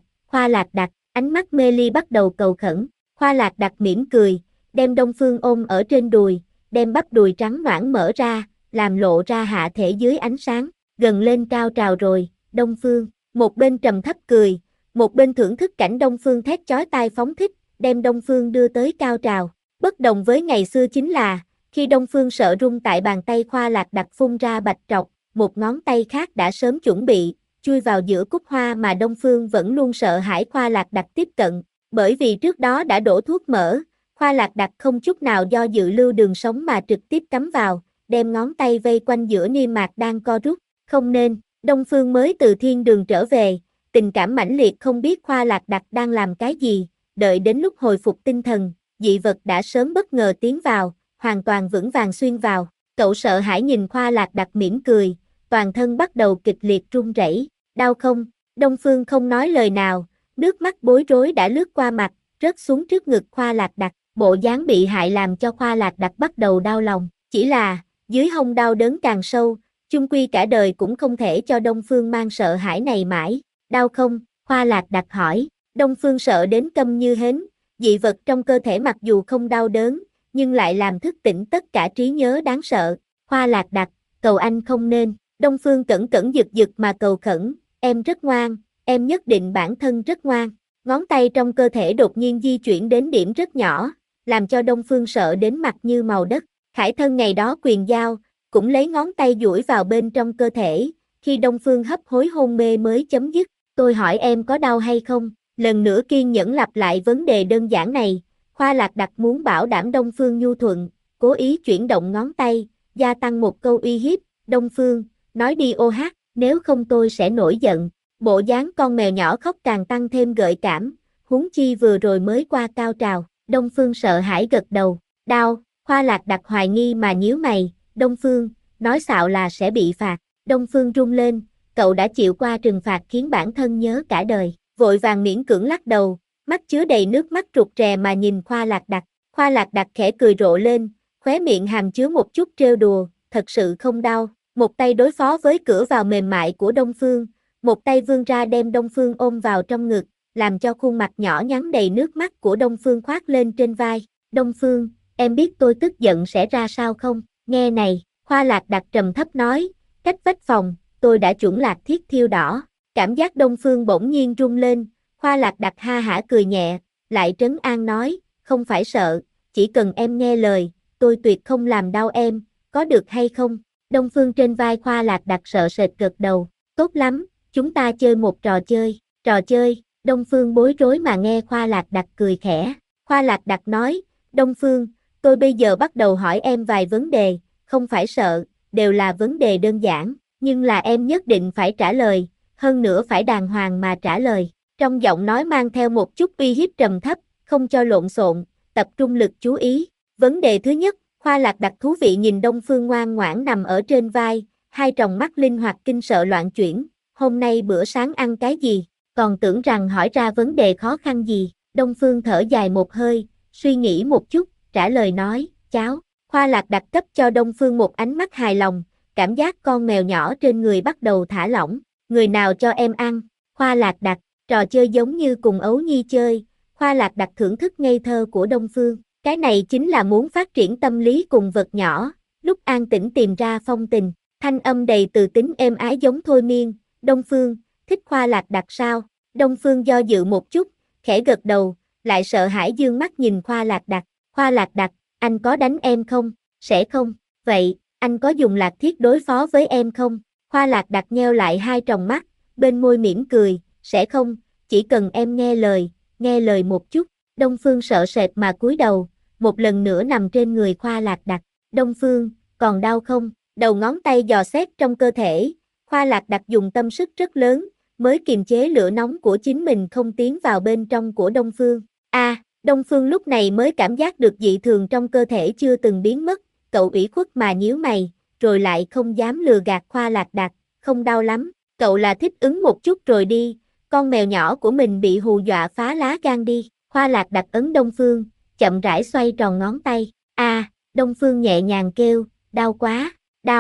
Lạc Đặc, ánh mắt mê ly bắt đầu cầu khẩn. Khoa Lạc Đặc mỉm cười, đem Đông Phương ôm ở trên đùi, đem bắp đùi trắng ноãn mở ra, làm lộ ra hạ thể dưới ánh sáng. Gần lên cao trào rồi, Đông Phương. Một bên trầm thấp cười, một bên thưởng thức cảnh Đông Phương thét chói tai phóng thích, đem Đông Phương đưa tới cao trào. Bất đồng với ngày xưa chính là, khi Đông Phương sợ rung tại bàn tay Khoa Lạc Đặc phun ra bạch trọc, một ngón tay khác đã sớm chuẩn bị, chui vào giữa cúc hoa mà Đông Phương vẫn luôn sợ hãi Khoa Lạc Đặc tiếp cận, bởi vì trước đó đã đổ thuốc mỡ, Khoa Lạc Đặc không chút nào do dự lưu đường sống mà trực tiếp cắm vào, đem ngón tay vây quanh giữa niêm mạc đang co rút. Không nên, Đông Phương mới từ thiên đường trở về, tình cảm mãnh liệt không biết Khoa Lạc Đặc đang làm cái gì, đợi đến lúc hồi phục tinh thần, dị vật đã sớm bất ngờ tiến vào, hoàn toàn vững vàng xuyên vào. Cậu sợ hãi nhìn Khoa Lạc Đặc mỉm cười, toàn thân bắt đầu kịch liệt run rẩy. Đau không? Đông Phương không nói lời nào, nước mắt bối rối đã lướt qua mặt, rớt xuống trước ngực Khoa Lạc Đặc. Bộ dáng bị hại làm cho Khoa Lạc Đặc bắt đầu đau lòng, chỉ là, dưới hông đau đớn càng sâu, chung quy cả đời cũng không thể cho Đông Phương mang sợ hãi này mãi. Đau không? Khoa Lạc Đặc hỏi. Đông Phương sợ đến câm như hến, dị vật trong cơ thể mặc dù không đau đớn, nhưng lại làm thức tỉnh tất cả trí nhớ đáng sợ. Khoa Lạc Đặc, cầu anh không nên. Đông Phương cẩn cẩn giật giật mà cầu khẩn, em rất ngoan, em nhất định bản thân rất ngoan. Ngón tay trong cơ thể đột nhiên di chuyển đến điểm rất nhỏ, làm cho Đông Phương sợ đến mặt như màu đất. Khải Thân ngày đó quyền giao, cũng lấy ngón tay duỗi vào bên trong cơ thể, khi Đông Phương hấp hối hôn mê mới chấm dứt. Tôi hỏi em có đau hay không? Lần nữa kiên nhẫn lặp lại vấn đề đơn giản này, Khoa Lạc Đặc muốn bảo đảm Đông Phương nhu thuận, cố ý chuyển động ngón tay, gia tăng một câu uy hiếp, Đông Phương, nói đi ô hát, nếu không tôi sẽ nổi giận. Bộ dáng con mèo nhỏ khóc càng tăng thêm gợi cảm, huống chi vừa rồi mới qua cao trào. Đông Phương sợ hãi gật đầu, đau. Khoa Lạc Đặc hoài nghi mà nhíu mày, Đông Phương, nói xạo là sẽ bị phạt. Đông Phương run lên, cậu đã chịu qua trừng phạt khiến bản thân nhớ cả đời, vội vàng miễn cưỡng lắc đầu, mắt chứa đầy nước mắt rụt rè mà nhìn Khoa Lạc Đặc. Khoa Lạc Đặc khẽ cười rộ lên, khóe miệng hàm chứa một chút trêu đùa, thật sự không đau. Một tay đối phó với cửa vào mềm mại của Đông Phương, một tay vươn ra đem Đông Phương ôm vào trong ngực, làm cho khuôn mặt nhỏ nhắn đầy nước mắt của Đông Phương khoác lên trên vai. Đông Phương, em biết tôi tức giận sẽ ra sao không? Nghe này, Khoa Lạc Đặc trầm thấp nói, cách vách phòng, tôi đã chuẩn lạc thiết thiêu đỏ. Cảm giác Đông Phương bỗng nhiên rung lên, Khoa Lạc Đặc ha hả cười nhẹ, lại trấn an nói, không phải sợ, chỉ cần em nghe lời, tôi tuyệt không làm đau em, có được hay không? Đông Phương trên vai Khoa Lạc Đặc sợ sệt gật đầu, tốt lắm, chúng ta chơi một trò chơi, Đông Phương bối rối mà nghe Khoa Lạc Đặc cười khẽ. Khoa Lạc Đặc nói, Đông Phương, tôi bây giờ bắt đầu hỏi em vài vấn đề, không phải sợ, đều là vấn đề đơn giản, nhưng là em nhất định phải trả lời, hơn nữa phải đàng hoàng mà trả lời. Trong giọng nói mang theo một chút uy hiếp trầm thấp, không cho lộn xộn, tập trung lực chú ý. Vấn đề thứ nhất, Khoa Lạc Đặc thú vị nhìn Đông Phương ngoan ngoãn nằm ở trên vai, hai tròng mắt linh hoạt kinh sợ loạn chuyển, hôm nay bữa sáng ăn cái gì, còn tưởng rằng hỏi ra vấn đề khó khăn gì. Đông Phương thở dài một hơi, suy nghĩ một chút, trả lời nói, cháo. Khoa Lạc Đặc cấp cho Đông Phương một ánh mắt hài lòng, cảm giác con mèo nhỏ trên người bắt đầu thả lỏng. Người nào cho em ăn? Khoa Lạc Đặc, trò chơi giống như cùng ấu nhi chơi. Khoa Lạc Đặc thưởng thức ngây thơ của Đông Phương. Cái này chính là muốn phát triển tâm lý cùng vật nhỏ, lúc an tĩnh tìm ra phong tình. Thanh âm đầy từ tính êm ái giống thôi miên. Đông Phương, thích Khoa Lạc Đặc sao? Đông Phương do dự một chút, khẽ gật đầu, lại sợ hãi dương mắt nhìn Khoa Lạc Đặc. Khoa Lạc Đặc, anh có đánh em không? Sẽ không. Vậy, anh có dùng lạc thiết đối phó với em không? Khoa Lạc Đặc nheo lại hai tròng mắt, bên môi mỉm cười, sẽ không, chỉ cần em nghe lời một chút. Đông Phương sợ sệt mà cúi đầu, một lần nữa nằm trên người Khoa Lạc Đặc. Đông Phương, còn đau không? Đầu ngón tay dò xét trong cơ thể, Khoa Lạc Đặc dùng tâm sức rất lớn, mới kiềm chế lửa nóng của chính mình không tiến vào bên trong của Đông Phương. Đông Phương lúc này mới cảm giác được dị thường trong cơ thể chưa từng biến mất, cậu ủy khuất mà nhíu mày, rồi lại không dám lừa gạt Khoa Lạc Đặc, không đau lắm, cậu là thích ứng một chút rồi đi, con mèo nhỏ của mình bị hù dọa phá lá gan đi. Khoa Lạc Đặc ấn Đông Phương, chậm rãi xoay tròn ngón tay. Đông Phương nhẹ nhàng kêu, đau quá, đau.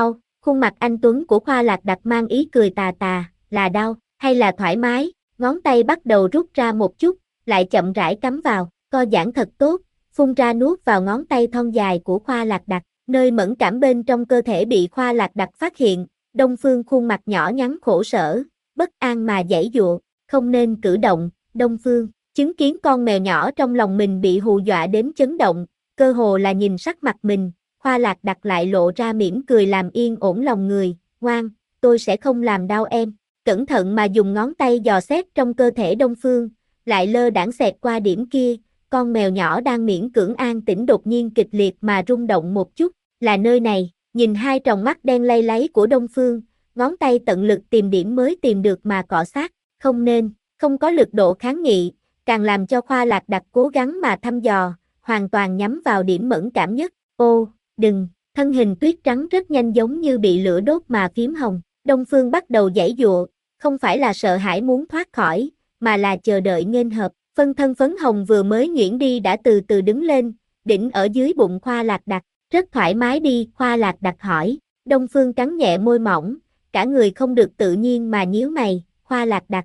Khuôn mặt anh tuấn của Khoa Lạc Đặc mang ý cười tà tà, là đau, hay là thoải mái, ngón tay bắt đầu rút ra một chút, lại chậm rãi cắm vào, co giãn thật tốt, phun ra nuốt vào ngón tay thon dài của Khoa Lạc Đặc, nơi mẫn cảm bên trong cơ thể bị Khoa Lạc Đặc phát hiện, Đông Phương khuôn mặt nhỏ nhắn khổ sở, bất an mà giãy giụa, không nên cử động, Đông Phương, chứng kiến con mèo nhỏ trong lòng mình bị hù dọa đến chấn động, cơ hồ là nhìn sắc mặt mình, Khoa Lạc Đặc lại lộ ra mỉm cười làm yên ổn lòng người, ngoan, tôi sẽ không làm đau em, cẩn thận mà dùng ngón tay dò xét trong cơ thể Đông Phương, lại lơ đãng xẹt qua điểm kia, con mèo nhỏ đang miễn cưỡng an tĩnh đột nhiên kịch liệt mà rung động một chút, là nơi này, nhìn hai tròng mắt đen lay láy của Đông Phương, ngón tay tận lực tìm điểm mới tìm được mà cọ sát, không nên, không có lực độ kháng nghị, càng làm cho Khoa Lạc Đặc cố gắng mà thăm dò, hoàn toàn nhắm vào điểm mẫn cảm nhất, ô, đừng, thân hình tuyết trắng rất nhanh giống như bị lửa đốt mà phím hồng, Đông Phương bắt đầu giãy giụa, không phải là sợ hãi muốn thoát khỏi, mà là chờ đợi nghênh hợp, phân thân phấn hồng vừa mới nhuyễn đi đã từ từ đứng lên, đỉnh ở dưới bụng Khoa Lạc Đặc, rất thoải mái đi, Khoa Lạc Đặc hỏi, Đông Phương cắn nhẹ môi mỏng, cả người không được tự nhiên mà nhíu mày, Khoa Lạc Đặc,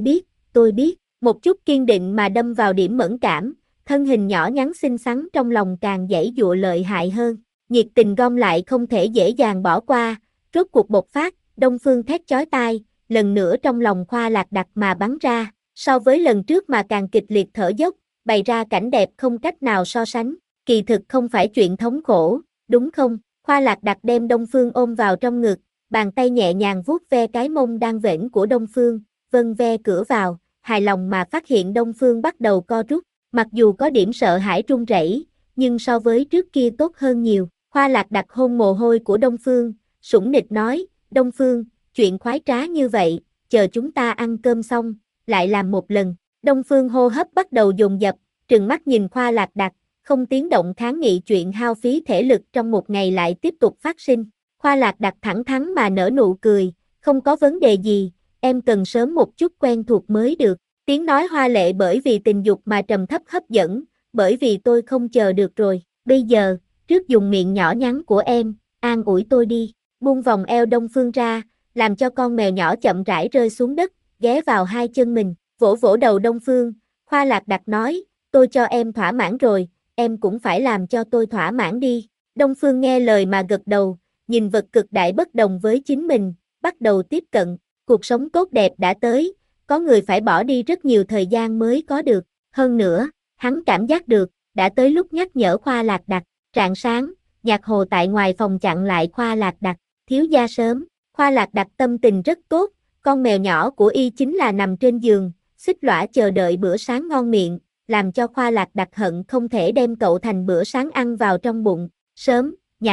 tôi biết, một chút kiên định mà đâm vào điểm mẫn cảm, thân hình nhỏ nhắn xinh xắn trong lòng càng giãy giụa lợi hại hơn, nhiệt tình gom lại không thể dễ dàng bỏ qua, rốt cuộc bộc phát, Đông Phương thét chói tai, lần nữa trong lòng Khoa Lạc Đặc mà bắn ra, so với lần trước mà càng kịch liệt thở dốc, bày ra cảnh đẹp không cách nào so sánh, kỳ thực không phải chuyện thống khổ, đúng không? Khoa Lạc Đặc đem Đông Phương ôm vào trong ngực, bàn tay nhẹ nhàng vuốt ve cái mông đang vểnh của Đông Phương, vân ve cửa vào, hài lòng mà phát hiện Đông Phương bắt đầu co rút, mặc dù có điểm sợ hãi run rẩy, nhưng so với trước kia tốt hơn nhiều. Khoa Lạc Đặc hôn mồ hôi của Đông Phương, sủng nịch nói, Đông Phương, chuyện khoái trá như vậy, chờ chúng ta ăn cơm xong, lại làm một lần. Đông Phương hô hấp bắt đầu dồn dập, trừng mắt nhìn Khoa Lạc Đặc, không tiếng động kháng nghị chuyện hao phí thể lực trong một ngày lại tiếp tục phát sinh. Khoa Lạc Đặc thẳng thắn mà nở nụ cười, không có vấn đề gì, em cần sớm một chút quen thuộc mới được. Tiếng nói hoa lệ bởi vì tình dục mà trầm thấp hấp dẫn, bởi vì tôi không chờ được rồi. Bây giờ, trước dùng miệng nhỏ nhắn của em, an ủi tôi đi. Buông vòng eo Đông Phương ra, làm cho con mèo nhỏ chậm rãi rơi xuống đất, ghé vào hai chân mình, vỗ vỗ đầu Đông Phương. Khoa Lạc Đặc nói, tôi cho em thỏa mãn rồi, em cũng phải làm cho tôi thỏa mãn đi. Đông Phương nghe lời mà gật đầu, nhìn vật cực đại bất đồng với chính mình, bắt đầu tiếp cận. Cuộc sống tốt đẹp đã tới, có người phải bỏ đi rất nhiều thời gian mới có được. Hơn nữa, hắn cảm giác được, đã tới lúc nhắc nhở Khoa Lạc Đặc. Rạng sáng, Nhạc Hồ tại ngoài phòng chặn lại Khoa Lạc Đặc, thiếu gia sớm. Khoa Lạc Đặc tâm tình rất tốt, con mèo nhỏ của y chính là nằm trên giường, xích lõa chờ đợi bữa sáng ngon miệng, làm cho Khoa Lạc Đặc hận không thể đem cậu thành bữa sáng ăn vào trong bụng. Sớm,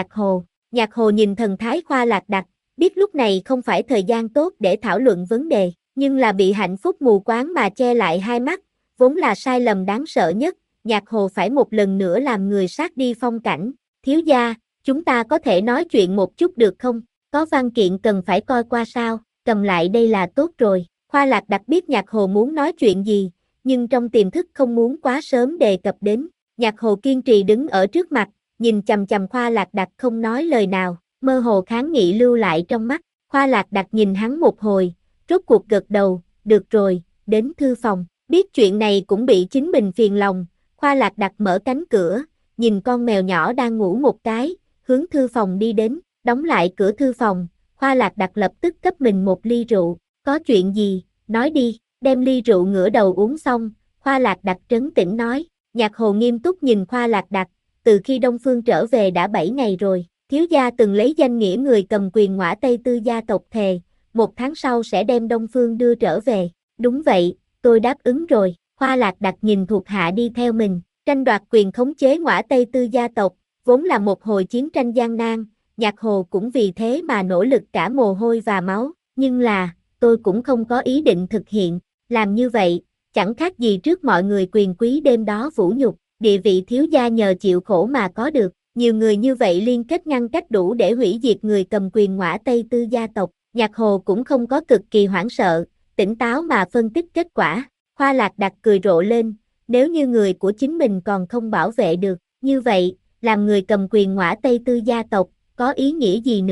Nhạc Hồ nhìn thần thái Khoa Lạc Đặc, biết lúc này không phải thời gian tốt để thảo luận vấn đề, nhưng là bị hạnh phúc mù quáng mà che lại hai mắt, vốn là sai lầm đáng sợ nhất. Nhạc Hồ phải một lần nữa làm người sát đi phong cảnh. Thiếu gia, chúng ta có thể nói chuyện một chút được không? Có văn kiện cần phải coi qua sao? Cầm lại đây là tốt rồi. Khoa Lạc Đặc biết Nhạc Hồ muốn nói chuyện gì, nhưng trong tiềm thức không muốn quá sớm đề cập đến. Nhạc Hồ kiên trì đứng ở trước mặt, nhìn chằm chằm Khoa Lạc Đặc không nói lời nào, mơ hồ kháng nghị lưu lại trong mắt. Khoa Lạc Đặc nhìn hắn một hồi, rốt cuộc gật đầu, được rồi, đến thư phòng. Biết chuyện này cũng bị chính mình phiền lòng, Khoa Lạc Đặc mở cánh cửa, nhìn con mèo nhỏ đang ngủ một cái, hướng thư phòng đi đến, đóng lại cửa thư phòng, Khoa Lạc Đặc lập tức cấp mình một ly rượu, có chuyện gì, nói đi, đem ly rượu ngửa đầu uống xong, Khoa Lạc Đặc trấn tĩnh nói. Nhạc Hồ nghiêm túc nhìn Khoa Lạc Đặc, từ khi Đông Phương trở về đã 7 ngày rồi, thiếu gia từng lấy danh nghĩa người cầm quyền Ngõa Tây Tư gia tộc thề, 1 tháng sau sẽ đem Đông Phương đưa trở về. Đúng vậy, tôi đáp ứng rồi. Khoa Lạc Đặc nhìn thuộc hạ đi theo mình, tranh đoạt quyền khống chế Ngõa Tây Tư gia tộc, vốn là một hồi chiến tranh gian nan, Nhạc Hồ cũng vì thế mà nỗ lực cả mồ hôi và máu, nhưng là, tôi cũng không có ý định thực hiện, làm như vậy, chẳng khác gì trước mọi người quyền quý đêm đó vũ nhục, địa vị thiếu gia nhờ chịu khổ mà có được, nhiều người như vậy liên kết ngăn cách đủ để hủy diệt người cầm quyền Ngõa Tây Tư gia tộc, Nhạc Hồ cũng không có cực kỳ hoảng sợ, tỉnh táo mà phân tích kết quả. Khoa Lạc Đặc cười rộ lên, nếu như người của chính mình còn không bảo vệ được, như vậy, làm người cầm quyền Ngõa Tây Tư gia tộc, có ý nghĩa gì nữa?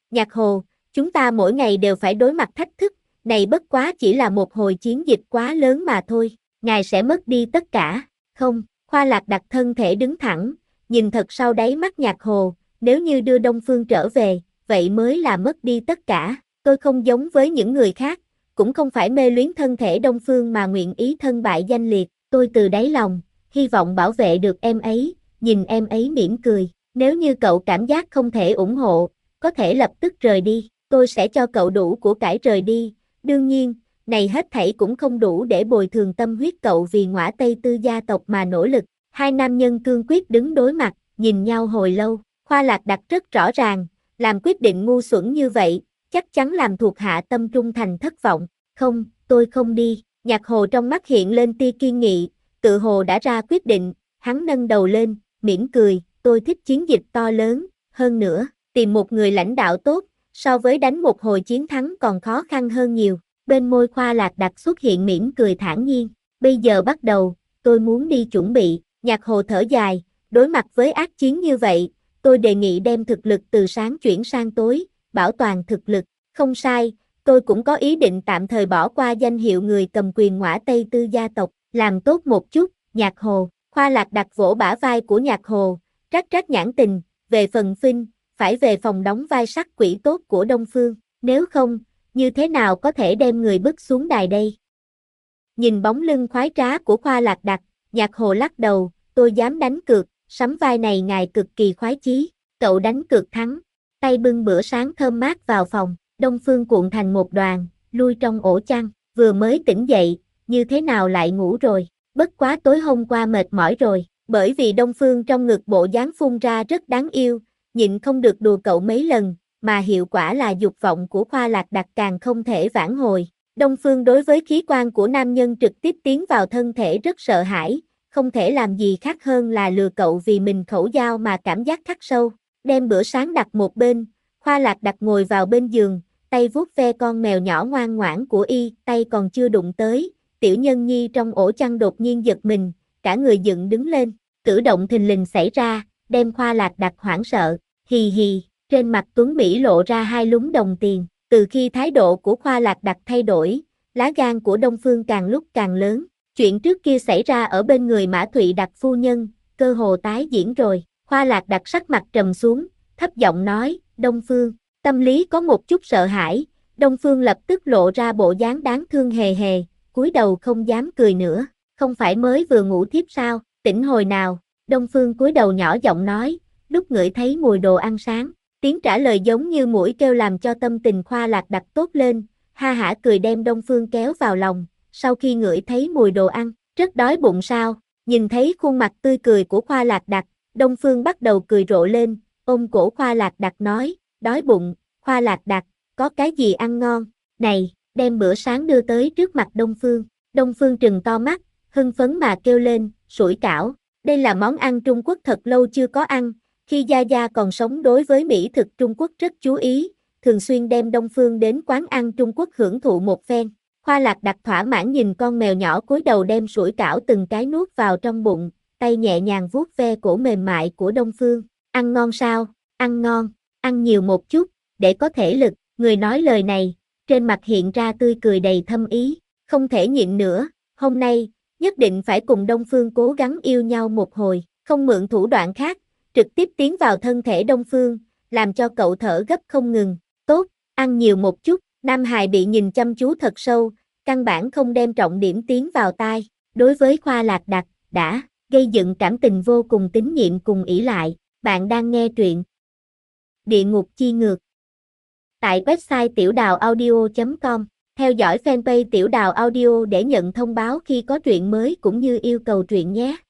Nhạc Hồ, chúng ta mỗi ngày đều phải đối mặt thách thức, này bất quá chỉ là một hồi chiến dịch quá lớn mà thôi, ngài sẽ mất đi tất cả, không, Khoa Lạc đặt thân thể đứng thẳng, nhìn thật sau đáy mắt Nhạc Hồ, nếu như đưa Đông Phương trở về, vậy mới là mất đi tất cả, tôi không giống với những người khác, cũng không phải mê luyến thân thể Đông Phương mà nguyện ý thân bại danh liệt, tôi từ đáy lòng, hy vọng bảo vệ được em ấy, nhìn em ấy mỉm cười, nếu như cậu cảm giác không thể ủng hộ, có thể lập tức rời đi, tôi sẽ cho cậu đủ của cải rời đi, đương nhiên, này hết thảy cũng không đủ để bồi thường tâm huyết cậu vì Ngõa Tây Tư gia tộc mà nỗ lực, hai nam nhân cương quyết đứng đối mặt, nhìn nhau hồi lâu, Khoa Lạc đặt rất rõ ràng, làm quyết định ngu xuẩn như vậy, chắc chắn làm thuộc hạ tâm trung thành thất vọng, không, tôi không đi, Nhạc Hồ trong mắt hiện lên tia kiên nghị, tự hồ đã ra quyết định, hắn nâng đầu lên, mỉm cười, tôi thích chiến dịch to lớn, hơn nữa, tìm một người lãnh đạo tốt, so với đánh một hồi chiến thắng còn khó khăn hơn nhiều, bên môi Khoa Lạc đặt xuất hiện mỉm cười thản nhiên, bây giờ bắt đầu, tôi muốn đi chuẩn bị, Nhạc Hồ thở dài, đối mặt với ác chiến như vậy, tôi đề nghị đem thực lực từ sáng chuyển sang tối, bảo toàn thực lực, không sai, tôi cũng có ý định tạm thời bỏ qua danh hiệu người cầm quyền Ngõa Tây Tư gia tộc, làm tốt một chút, Nhạc Hồ, Khoa Lạc đặt vỗ bả vai của Nhạc Hồ, trắc nhãn tình, về phần Phinh, phải về phòng đóng vai sắc quỷ tốt của Đông Phương, nếu không, như thế nào có thể đem người bức xuống đài đây? Nhìn bóng lưng khoái trá của Khoa Lạc đặt, Nhạc Hồ lắc đầu, tôi dám đánh cược, sắm vai này ngài cực kỳ khoái chí, cậu đánh cược thắng, tay bưng bữa sáng thơm mát vào phòng, Đông Phương cuộn thành một đoàn, lui trong ổ chăn, vừa mới tỉnh dậy, như thế nào lại ngủ rồi, bất quá tối hôm qua mệt mỏi rồi, bởi vì Đông Phương trong ngực bộ dáng phun ra rất đáng yêu, nhịn không được đùa cậu mấy lần, mà hiệu quả là dục vọng của Khoa Lạc đặt càng không thể vãn hồi. Đông Phương đối với khí quan của nam nhân trực tiếp tiến vào thân thể rất sợ hãi, không thể làm gì khác hơn là lừa cậu vì mình khẩu dao mà cảm giác khắc sâu. Đem bữa sáng đặt một bên, Khoa Lạc đặt ngồi vào bên giường, tay vuốt ve con mèo nhỏ ngoan ngoãn của y, tay còn chưa đụng tới, tiểu nhân nhi trong ổ chăn đột nhiên giật mình, cả người dựng đứng lên, cử động thình lình xảy ra, đem Khoa Lạc đặt hoảng sợ, hì hì, trên mặt Tuấn Mỹ lộ ra hai lúm đồng tiền, từ khi thái độ của Khoa Lạc đặt thay đổi, lá gan của Đông Phương càng lúc càng lớn, chuyện trước kia xảy ra ở bên người Mã Thụy Đặc phu nhân, cơ hồ tái diễn rồi, Khoa Lạc đặt sắc mặt trầm xuống, thấp giọng nói, Đông Phương, tâm lý có một chút sợ hãi, Đông Phương lập tức lộ ra bộ dáng đáng thương hề hề, cúi đầu không dám cười nữa, không phải mới vừa ngủ thiếp sao, tỉnh hồi nào, Đông Phương cúi đầu nhỏ giọng nói, lúc ngửi thấy mùi đồ ăn sáng, tiếng trả lời giống như mũi kêu làm cho tâm tình Khoa Lạc đặt tốt lên, ha hả cười đem Đông Phương kéo vào lòng, sau khi ngửi thấy mùi đồ ăn, rất đói bụng sao, nhìn thấy khuôn mặt tươi cười của Khoa Lạc đặt, Đông Phương bắt đầu cười rộ lên, ôm cổ Khoa Lạc đặt nói, đói bụng, Khoa Lạc đặt, có cái gì ăn ngon, này, đem bữa sáng đưa tới trước mặt Đông Phương trừng to mắt, hưng phấn mà kêu lên, sủi cảo, đây là món ăn Trung Quốc thật lâu chưa có ăn, khi Gia Gia còn sống đối với mỹ thực Trung Quốc rất chú ý, thường xuyên đem Đông Phương đến quán ăn Trung Quốc hưởng thụ một phen. Khoa Lạc đặt thỏa mãn nhìn con mèo nhỏ cúi đầu đem sủi cảo từng cái nuốt vào trong bụng, tay nhẹ nhàng vuốt ve cổ mềm mại của Đông Phương. Ăn ngon sao? Ăn ngon, ăn nhiều một chút, để có thể lực. Người nói lời này, trên mặt hiện ra tươi cười đầy thâm ý, không thể nhịn nữa, hôm nay, nhất định phải cùng Đông Phương cố gắng yêu nhau một hồi, không mượn thủ đoạn khác, trực tiếp tiến vào thân thể Đông Phương, làm cho cậu thở gấp không ngừng. Tốt, ăn nhiều một chút, Nam Hài bị nhìn chăm chú thật sâu, căn bản không đem trọng điểm tiến vào tai. Đối với Khoa Lạc đặt, đã gây dựng cảm tình vô cùng tín nhiệm cùng ỷ lại. Bạn đang nghe truyện Địa Ngục Chi Ngược tại website tiểu đào audio.com. Theo dõi fanpage Tiểu Đào Audio để nhận thông báo khi có truyện mới cũng như yêu cầu truyện nhé.